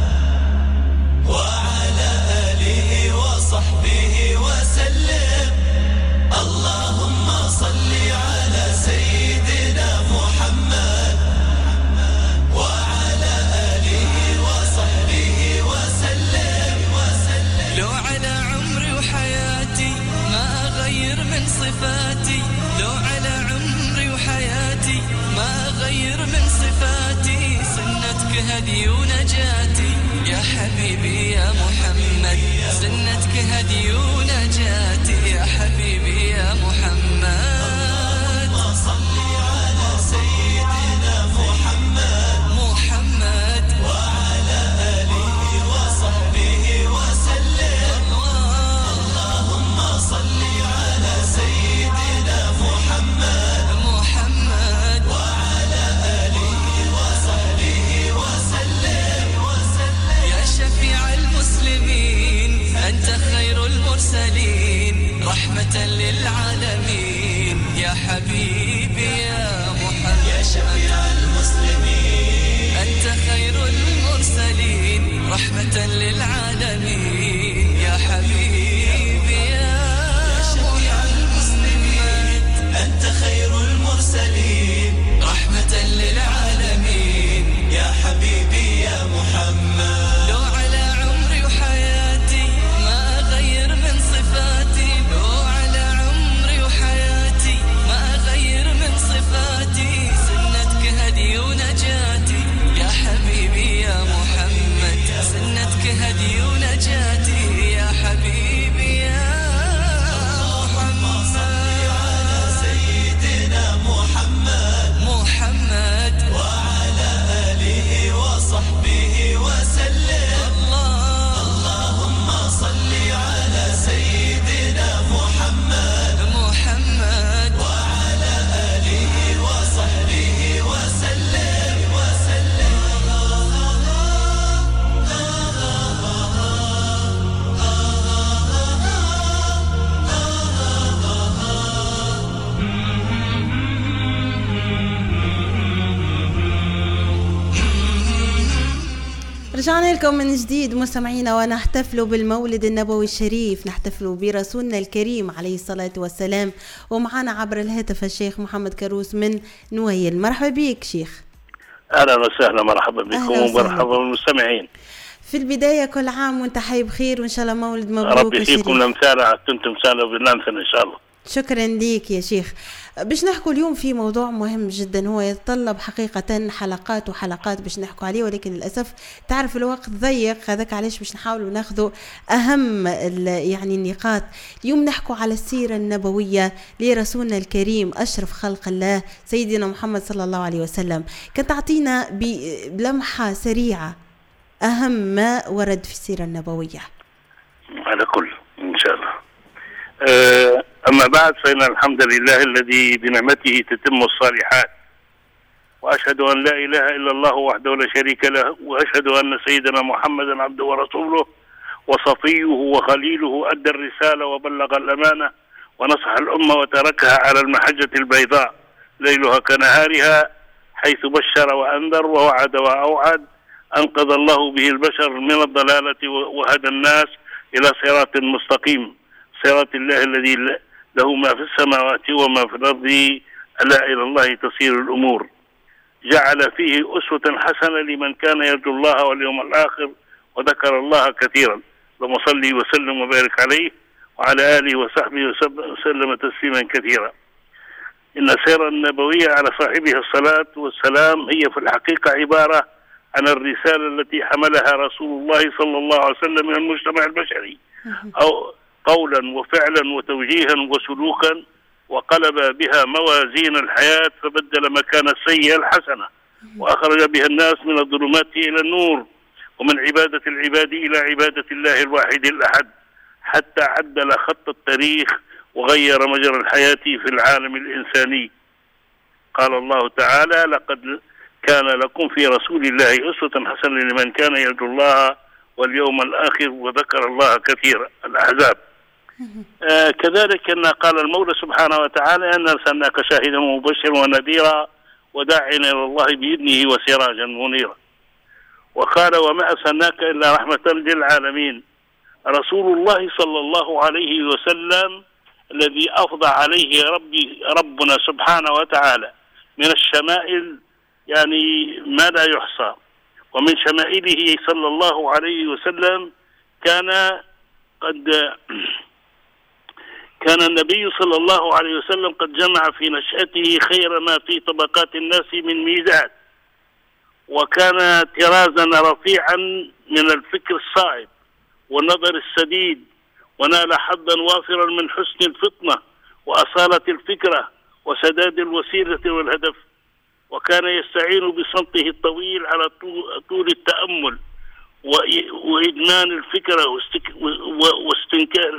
وعلى آله وصحبه وسلم. اللهم صل على سيدنا محمد وعلى آله وصحبه وسلم. لو على عمري وحياتي ما أغير من صفاتي، لو على عمري وحياتي ما أغير من صفاتي، سنتك هدي ونجاتي يا حبيبي يا محمد، سنتك هدي ونجاتي يا حبيبي يا محمد. اللهم صل على سيدنا محمد وعلى آله وصحبه وسلم. اللهم صل على سيدنا محمد وعلى آله وصحبه وسلم. يا شفيع المسلمين أنت خير المرسلين، رحمة للعالمين يا حبيبي يا محمد. يا شفيع المسلمين أنت خير المرسلين، رحمة للعالمين يا حبيبي يا شفيع المسلمين أنت خير المرسلين، رحمة للعالمين يا حبيبي يا محمد. لو على عمري وحياتي ما أغير من صفاتي، لو على عمري وحياتي ما أغير من صفاتي، سنتك هدي ونجاتي يا حبيبي يا محمد، سنتك هدي ونجاتي يا حبيبي يا محمد. على سيدنا محمد وعلى آله وصحبه وسلم. اللهم صل على سيدنا محمد وعلى آله وصحبه وسلم. رجعنا لكم من جديد مستمعينا، ونحتفل بالمولد النبوي الشريف، نحتفل برسولنا الكريم عليه الصلاة والسلام. ومعنا عبر الهاتف الشيخ محمد كروس من نويل. مرحبا بك شيخ. أهلا وسهلا، مرحبا بكم ومرحبا بالمستمعين. في البداية كل عام وانت حي بخير، وإن شاء الله مولد مبروك. ربي فيكم الأمثال، أنتم سالوا بالأمثال إن شاء الله. شكرا ليك يا شيخ. باش نحكوا اليوم في موضوع مهم جدا، هو يتطلب حقيقة حلقات وحلقات باش نحكوا عليه، ولكن للأسف تعرف الوقت ضيق، هذاك علاش باش نحاولوا ناخذوا أهم يعني النقاط. اليوم نحكوا على السيرة النبوية لرسولنا الكريم أشرف خلق الله سيدنا محمد صلى الله عليه وسلم. كنت تعطينا بلمحة سريعة أهم ما ورد في السيرة النبوية. على كل إن شاء الله. أما بعد، فإن الحمد لله الذي بنعمته تتم الصالحات، وأشهد أن لا إله إلا الله وحده لا شريك له، وأشهد أن سيدنا محمدا عبده ورسوله وصفيه وخليله، أدى الرسالة وبلغ الأمانة ونصح الأمة وتركها على المحجة البيضاء ليلها كنهارها، حيث بشر وأنذر ووعد وأوعد، أنقذ الله به البشر من الضلالة وهدى الناس إلى صراط مستقيم، صراط الله الذي له ما في السماوات وما في الأرض، ألا إلى الله تصير الأمور. جعل فيه أسوة حسنة لمن كان يرجو الله واليوم الآخر وذكر الله كثيرا. اللهم صل وسلم وبارك عليه وعلى آله وصحبه وسلم تسليما كثيرا. إن السيرة النبوية على صاحبها الصلاة والسلام هي في الحقيقة عبارة عن الرسالة التي حملها رسول الله صلى الله عليه وسلم من المجتمع البشري، أو قولا وفعلا وتوجيها وسلوكا، وقلب بها موازين الحياة، فبدل مكان السيئة الحسنة، وأخرج بها الناس من الظلمات إلى النور، ومن عبادة العباد إلى عبادة الله الواحد الأحد، حتى عدل خط التاريخ وغير مجرى الحياة في العالم الإنساني. قال الله تعالى: لقد كان لكم في رسول الله أسوة حسنة لمن كان يرجو الله واليوم الآخر وذكر الله كثيرا. الأحزاب. كذلك أن قال المولى سبحانه وتعالى: أن أرسلناك شاهدا ومبشرا ونذيرا وداعيا إلى الله بإذنه وسراجا منيرا. وقال: وما أرسلناك إلا رحمة للعالمين. رسول الله صلى الله عليه وسلم الذي أفضى عليه ربنا سبحانه وتعالى من الشمائل يعني ما لا يحصى. ومن شمائله صلى الله عليه وسلم كان النبي صلى الله عليه وسلم قد جمع في نشأته خير ما في طبقات الناس من ميزات، وكان طرازا رفيعا من الفكر الصائب والنظر السديد، ونال حظا وافرا من حسن الفطنة وأصالة الفكرة وسداد الوسيلة والهدف. وكان يستعين بصمته الطويل على طول التأمل وإدمان الفكرة واستنكار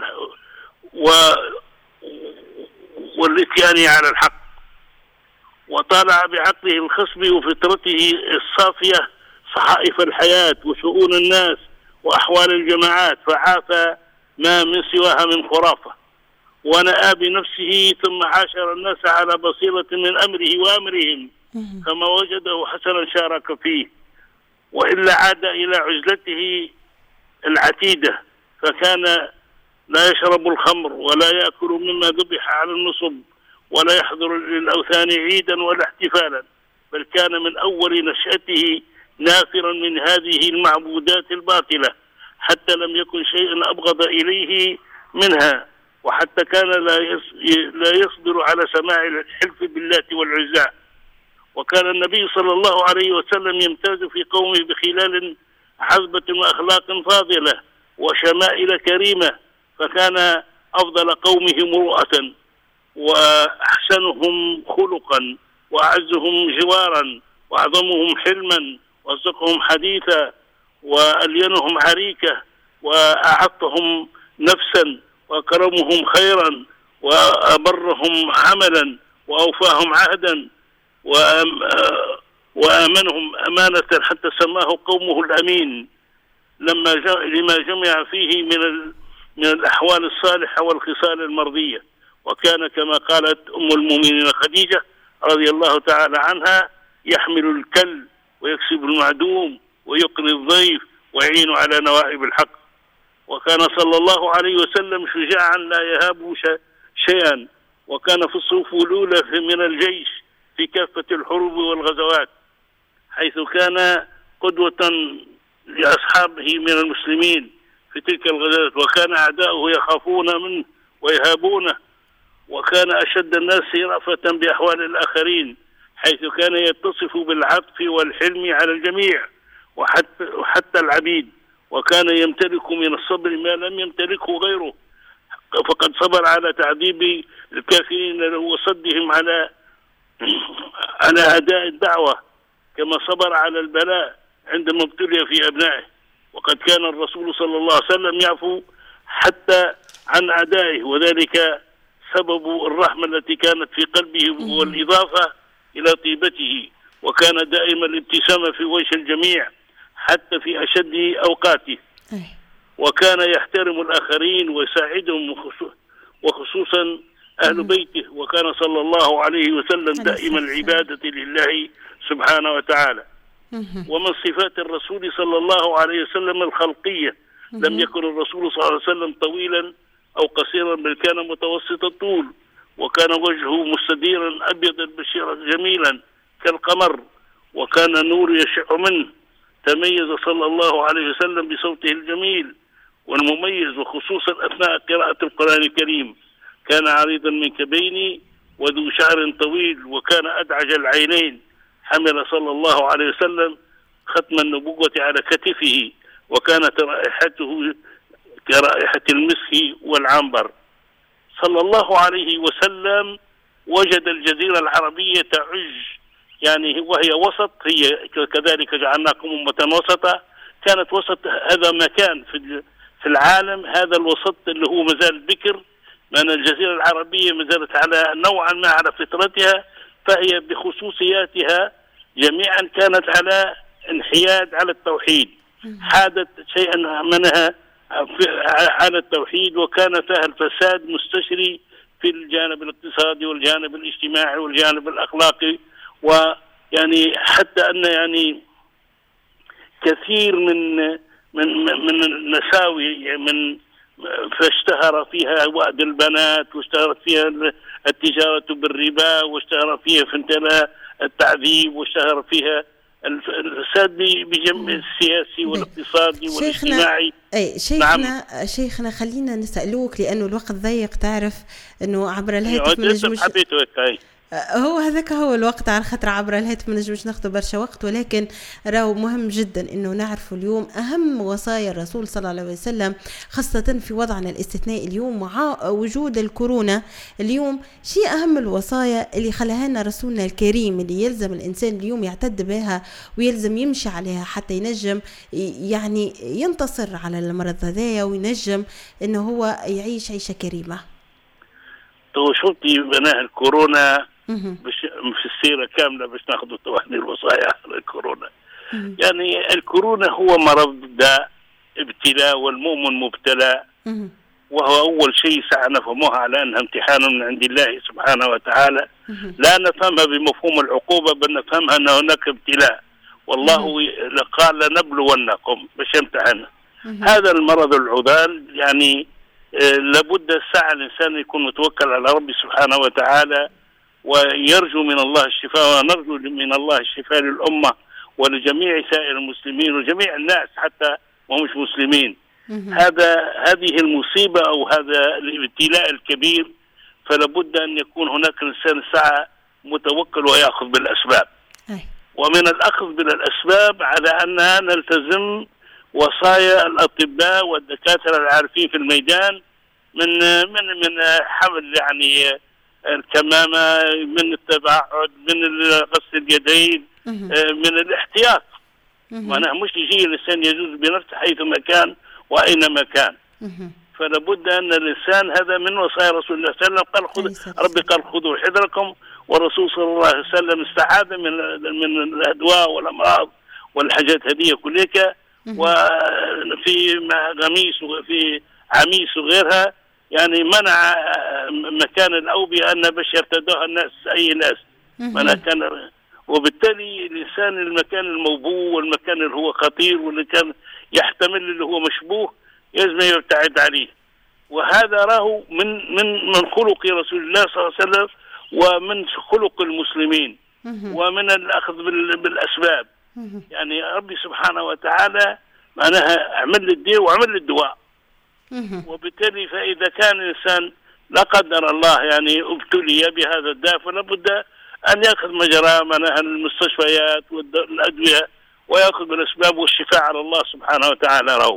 والاتيان على الحق. وطالع بعقله الخصب وفطرته الصافية صحائف الحياة وشؤون الناس وأحوال الجماعات، فعافى ما من سواها من خرافة، ونأى بنفسه ثم عاشر الناس على بصيرة من أمره وأمرهم، فما وجده حسنا شارك فيه، وإلا عاد إلى عزلته العتيدة، فكان لا يشرب الخمر ولا يأكل مما ذبح على النصب ولا يحضر للأوثان عيدا ولا احتفالا، بل كان من أول نشأته نافرا من هذه المعبودات الباطلة، حتى لم يكن شيء أبغض إليه منها، وحتى كان لا يصبر على سماع الحلف بالله والعزى. وكان النبي صلى الله عليه وسلم يمتاز في قومه بخلال عذبة وأخلاق فاضلة وشمائل كريمة، فكان أفضل قومه مروءة وأحسنهم خلقا وأعزهم جوارا وأعظمهم حلما وأصدقهم حديثا وألينهم عريكة وأعطهم نفسا وأكرمهم خيرا وأبرهم عملا وأوفاهم عهدا وآمنهم أمانة، حتى سماه قومه الأمين لما جمع فيه من الأحوال الصالحة والخصال المرضية. وكان كما قالت أم المؤمنين خديجة رضي الله تعالى عنها: يحمل الكل ويكسب المعدوم ويقري الضيف ويعين على نوائب الحق. وكان صلى الله عليه وسلم شجاعا لا يهاب شيئا، وكان في الصفوف الأولى من الجيش في كافة الحروب والغزوات، حيث كان قدوة لأصحابه من المسلمين في تلك الغزوات، وكان أعداؤه يخافون منه ويهابونه، وكان أشد الناس رأفة بأحوال الآخرين، حيث كان يتصف بالعطف والحلم على الجميع وحتى العبيد، وكان يمتلك من الصبر ما لم يمتلكه غيره، فقد صبر على تعذيب الكافرين وصدهم على أداء الدعوة، كما صبر على البلاء عندما ابتلي في أبنائه. وقد كان الرسول صلى الله عليه وسلم يعفو حتى عن أعدائه، وذلك سبب الرحمة التي كانت في قلبه والإضافة إلى طيبته، وكان دائما الابتسامة في وجه الجميع حتى في أشد أوقاته، وكان يحترم الآخرين ويساعدهم وخصوصا أهل بيته، وكان صلى الله عليه وسلم دائما العبادة لله سبحانه وتعالى. ومن صفات الرسول صلى الله عليه وسلم الخلقية، لم يكن الرسول صلى الله عليه وسلم طويلا أو قصيرا، بل كان متوسط الطول، وكان وجهه مستديرا أبيض البشرة جميلا كالقمر، وكان النور يشع منه. تميز صلى الله عليه وسلم بصوته الجميل والمميز، وخصوصا أثناء قراءة القرآن الكريم. كان عريض المنكبين وذو شعر طويل، وكان أدعج العينين. حمل صلى الله عليه وسلم ختم النبوة على كتفه، وكانت رائحته كرائحة المسك والعنبر. صلى الله عليه وسلم وجد الجزيرة العربية تعج، يعني وهي وسط، هي كذلك جعلناكم أمة وسطا، كانت وسط هذا مكان في العالم، هذا الوسط اللي هو مازال بكر، لأن الجزيرة العربية مازالت على نوعا ما على فطرتها، فهي بخصوصياتها جميعا كانت على انحياد على التوحيد، حادت شيئا منها على التوحيد، وكان فيها الفساد مستشري في الجانب الاقتصادي والجانب الاجتماعي والجانب الأخلاقي، ويعني حتى أن يعني كثير من النساوي فاشتهر فيها وأد البنات، واشتهرت فيها التجارة بالربا، واشتهر فيها فنتنا التعذيب، واشتهر فيها الفساد بجنب السياسي والاقتصادي والاجتماعي. شيخنا خلينا نسألوك لأنه الوقت ضيق، تعرف أنه عبر الهاتف هو هذاك هو الوقت، على خاطر عبر الهاتف ما نجمش ناخذ برشا وقت، ولكن راهو مهم جدا انه نعرفوا اليوم اهم وصايا الرسول صلى الله عليه وسلم، خاصة في وضعنا الاستثنائي اليوم مع وجود الكورونا. اليوم شيء اهم الوصايا اللي خلاها لنا رسولنا الكريم، اللي يلزم الانسان اليوم يعتد بها ويلزم يمشي عليها حتى ينجم يعني ينتصر على المرض هذايا، وينجم انه هو يعيش عيشة كريمة. تو شوفي بناه الكورونا في السيرة كاملة باش ناخذوا توحدي الوصايا على الكورونا. يعني الكورونا هو مرض داء ابتلاء، والمؤمن مبتلى، وهو أول شيء سنفهمها على أنها امتحان من عند الله سبحانه وتعالى، لا نفهمها بمفهوم العقوبة، بل نفهمها أن هناك ابتلاء، والله قال لنبلونكم باش يمتحن. هذا المرض العضال يعني لابد الساعة الإنسان يكون متوكل على ربي سبحانه وتعالى، ويرجو من الله الشفاء، ونرجو من الله الشفاء للأمة ولجميع سائر المسلمين وجميع الناس حتى ومش مسلمين. هذه المصيبة أو هذا الابتلاء الكبير، فلابد أن يكون هناك إنسان الساعة متوكل ويأخذ بالأسباب. ومن الأخذ بالأسباب على أننا نلتزم وصايا الأطباء والدكاترة العارفين في الميدان من حمل يعني الكمامة، من التباعد، من غسل اليدين، من الاحتياط. معناها مش يجي الإنسان يجوز بنفسه حيثما كان وأينما كان. فلا بد أن الإنسان، هذا من وصايا رسول الله صلى الله عليه وسلم، قال ربي قال خذوا حذركم، والرسول صلى الله عليه وسلم استعاذ من الأدواء والأمراض والحاجات هذه كلها، وفي غميس وفي عميس وغيرها يعني منع مكان الأوبئة أن باش يرتدوها الناس أي ناس كان، وبالتالي الإنسان المكان الموبوء والمكان اللي هو خطير واللي كان يحتمل اللي هو مشبوه يجب يبتعد عليه. وهذا راه من خلق رسول الله صلى الله عليه وسلم ومن خلق المسلمين ومن الأخذ بالأسباب. يعني ربي سبحانه وتعالى معناها اعمل الدين وعمل الدواء. وبالتالي فإذا كان الإنسان لا قدر الله يعني ابتلي بهذا الداء، فلا بد أن يأخذ مجرى منها المستشفيات والأدوية ويأخذ بالأسباب والشفاء على الله سبحانه وتعالى له.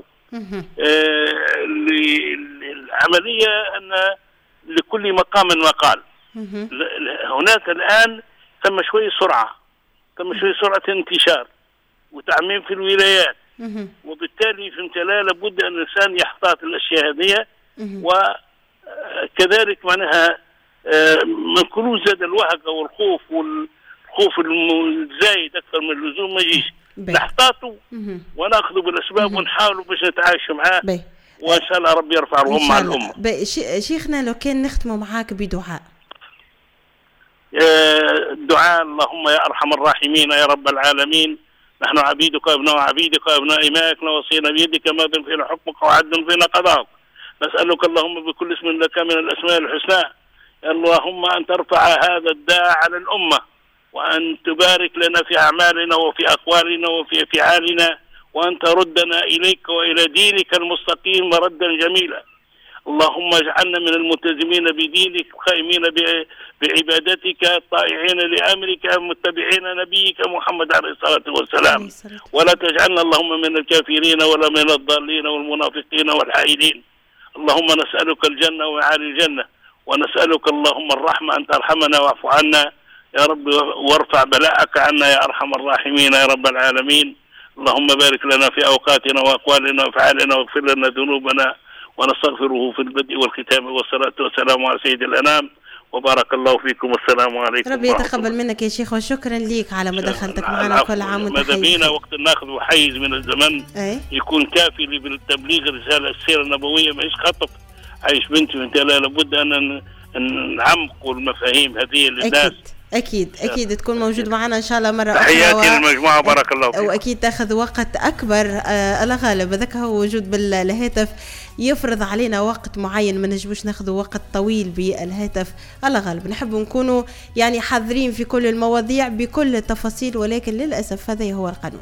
العملية أن لكل مقام مقال. هناك الآن ثم شوي سرعة، انتشار وتعميم في الولايات، وبالتالي فهمت لابد أن الإنسان يحتاط الأشياء هذه، وكذلك معناها من كل زاد الوهق أو الخوف الزايد أكثر من اللزوم ما يجيش، نحتاطه ونأخذه بالأسباب ونحاولوا باش نتعايشوا معاه، وإن شاء الله ربي يرفع الغم على الأمة. شيخنا لو كان نختموا معاك بدعاء. الدعاء: اللهم يا أرحم الراحمين يا رب العالمين، نحن عبيدك وابناء عبيدك وابناء إمائك وصينا بيدك ماض فينا حكمك وعدل فينا قضاءك، نسألك اللهم بكل اسم لك من الأسماء الحسنى اللهم أن ترفع هذا الداء على الأمة، وأن تبارك لنا في أعمالنا وفي أقوالنا وفي أفعالنا، وأن تردنا إليك وإلى دينك المستقيم ردا جميلا. اللهم اجعلنا من الملتزمين بدينك القائمين بعبادتك الطائعين لأمرك المتبعين نبيك محمد عليه الصلاة والسلام، ولا تجعلنا اللهم من الكافرين ولا من الضالين والمنافقين والحائدين. اللهم نسألك الجنة وعالي الجنة، ونسألك اللهم الرحمة أن ترحمنا واعف عنا يا رب، وارفع بلاءك عنا يا أرحم الراحمين يا رب العالمين. اللهم بارك لنا في أوقاتنا وأقوالنا وأفعالنا، واغفر لنا ذنوبنا، ونستغفره في البدء والختام، والصلاة والسلام على سيد الأنام، وبارك الله فيكم. والسلام عليكم. ربي يتقبل منك يا شيخ، وشكرا ليك على مداخلتك معنا. كل عام وانت ماذا بينا وقت ناخذ حيز من الزمن يكون كافي بالتبليغ رسالة السيرة النبوية، ماهيش خطط عايش بنتي وانت، لابد أن نعمقوا المفاهيم هذه للناس. أكيد تكون موجود معنا إن شاء الله مرة أخرى. تحياتي للمجموعة، بارك الله فيك. وأكيد تأخذ وقت أكبر. الغالب ذاك هو وجود بالهاتف يفرض علينا وقت معين، ما نجموش ناخذ وقت طويل بالهاتف. الغالب نحب نكونوا يعني حذرين في كل المواضيع بكل التفاصيل، ولكن للأسف هذا هو القانون.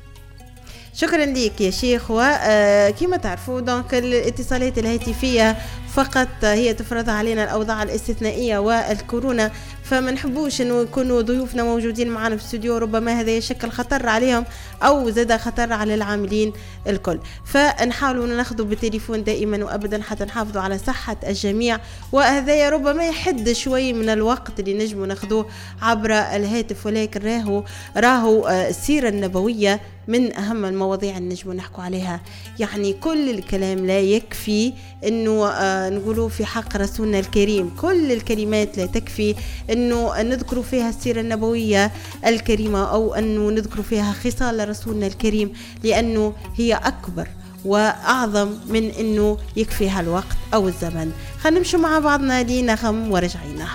شكرا لك يا شيخ. وكما تعرفوا دونك الاتصالات الهاتفية فقط هي تفرض علينا الأوضاع الاستثنائية والكورونا، فما نحبوش انه يكونوا ضيوفنا موجودين معنا في الاستوديو، ربما هذا يشكل خطر عليهم او زاد خطر على العاملين الكل، فنحاولوا ناخذوا بالتليفون دائما وابدا حتى نحافظوا على صحة الجميع. وهذا ربما يحد شوي من الوقت اللي نجموا ناخذوه عبر الهاتف، ولكن راهو السيرة النبوية من أهم المواضيع اللي نجموا نحكوا عليها. يعني كل الكلام لا يكفي إنه نقولوا في حق رسولنا الكريم، كل الكلمات لا تكفي إنه نذكروا فيها السيرة النبوية الكريمة، أو أنه نذكروا فيها خصال رسولنا الكريم، لأنه هي أكبر وأعظم من إنه يكفيها الوقت أو الزمن. خلينا نمشي مع بعضنا لنغم ورجعينا.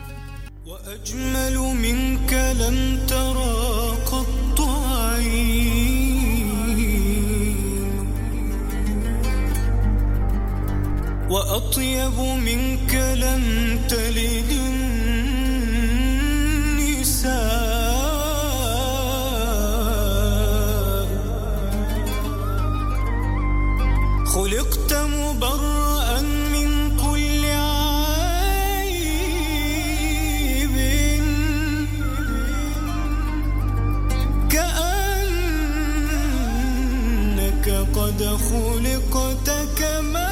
وأجمل منك لم ترى قط عين، وأطيب منك لم تلد النساء، خلقت مبرأ من كل عيب، كأنك قد خلقت كما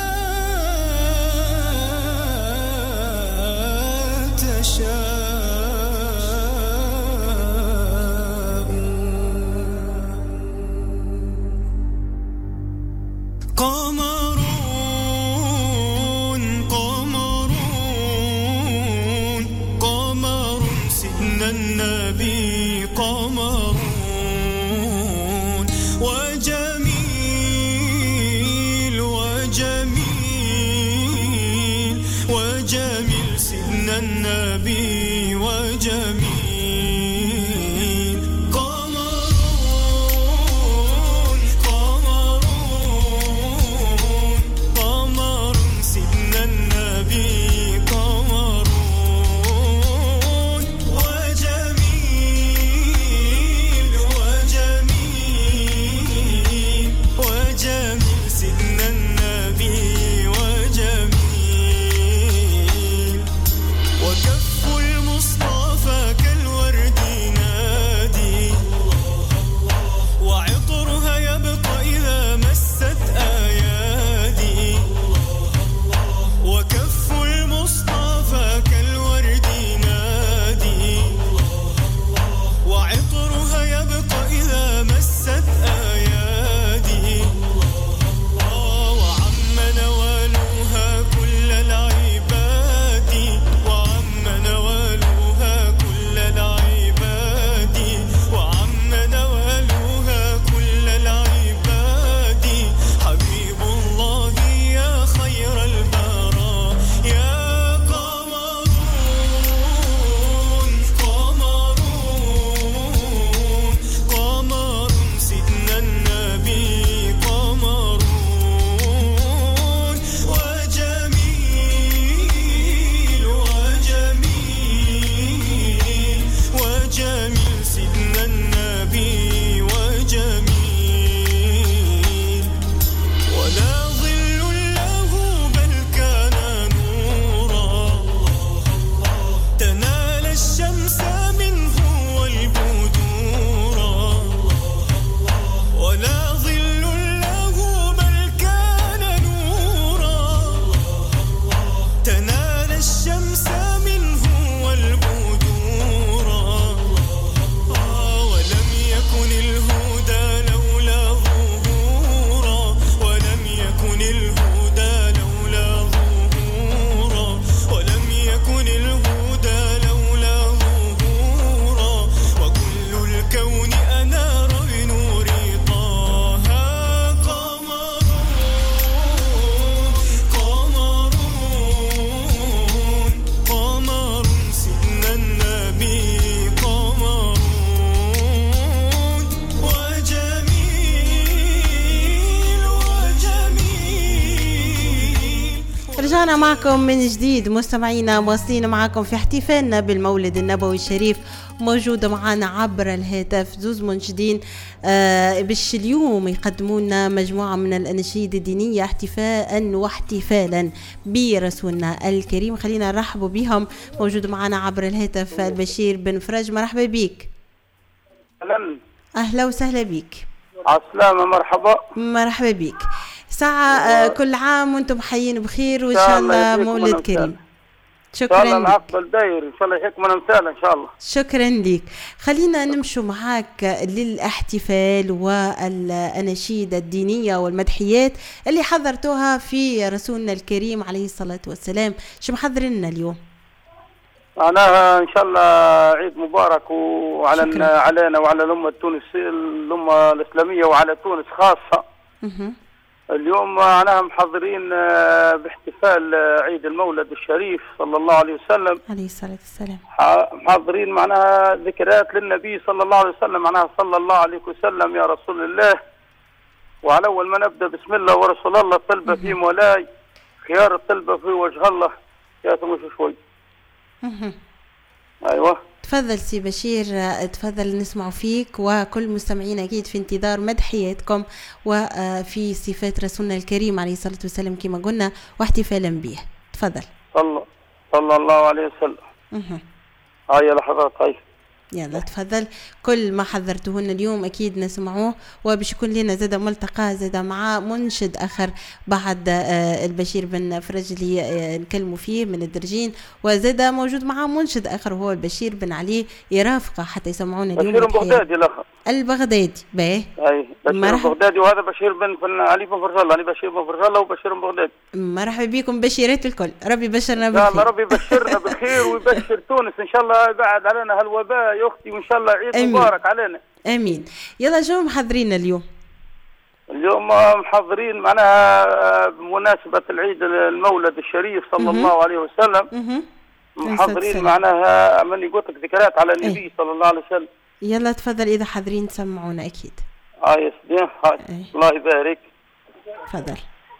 تشاء. قمر سيدنا النبي، قمر وجميل سيدنا النبي وجميل. قمر رجعنا معكم من جديد مستمعينا، مواصلين معكم في احتفالنا بالمولد النبوي الشريف. موجودة معنا عبر الهاتف زوز منشدين باش اليوم يقدموا لنا مجموعة من الأناشيد الدينية احتفاء واحتفالا برسولنا الكريم. خلينا نرحبوا بهم. موجود معنا عبر الهاتف البشير بن فرج، مرحبا بك. أهلا وسهلا بك. عالسلامة، مرحبا بك. ساعة كل عام وانتم حيين بخير وإن شاء الله مولد كريم. شكرا إن شاء الله العقد الداير، إن شاء الله يحكم مثال إن شاء الله. شكرا لك. خلينا نمشوا معاك للاحتفال والأناشيد الدينية والمدحيات اللي حضرتوها في رسولنا الكريم عليه الصلاة والسلام. شو محضرين اليوم؟ معناها إن شاء الله عيد مبارك وعلى علينا وعلى الأمة التونسية، الأمة الإسلامية وعلى تونس خاصة. اليوم معناها محضرين باحتفال عيد المولد الشريف صلى الله عليه وسلم عليه الصلاة والسلام. محضرين معناها ذكريات للنبي صلى الله عليه وسلم، معناها صلى الله عليه وسلم يا رسول الله. وعلى أول ما نبدأ بسم الله ورسول الله طلبة في مولاي، خيار الطلبة في وجه الله. يا تمشي شوي. أيوة تفضل سي بشير، تفضل نسمع فيك، وكل مستمعين أكيد في انتظار مدحياتكم وفي صفات رسولنا الكريم عليه الصلاة والسلام كما قلنا واحتفالا به. تفضل. صلى الله عليه وسلم. هاي لحظات هاي. يلا تفضل. كل ما حضرتوهن اليوم أكيد نسمعوه، وباش يكون لنا زاد ملتقى زاد مع منشد آخر بعد البشير بن فرج اللي نكلموا فيه من الدرجين، وزاد موجود معاه منشد آخر وهو البشير بن علي يرافقه حتى يسمعونا اليوم. بشير بغدادي الأخر. البغدادي باهي. أي بشير بغدادي، وهذا بشير بن علي بن فرج الله، بشير بن فرج الله وبشير بغدادي. مرحبا بكم بشيرات الكل، ربي بشرنا بالخير. يا الله ربي يبشرنا بالخير ويبشر تونس إن شاء الله، يبعد علينا هالوباء يا أختي، وإن شاء الله عيد مبارك علينا. امين. يلا شو محضرين اليوم؟ اليوم محضرين معناها بمناسبة العيد المولد الشريف صلى الله عليه وسلم. محضرين معناها من قلت لك ذكريات على النبي صلى الله عليه وسلم. يلا تفضل إذا حاضرين تسمعونا أكيد. يا سيدي الله يبارك. تفضل.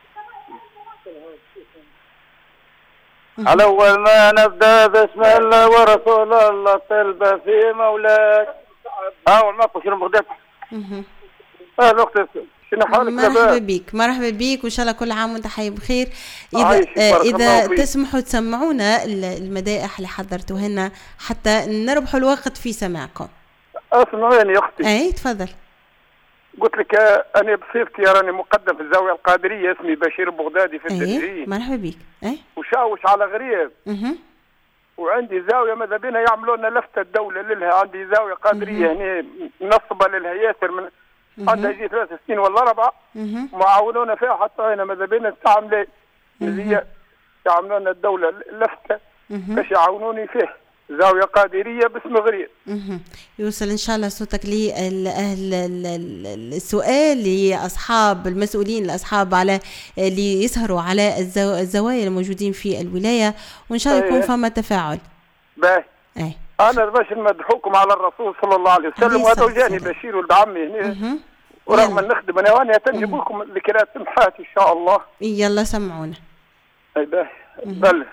على أول ما نبدأ بسم الله ورسول الله طلبة في مولاك. أول ما بشير بغداد. الوقت شنو حالك؟ مرحبا بك وإن شاء الله كل عام وأنت حي بخير. إذا تسمحوا تسمعونا المدائح اللي حضرتوهن حتى نربحوا الوقت في سماعكم. اسمعيني يا أختي. أي تفضل. قلت لك أنا بصفتي راني مقدم في الزاوية القادرية، اسمي بشير بغدادي في الدجرية. مرحبا بك. وشاوش على غريب. وعندي زاوية ماذا بينا يعملوا لنا لفتة الدولة لها. عندي زاوية قادرية هنا منصبة لها ياسر من عندها يجي 3 سنين ولا 4 معاونونا فيها، حتى هنا ماذا بينا نستعمل يعملوا لنا الدولة لفتة باش يعاونوني فيه. زاوية قادرية باسم غريب. يوصل إن شاء الله صوتك لأهل السؤال لأصحاب المسؤولين، الأصحاب على اللي يسهروا على الزوايا الموجودين في الولاية، وإن شاء الله يكون فما تفاعل. باهي. أنا باش نمدحوكم على الرسول صلى الله عليه وسلم، وهذا جاني بشير ولد عمي هنا، ورغم أن نخدم أنا وأنا تنجيب لكم ذكريات سمحات إن شاء الله. يلا سمعونا. باهي. بل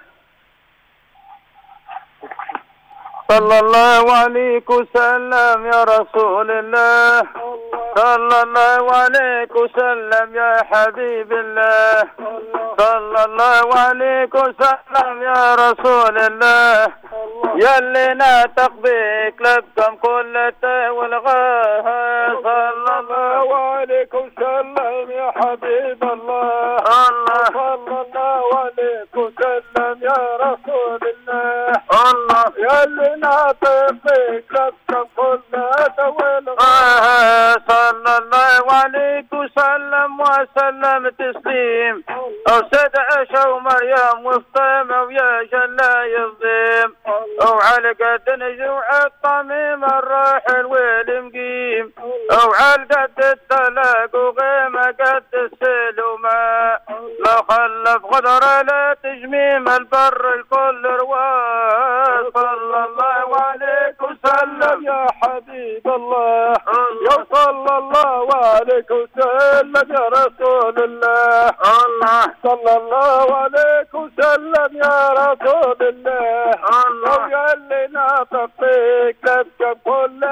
صلى الله عليك وسلم يا رسول الله، صلى الله عليك وسلم يا حبيب الله، صلى الله عليك وسلم يا رسول الله، يلي ناطق بك لبكم كل والغاه، صلى الله عليك وسلم يا حبيب الله، صلى الله عليك وسلم يا رسول الله، يلي ناطق بك لبكم كل والغاه، صلى الله عليك وسلم وسلم تسليم، أوسد عيشة ومريم وفطيمة ويا جلا يظلم، وعلقة نجوع الطميم الراحل والمقيم، وعلقة الطلاق وغيمة قد السلومة، لو خلف غدر لا تجميم البر الكل رواه، صلى الله عليك وسلم يا حبيب الله، يا صلى الله عليك وسلم يا رسول الله الله صلى الله عليك وسلم يا رسول الله الله يا اللي ناطق فيك تبكى كل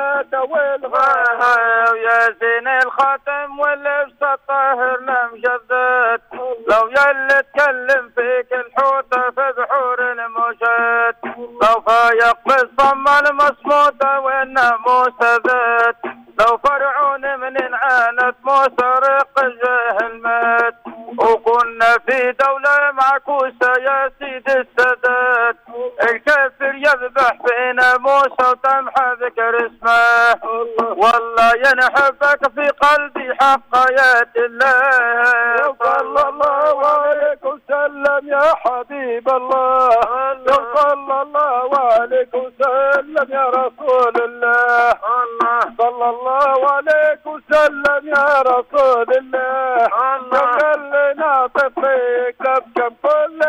والغاها يا زين الخاتم واللبس الطاهر مجدد لو يلي تكلم فيك الحوت في بحور الموجات لو فايق بالصم المصموتة والناموس ذات لو فرعون من انعانت موسى رق الجهل مات وكنا في دولة معكوسة يا سيد السادات الكافر يذبح فينا موسى وتمحى ذكر اسمه والله ينحبك في قلبي حق آيات الله صلى الله عليك وسلم يا حبيب الله صلى الله عليك وسلم يا رسول الله صلى الله عليك وسلم يا رسول الله اللي ناطق فيك تبكم كل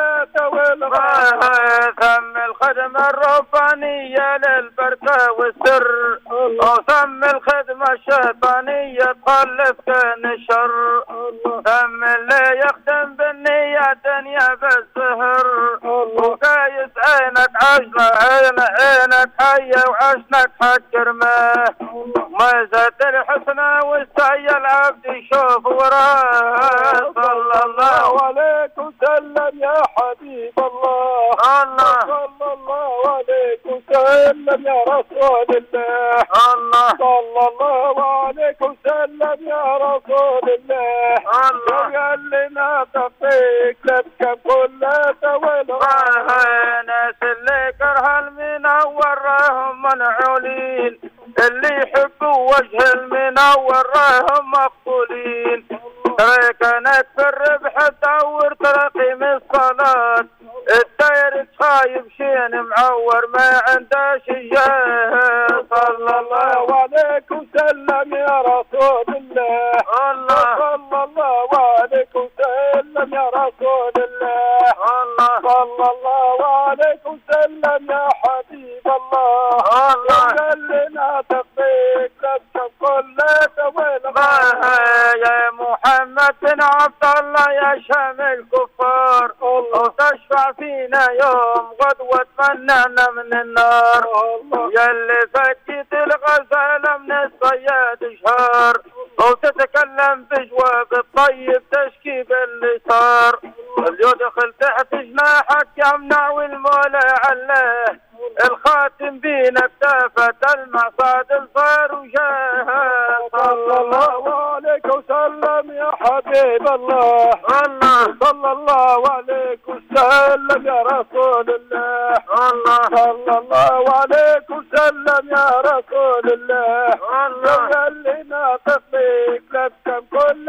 والغاية ثم الخدمة الربانية للبركة والسر وثم الخدمة الشيطانية تخلف كان الشر ثم اللي يخدم بالنية دنيا بالسهر وكايس عينك عجلة عينك حية وعشنك حكر ما زاد الحسنى واستعي العبد يشوف وراه صلى الله عليك وسلم يا حبيب الله صلى الله عليك وسلم يا رسول الله صلى الله عليك وسلم يا رسول الله يا اللي ناطق فيك تبكى كل والغاية ناس اللي كره المنور راهم منعولين اللي يحبوا وجه المنور راهم مقبولين تركنك في الربح تدور ترقيم الصلاة الداير خايب شين معور ما عنده شيء صلى الله عليك وسلم يا رسول الله صلى الله عليك وسلم يا رسول الله صلى الله عليك وسلم يا حبيب الله يا اللي ناطق فيك تبكى كل والغاية يا محمد بن عبد الله يا شام الكفار وتشفع فينا يوم غدوة تمنعنا من النار يا اللي فكيت الغزالة من الصياد شهر وتتكلم بجواب الطيب تشكي باللي صار اللي يدخل تحت جناحك يمنع والمولى علاه الخاتم بينا اكتفت المعصاد الصار وجاه صلى الله عليك وسلم يا حبيب الله صلى الله عليك وسلم يا رسول الله صلى الله عليك وسلم يا رسول الله يا اللي ناطق فيك تبكم كل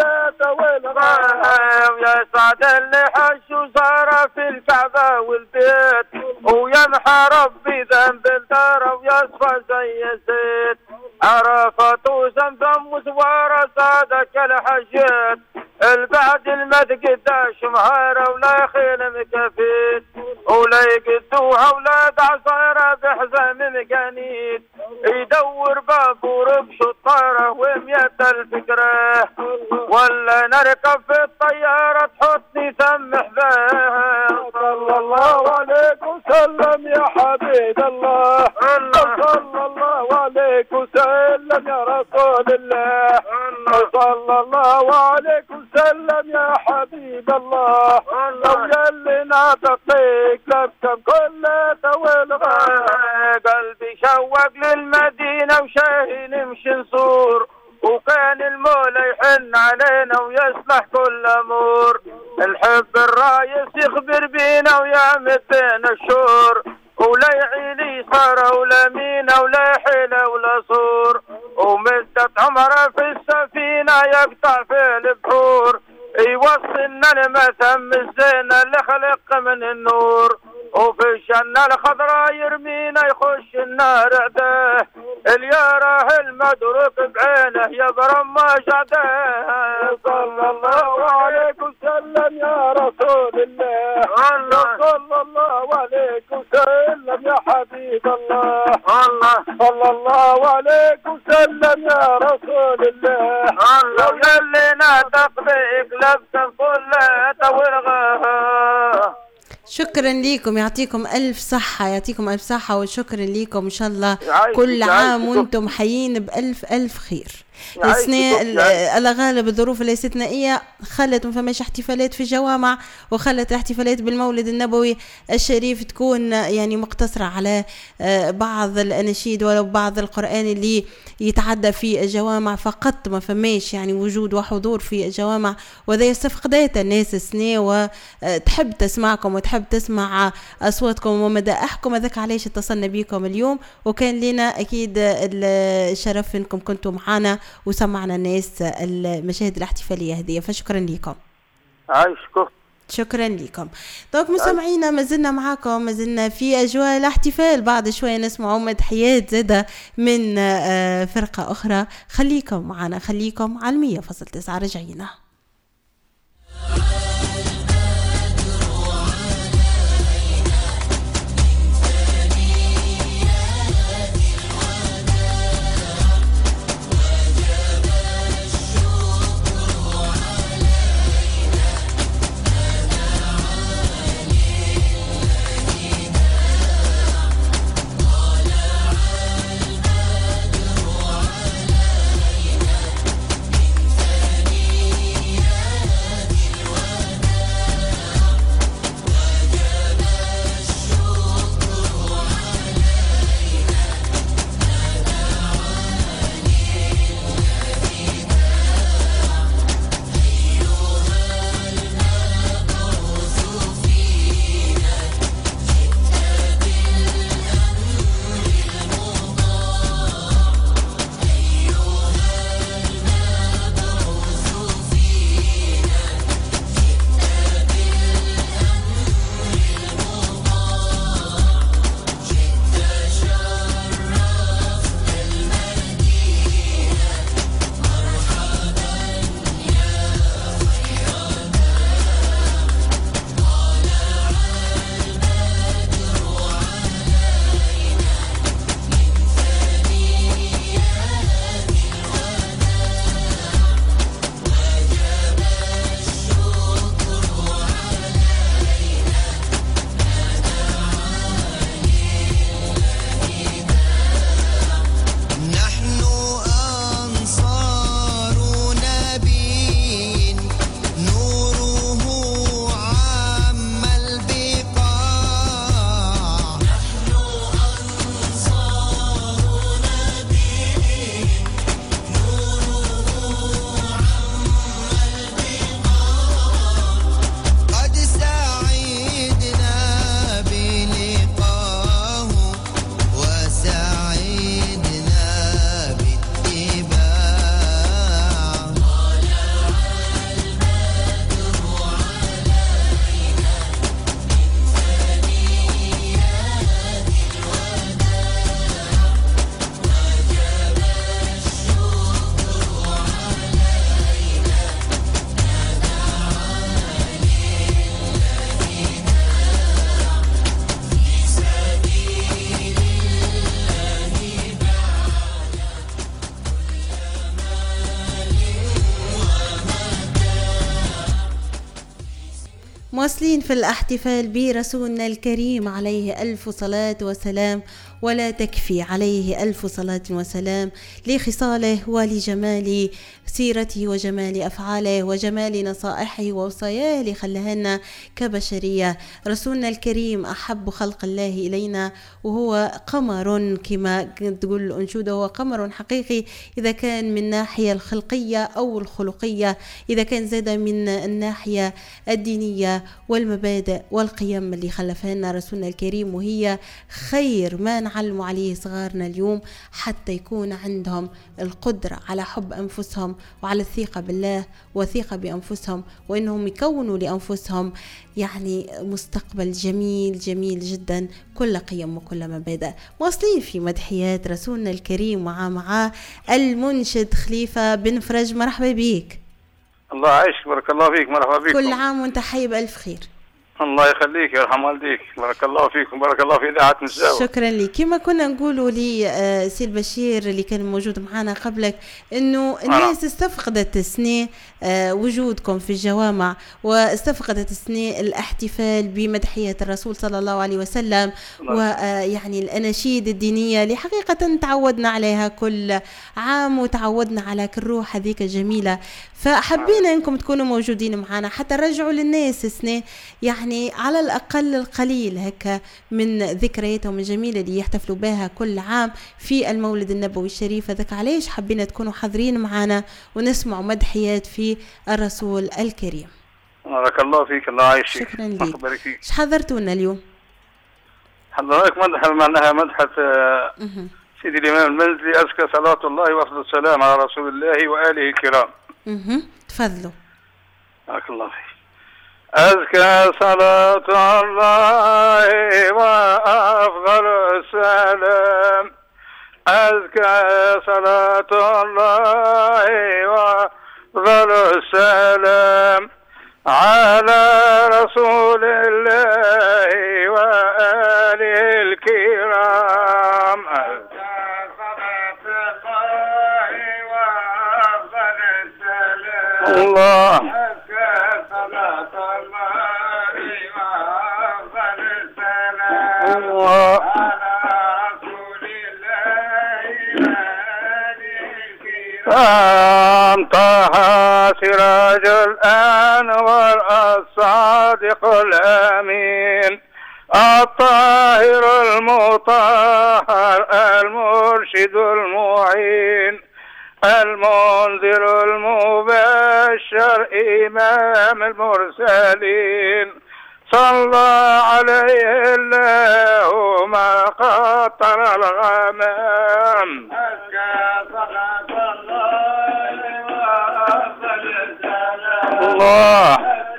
والغاية يا سعد اللي حج وزار في الكعبة والبيت ويمحى ربي ذنب الدار ويصفى زي الزيت عرفت وزمزم وزوار صادك الحجيت البعد المد قداش مهارة ولا خيل مكفيت ولا يقدوها اولاد عصيرة بحزام مكانيت يدور باب وربش الطارة ومية الفكرة ولا نركب في الطيارة تحطني ثم حذاها صلى الله عليك وسلم يا حبيب الله صلى الله عليك وسلم يا رسول الله صلى الله عليك وسلم يا حبيب الله لو يلي ناطق فيك تبكم كل والغاية قلبي شوق للمدينة وشاهي نمشي نصور وكان المولى يحن علينا ويصلح كل امور الحب الرايس يخبر بينا ويعمد بين الشور ولا يعيلي صار ولا مينا ولا حيلة ولا صور ومدت عمره في السفينة يقطع في البحور يوصلنا لمثم الزينة اللي خلق من النور وفي الجنة الخضراء يرمينا يخش النار عداه اللي يراه المدرك بعينه يبرم ما جعده صلى الله عليك وسلم وسلم يا رسول الله صلى الله عليك وسلم يا حبيب الله صلى الله عليك وسلم يا رسول الله لو يلي ناطق بيك لبسا كلها ورغاها. شكرا لكم، يعطيكم ألف صحة، يعطيكم ألف صحة، وشكرا لكم إن شاء الله كل عام وانتم حيين بألف ألف خير. السنة على غالب الظروف الاستثنائية خلت ما فماش احتفالات في الجوامع، وخلت احتفالات بالمولد النبوي الشريف تكون يعني مقتصرة على بعض الأناشيد ولا بعض القرآن اللي يتعدى في الجوامع فقط، ما فماش يعني وجود وحضور في الجوامع، وذا يستفقدات الناس السنة وتحب تسمعكم وتحب تسمع أصواتكم ومدائحكم. هذاك علاش اتصلنا بكم اليوم، وكان لنا أكيد الشرف إنكم كنتوا معنا وسمعنا الناس المشاهد الاحتفالية هذه، فشكرا لكم. شكرا لكم. دونك مستمعينا مازلنا معاكم، مازلنا في أجواء الاحتفال، بعد شوية نسمعوا مدحيات زادة من فرقة أخرى. خليكم معنا، خليكم على 100.9. رجعينا. مواصلين في الاحتفال برسولنا الكريم عليه ألف صلاة وسلام، ولا تكفي عليه ألف صلاة وسلام لخصاله ولجمال سيرته وجمال أفعاله وجمال نصائحه ووصاياه اللي خلهنا كبشرية. رسولنا الكريم أحب خلق الله إلينا، وهو قمر كما تقول الأنشودة، هو قمر حقيقي إذا كان من الناحية الخلقية أو الخلقية، إذا كان زاد من الناحية الدينية والمبادئ والقيم اللي خلفها لنا رسولنا الكريم، وهي خير ما نعلم عليه صغارنا اليوم حتى يكون عندهم القدرة على حب أنفسهم وعلى الثقة بالله وثقة بأنفسهم، وإنهم يكونوا لأنفسهم يعني مستقبل جميل جميل جدا، كل قيم وكل مبادئ. واصلين في مدحيات رسولنا الكريم، ومعاه المنشد خليفة بن فرج. مرحبا بيك. الله يعيشك، بارك الله فيك، مرحبا بك. كل عام وانت حي بألف خير. الله يخليك، يرحم والديك، بارك الله فيكم، بارك الله في إذاعة نزاوة. شكرا لك. كما كنا نقولوا لي سي البشير اللي كان موجود معنا قبلك انه الناس استفقدت السنة وجودكم في الجوامع، واستفقدت السنة الاحتفال بمدحية الرسول صلى الله عليه وسلم، ويعني الأناشيد الدينية اللي حقيقة تعودنا عليها كل عام، وتعودنا على كل روح هذيك الجميلة. فحبينا انكم تكونوا موجودين معنا حتى رجعوا للناس السنة يعني على الأقل القليل هكا من ذكرياتهم الجميلة اللي يحتفلوا بها كل عام في المولد النبوي الشريف. هذاك علاش حبينا تكونوا حاضرين معنا ونسمعوا مدحيات في الرسول الكريم. بارك الله فيك، الله يعيشك. شكرا لك. ايش حضرتوا لنا اليوم؟ حضرتك معناها مدحة سيدي الإمام المنزلي، أزكى صلاة الله وأفضل السلام على رسول الله وآله الكرام. تفضلوا. بارك الله فيك. أزكى صلاة الله وأفضل السلام، أزكى صلاة الله وأفضل السلام على رسول الله وآله الكرام. أزكى صلاة الله وأفضل السلام الله طه سراج الأنوار الصادق الأمين الطاهر المطهر المرشد المعين المنذر المبشر إمام المرسلين صلى عليه الله ما قطر الغمام. الله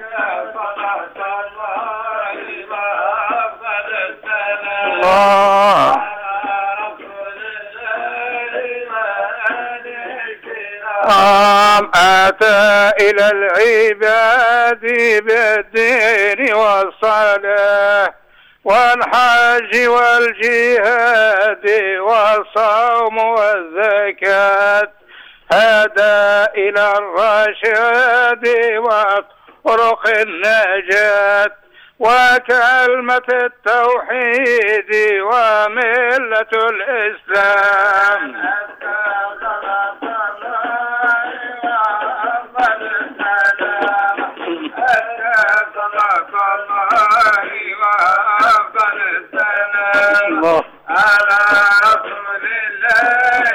أتى إلى العباد بالدين والصلاة والحج والجهاد والصوم والزكاة، هدى إلى الرشاد وطرق النجاة وكلمة التوحيد وملة الإسلام. الله على رسول الله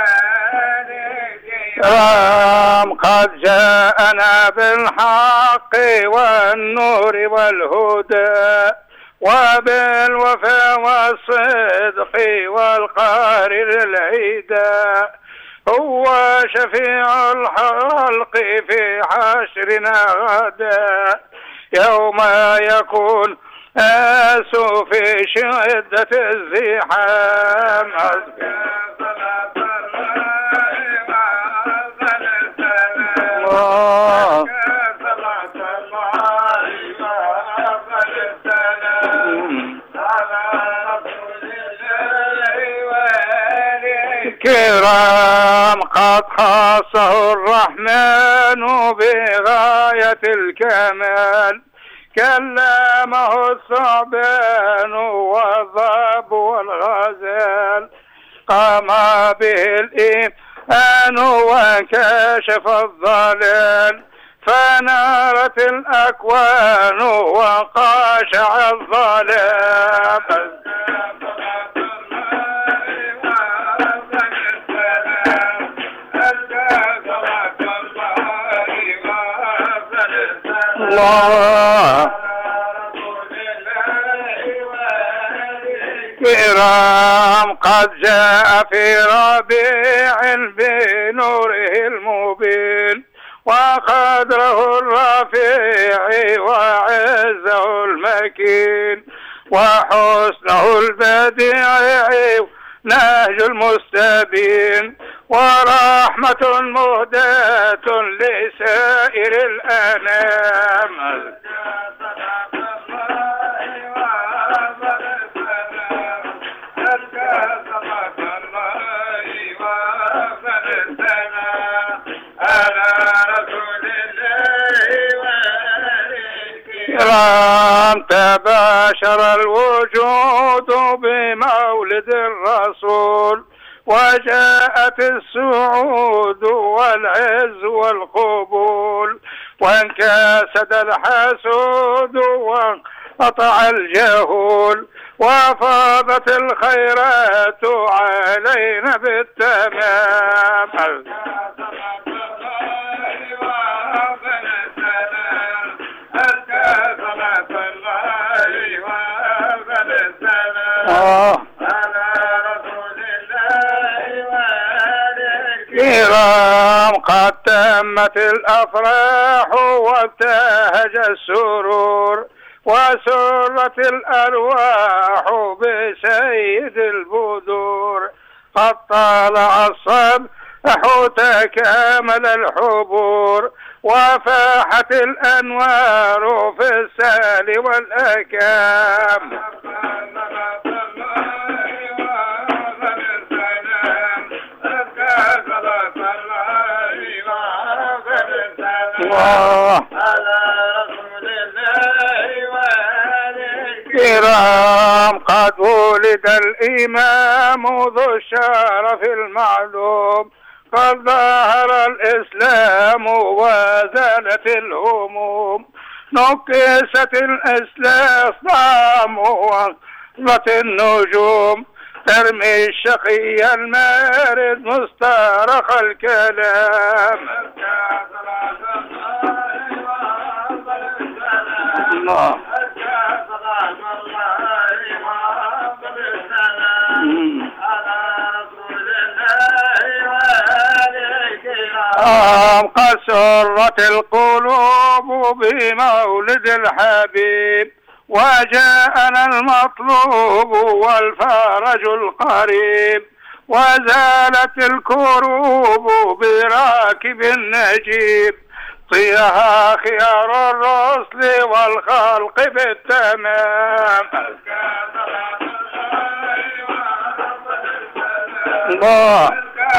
والكرام. قد جاءنا بالحق والنور والهدى وبالوفاء والصدق والقهر للعداء، هو شفيع الخلق في حشرنا غدا يوم يكون آسوا في شدة الزحام. أزكى صلاة الله وأفضل السلام، أزكى صلاة الله وأفضل السلام على رسول الله وآله الكرام. قد خاصه الرحمن بغاية الكمال، كلمه الثعبان والضب والغزال، قام به الإيمان وكشف الضلال، فنارت الأكوان وقاشع الظلام. الله كرام. قد جاء في ربيع بنوره المبين وقدره الرفيع وعزه المكين وحسنه البديع نهج المستبين، ورحمة مهداة لسائر الأنام. تباشر الوجود بمولد الرسول، وجاءت السعود والعز والقبول، وانكسد الحسود وانقطع الجهول، وفاضت الخيرات علينا بالتمام. كرام قد تمت الأفراح وابتهج السرور، وسرت الأرواح بسيد البدور، قد طلع الصبح تكامل الحبور، وفاحت الأنوار في السال والأكام. كرام قد ولد الإمام ذو الشرف المعلوم، قد ظهر الإسلام وزالت الهموم، نكست الإسلام وغلت النجوم، ترمي الشقي المارد مسترخ الكلام. الله قد سرت القلوب بمولد الحبيب، وجاءنا المطلوب والفرج القريب، وزالت الكروب براكب النجيب، طيها خيار الرسل والخلق بالتمام. الله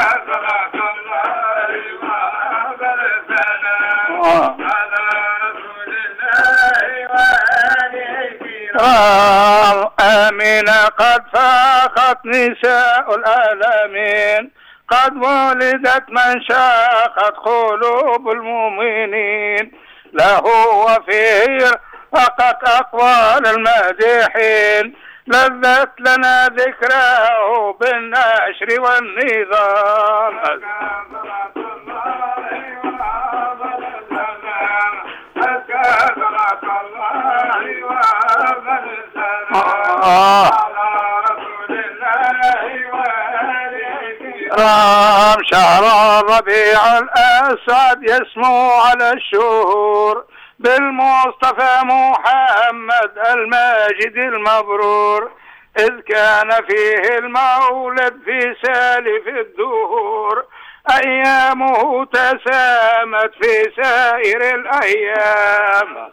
آمين قد فاقت نساء العالمين، قد ولدت من شاقت قلوب المؤمنين، له وفيه رقت أقوال المادحين، لذت لنا ذكراه بالنشر والنظام. شهر الربيع الأسعد يسمو على الشهور، بالمصطفى محمد الماجد المبرور، إذ كان فيه المولد في سالف الدهور، أيامه تسامت في سائر الأيام.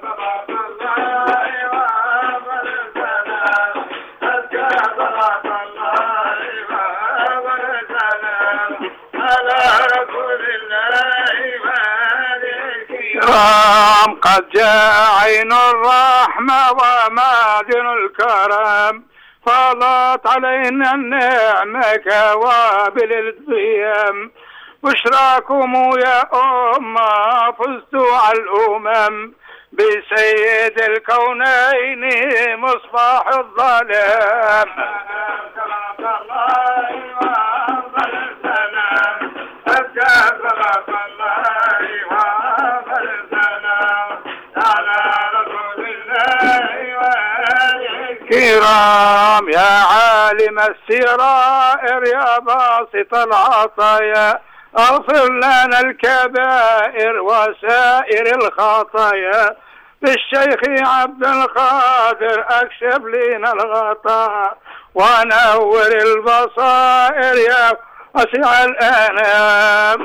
قد جاء عين الرحمة ومعدن الكرم، فاضت علينا النعمة كوابل الضيام، بشراكم يا أمة فزتوا على الأمم، بسيد الكونين مصباح الظلام. كرام يا عالم السرائر يا باسط العطايا، اغفر لنا الكبائر وسائر الخطايا، بالشيخ عبد القادر اكشف لنا الغطاء، ونور البصائر يا أسعى الأنام.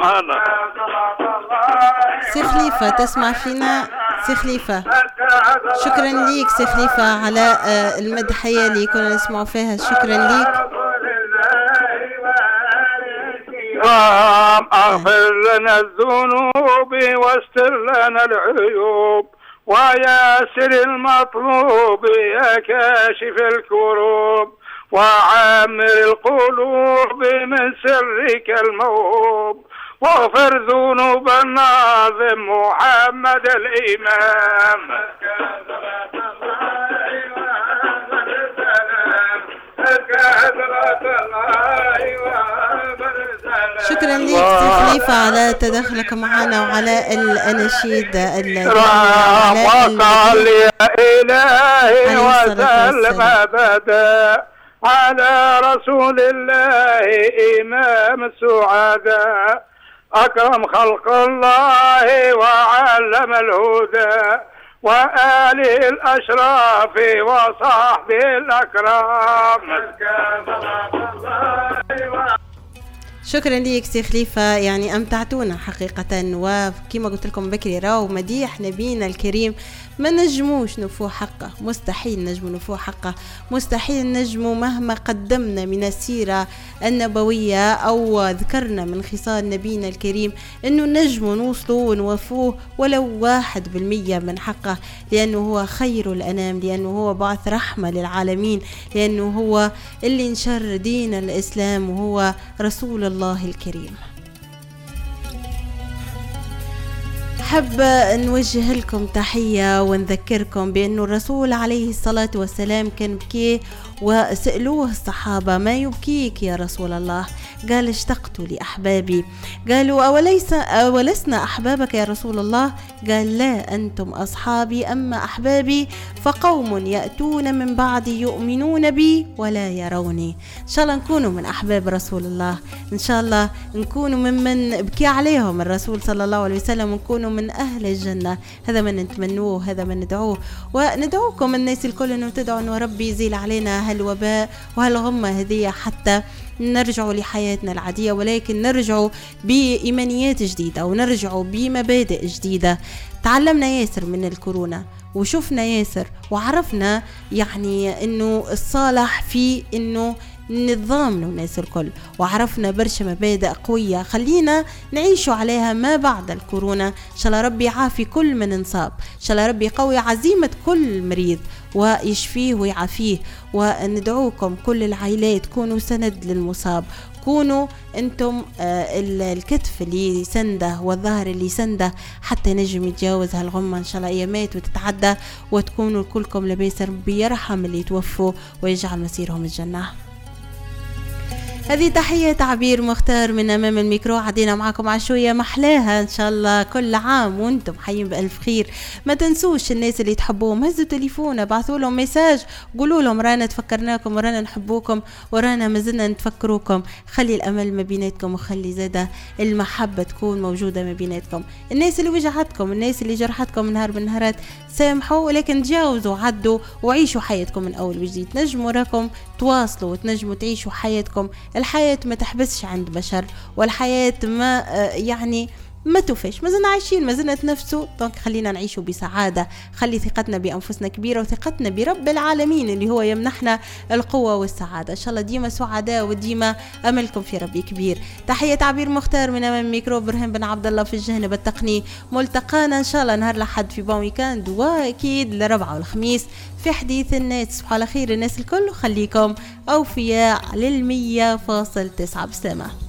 سي خليفة تسمع فينا؟ سي خليفة شكرا ليك سي خليفة على المدحية اللي كنا نسمعوا فيها، شكرا ليك. اغفر لنا الذنوب واستر لنا العيوب وياسر المطلوب يا كاشف الكروب وعامر القلوب من سرك الموهوب واغفر ذنوب الناظم محمد الإمام. شكرا لك سي خليفة على تدخلك معنا وعلى الأناشيد وصل يا إلهي وسلم أبدا على رسول الله إمام السعداء أكرم خلق الله وعلم الهدى وآله الأشراف وصحبه الأكرام. شكرا ليك سي خليفة، يعني أمتعتونا حقيقة، وكما قلت لكم بكري راو مديح نبينا الكريم ما نجموش نفو حقه، مستحيل نجمو نفو حقه، مستحيل نجمو مهما قدمنا من السيرة النبوية أو ذكرنا من خصال نبينا الكريم أنه نجمو نوصلوا ونوفوه ولو 1% من حقه، لأنه هو خير الأنام، لأنه هو بعث رحمة للعالمين، لأنه هو اللي انشر دين الإسلام وهو رسول الله الكريم. حب نوجه لكم تحية ونذكركم بأنه الرسول عليه الصلاة والسلام كان بكي وسألوه الصحابة ما يبكيك يا رسول الله؟ قال اشتقت لأحبابي. قالوا أولسنا أحبابك يا رسول الله؟ قال لا أنتم أصحابي، أما أحبابي فقوم يأتون من بعدي يؤمنون بي ولا يروني. إن شاء الله نكونوا من أحباب رسول الله، إن شاء الله نكونوا ممن بكي عليهم الرسول صلى الله عليه وسلم، ونكونوا من أهل الجنة. هذا ما نتمنوه، هذا ما ندعوه، وندعوكم الناس الكل أنه تدعوا أنه ربي يزيل علينا هالوباء وهالغمة هذه حتى نرجعوا لحياتنا العادية، ولكن نرجعوا بإيمانيات جديدة ونرجعوا بمبادئ جديدة. تعلمنا ياسر من الكورونا وشفنا ياسر وعرفنا يعني انه الصالح في انه نظام للناس الكل، وعرفنا برشا مبادئ قوية خلينا نعيشوا عليها ما بعد الكورونا. إن شاء الله ربي يعافي كل من انصاب، إن شاء الله ربي يقوي عزيمة كل مريض ويشفيه ويعافيه. وندعوكم كل العائلات كونوا سند للمصاب، كونوا انتم الكتف اللي يسنده والظهر اللي يسنده حتى نجم يتجاوز هالغمة ان شاء الله ايامات وتتعدى، وتكونوا كلكم لباس ربي يرحم اللي توفوا ويجعل مسيرهم الجنة. هذه تحية تعبير مختار من أمام الميكرو. عدينا معكم عشوية محلاها إن شاء الله، كل عام وانتم حيين بألف خير. ما تنسوش الناس اللي تحبوهم هزوا تليفون، بعثوا لهم ميساج، قولوا لهم رانا تفكرناكم ورانا نحبوكم ورانا مازلنا نتفكروكم. خلي الأمل ما بيناتكم وخلي زادة المحبة تكون موجودة ما بيناتكم. الناس اللي وجعتكم، الناس اللي جرحتكم نهار بالنهارات سامحوا، ولكن تجاوزوا عدوا وعيشوا حياتكم من أول وجديد. نجموا راكم تواصلوا وتنجموا تعيشوا حياتكم. الحياة ما تحبسش عند بشر، والحياة ما يعني ما توفيش، ما زلنا عايشين، ما زلنا نتنفسوا. دونك خلينا نعيشوا بسعادة، خلي ثقتنا بأنفسنا كبيرة وثقتنا برب العالمين اللي هو يمنحنا القوة والسعادة. إن شاء الله ديما سعداء وديما أملكم في ربي كبير. تحية تعبير مختار من أمام الميكرو، برهان بن عبد الله في الجهنة بالتقني. ملتقانا إن شاء الله نهار الأحد في بون ويكاند، وأكيد الأربعاء والخميس في حديث الناس. تصبحوا على خير الناس الكل، وخليكم أوفياء لل100.9 بسلامة.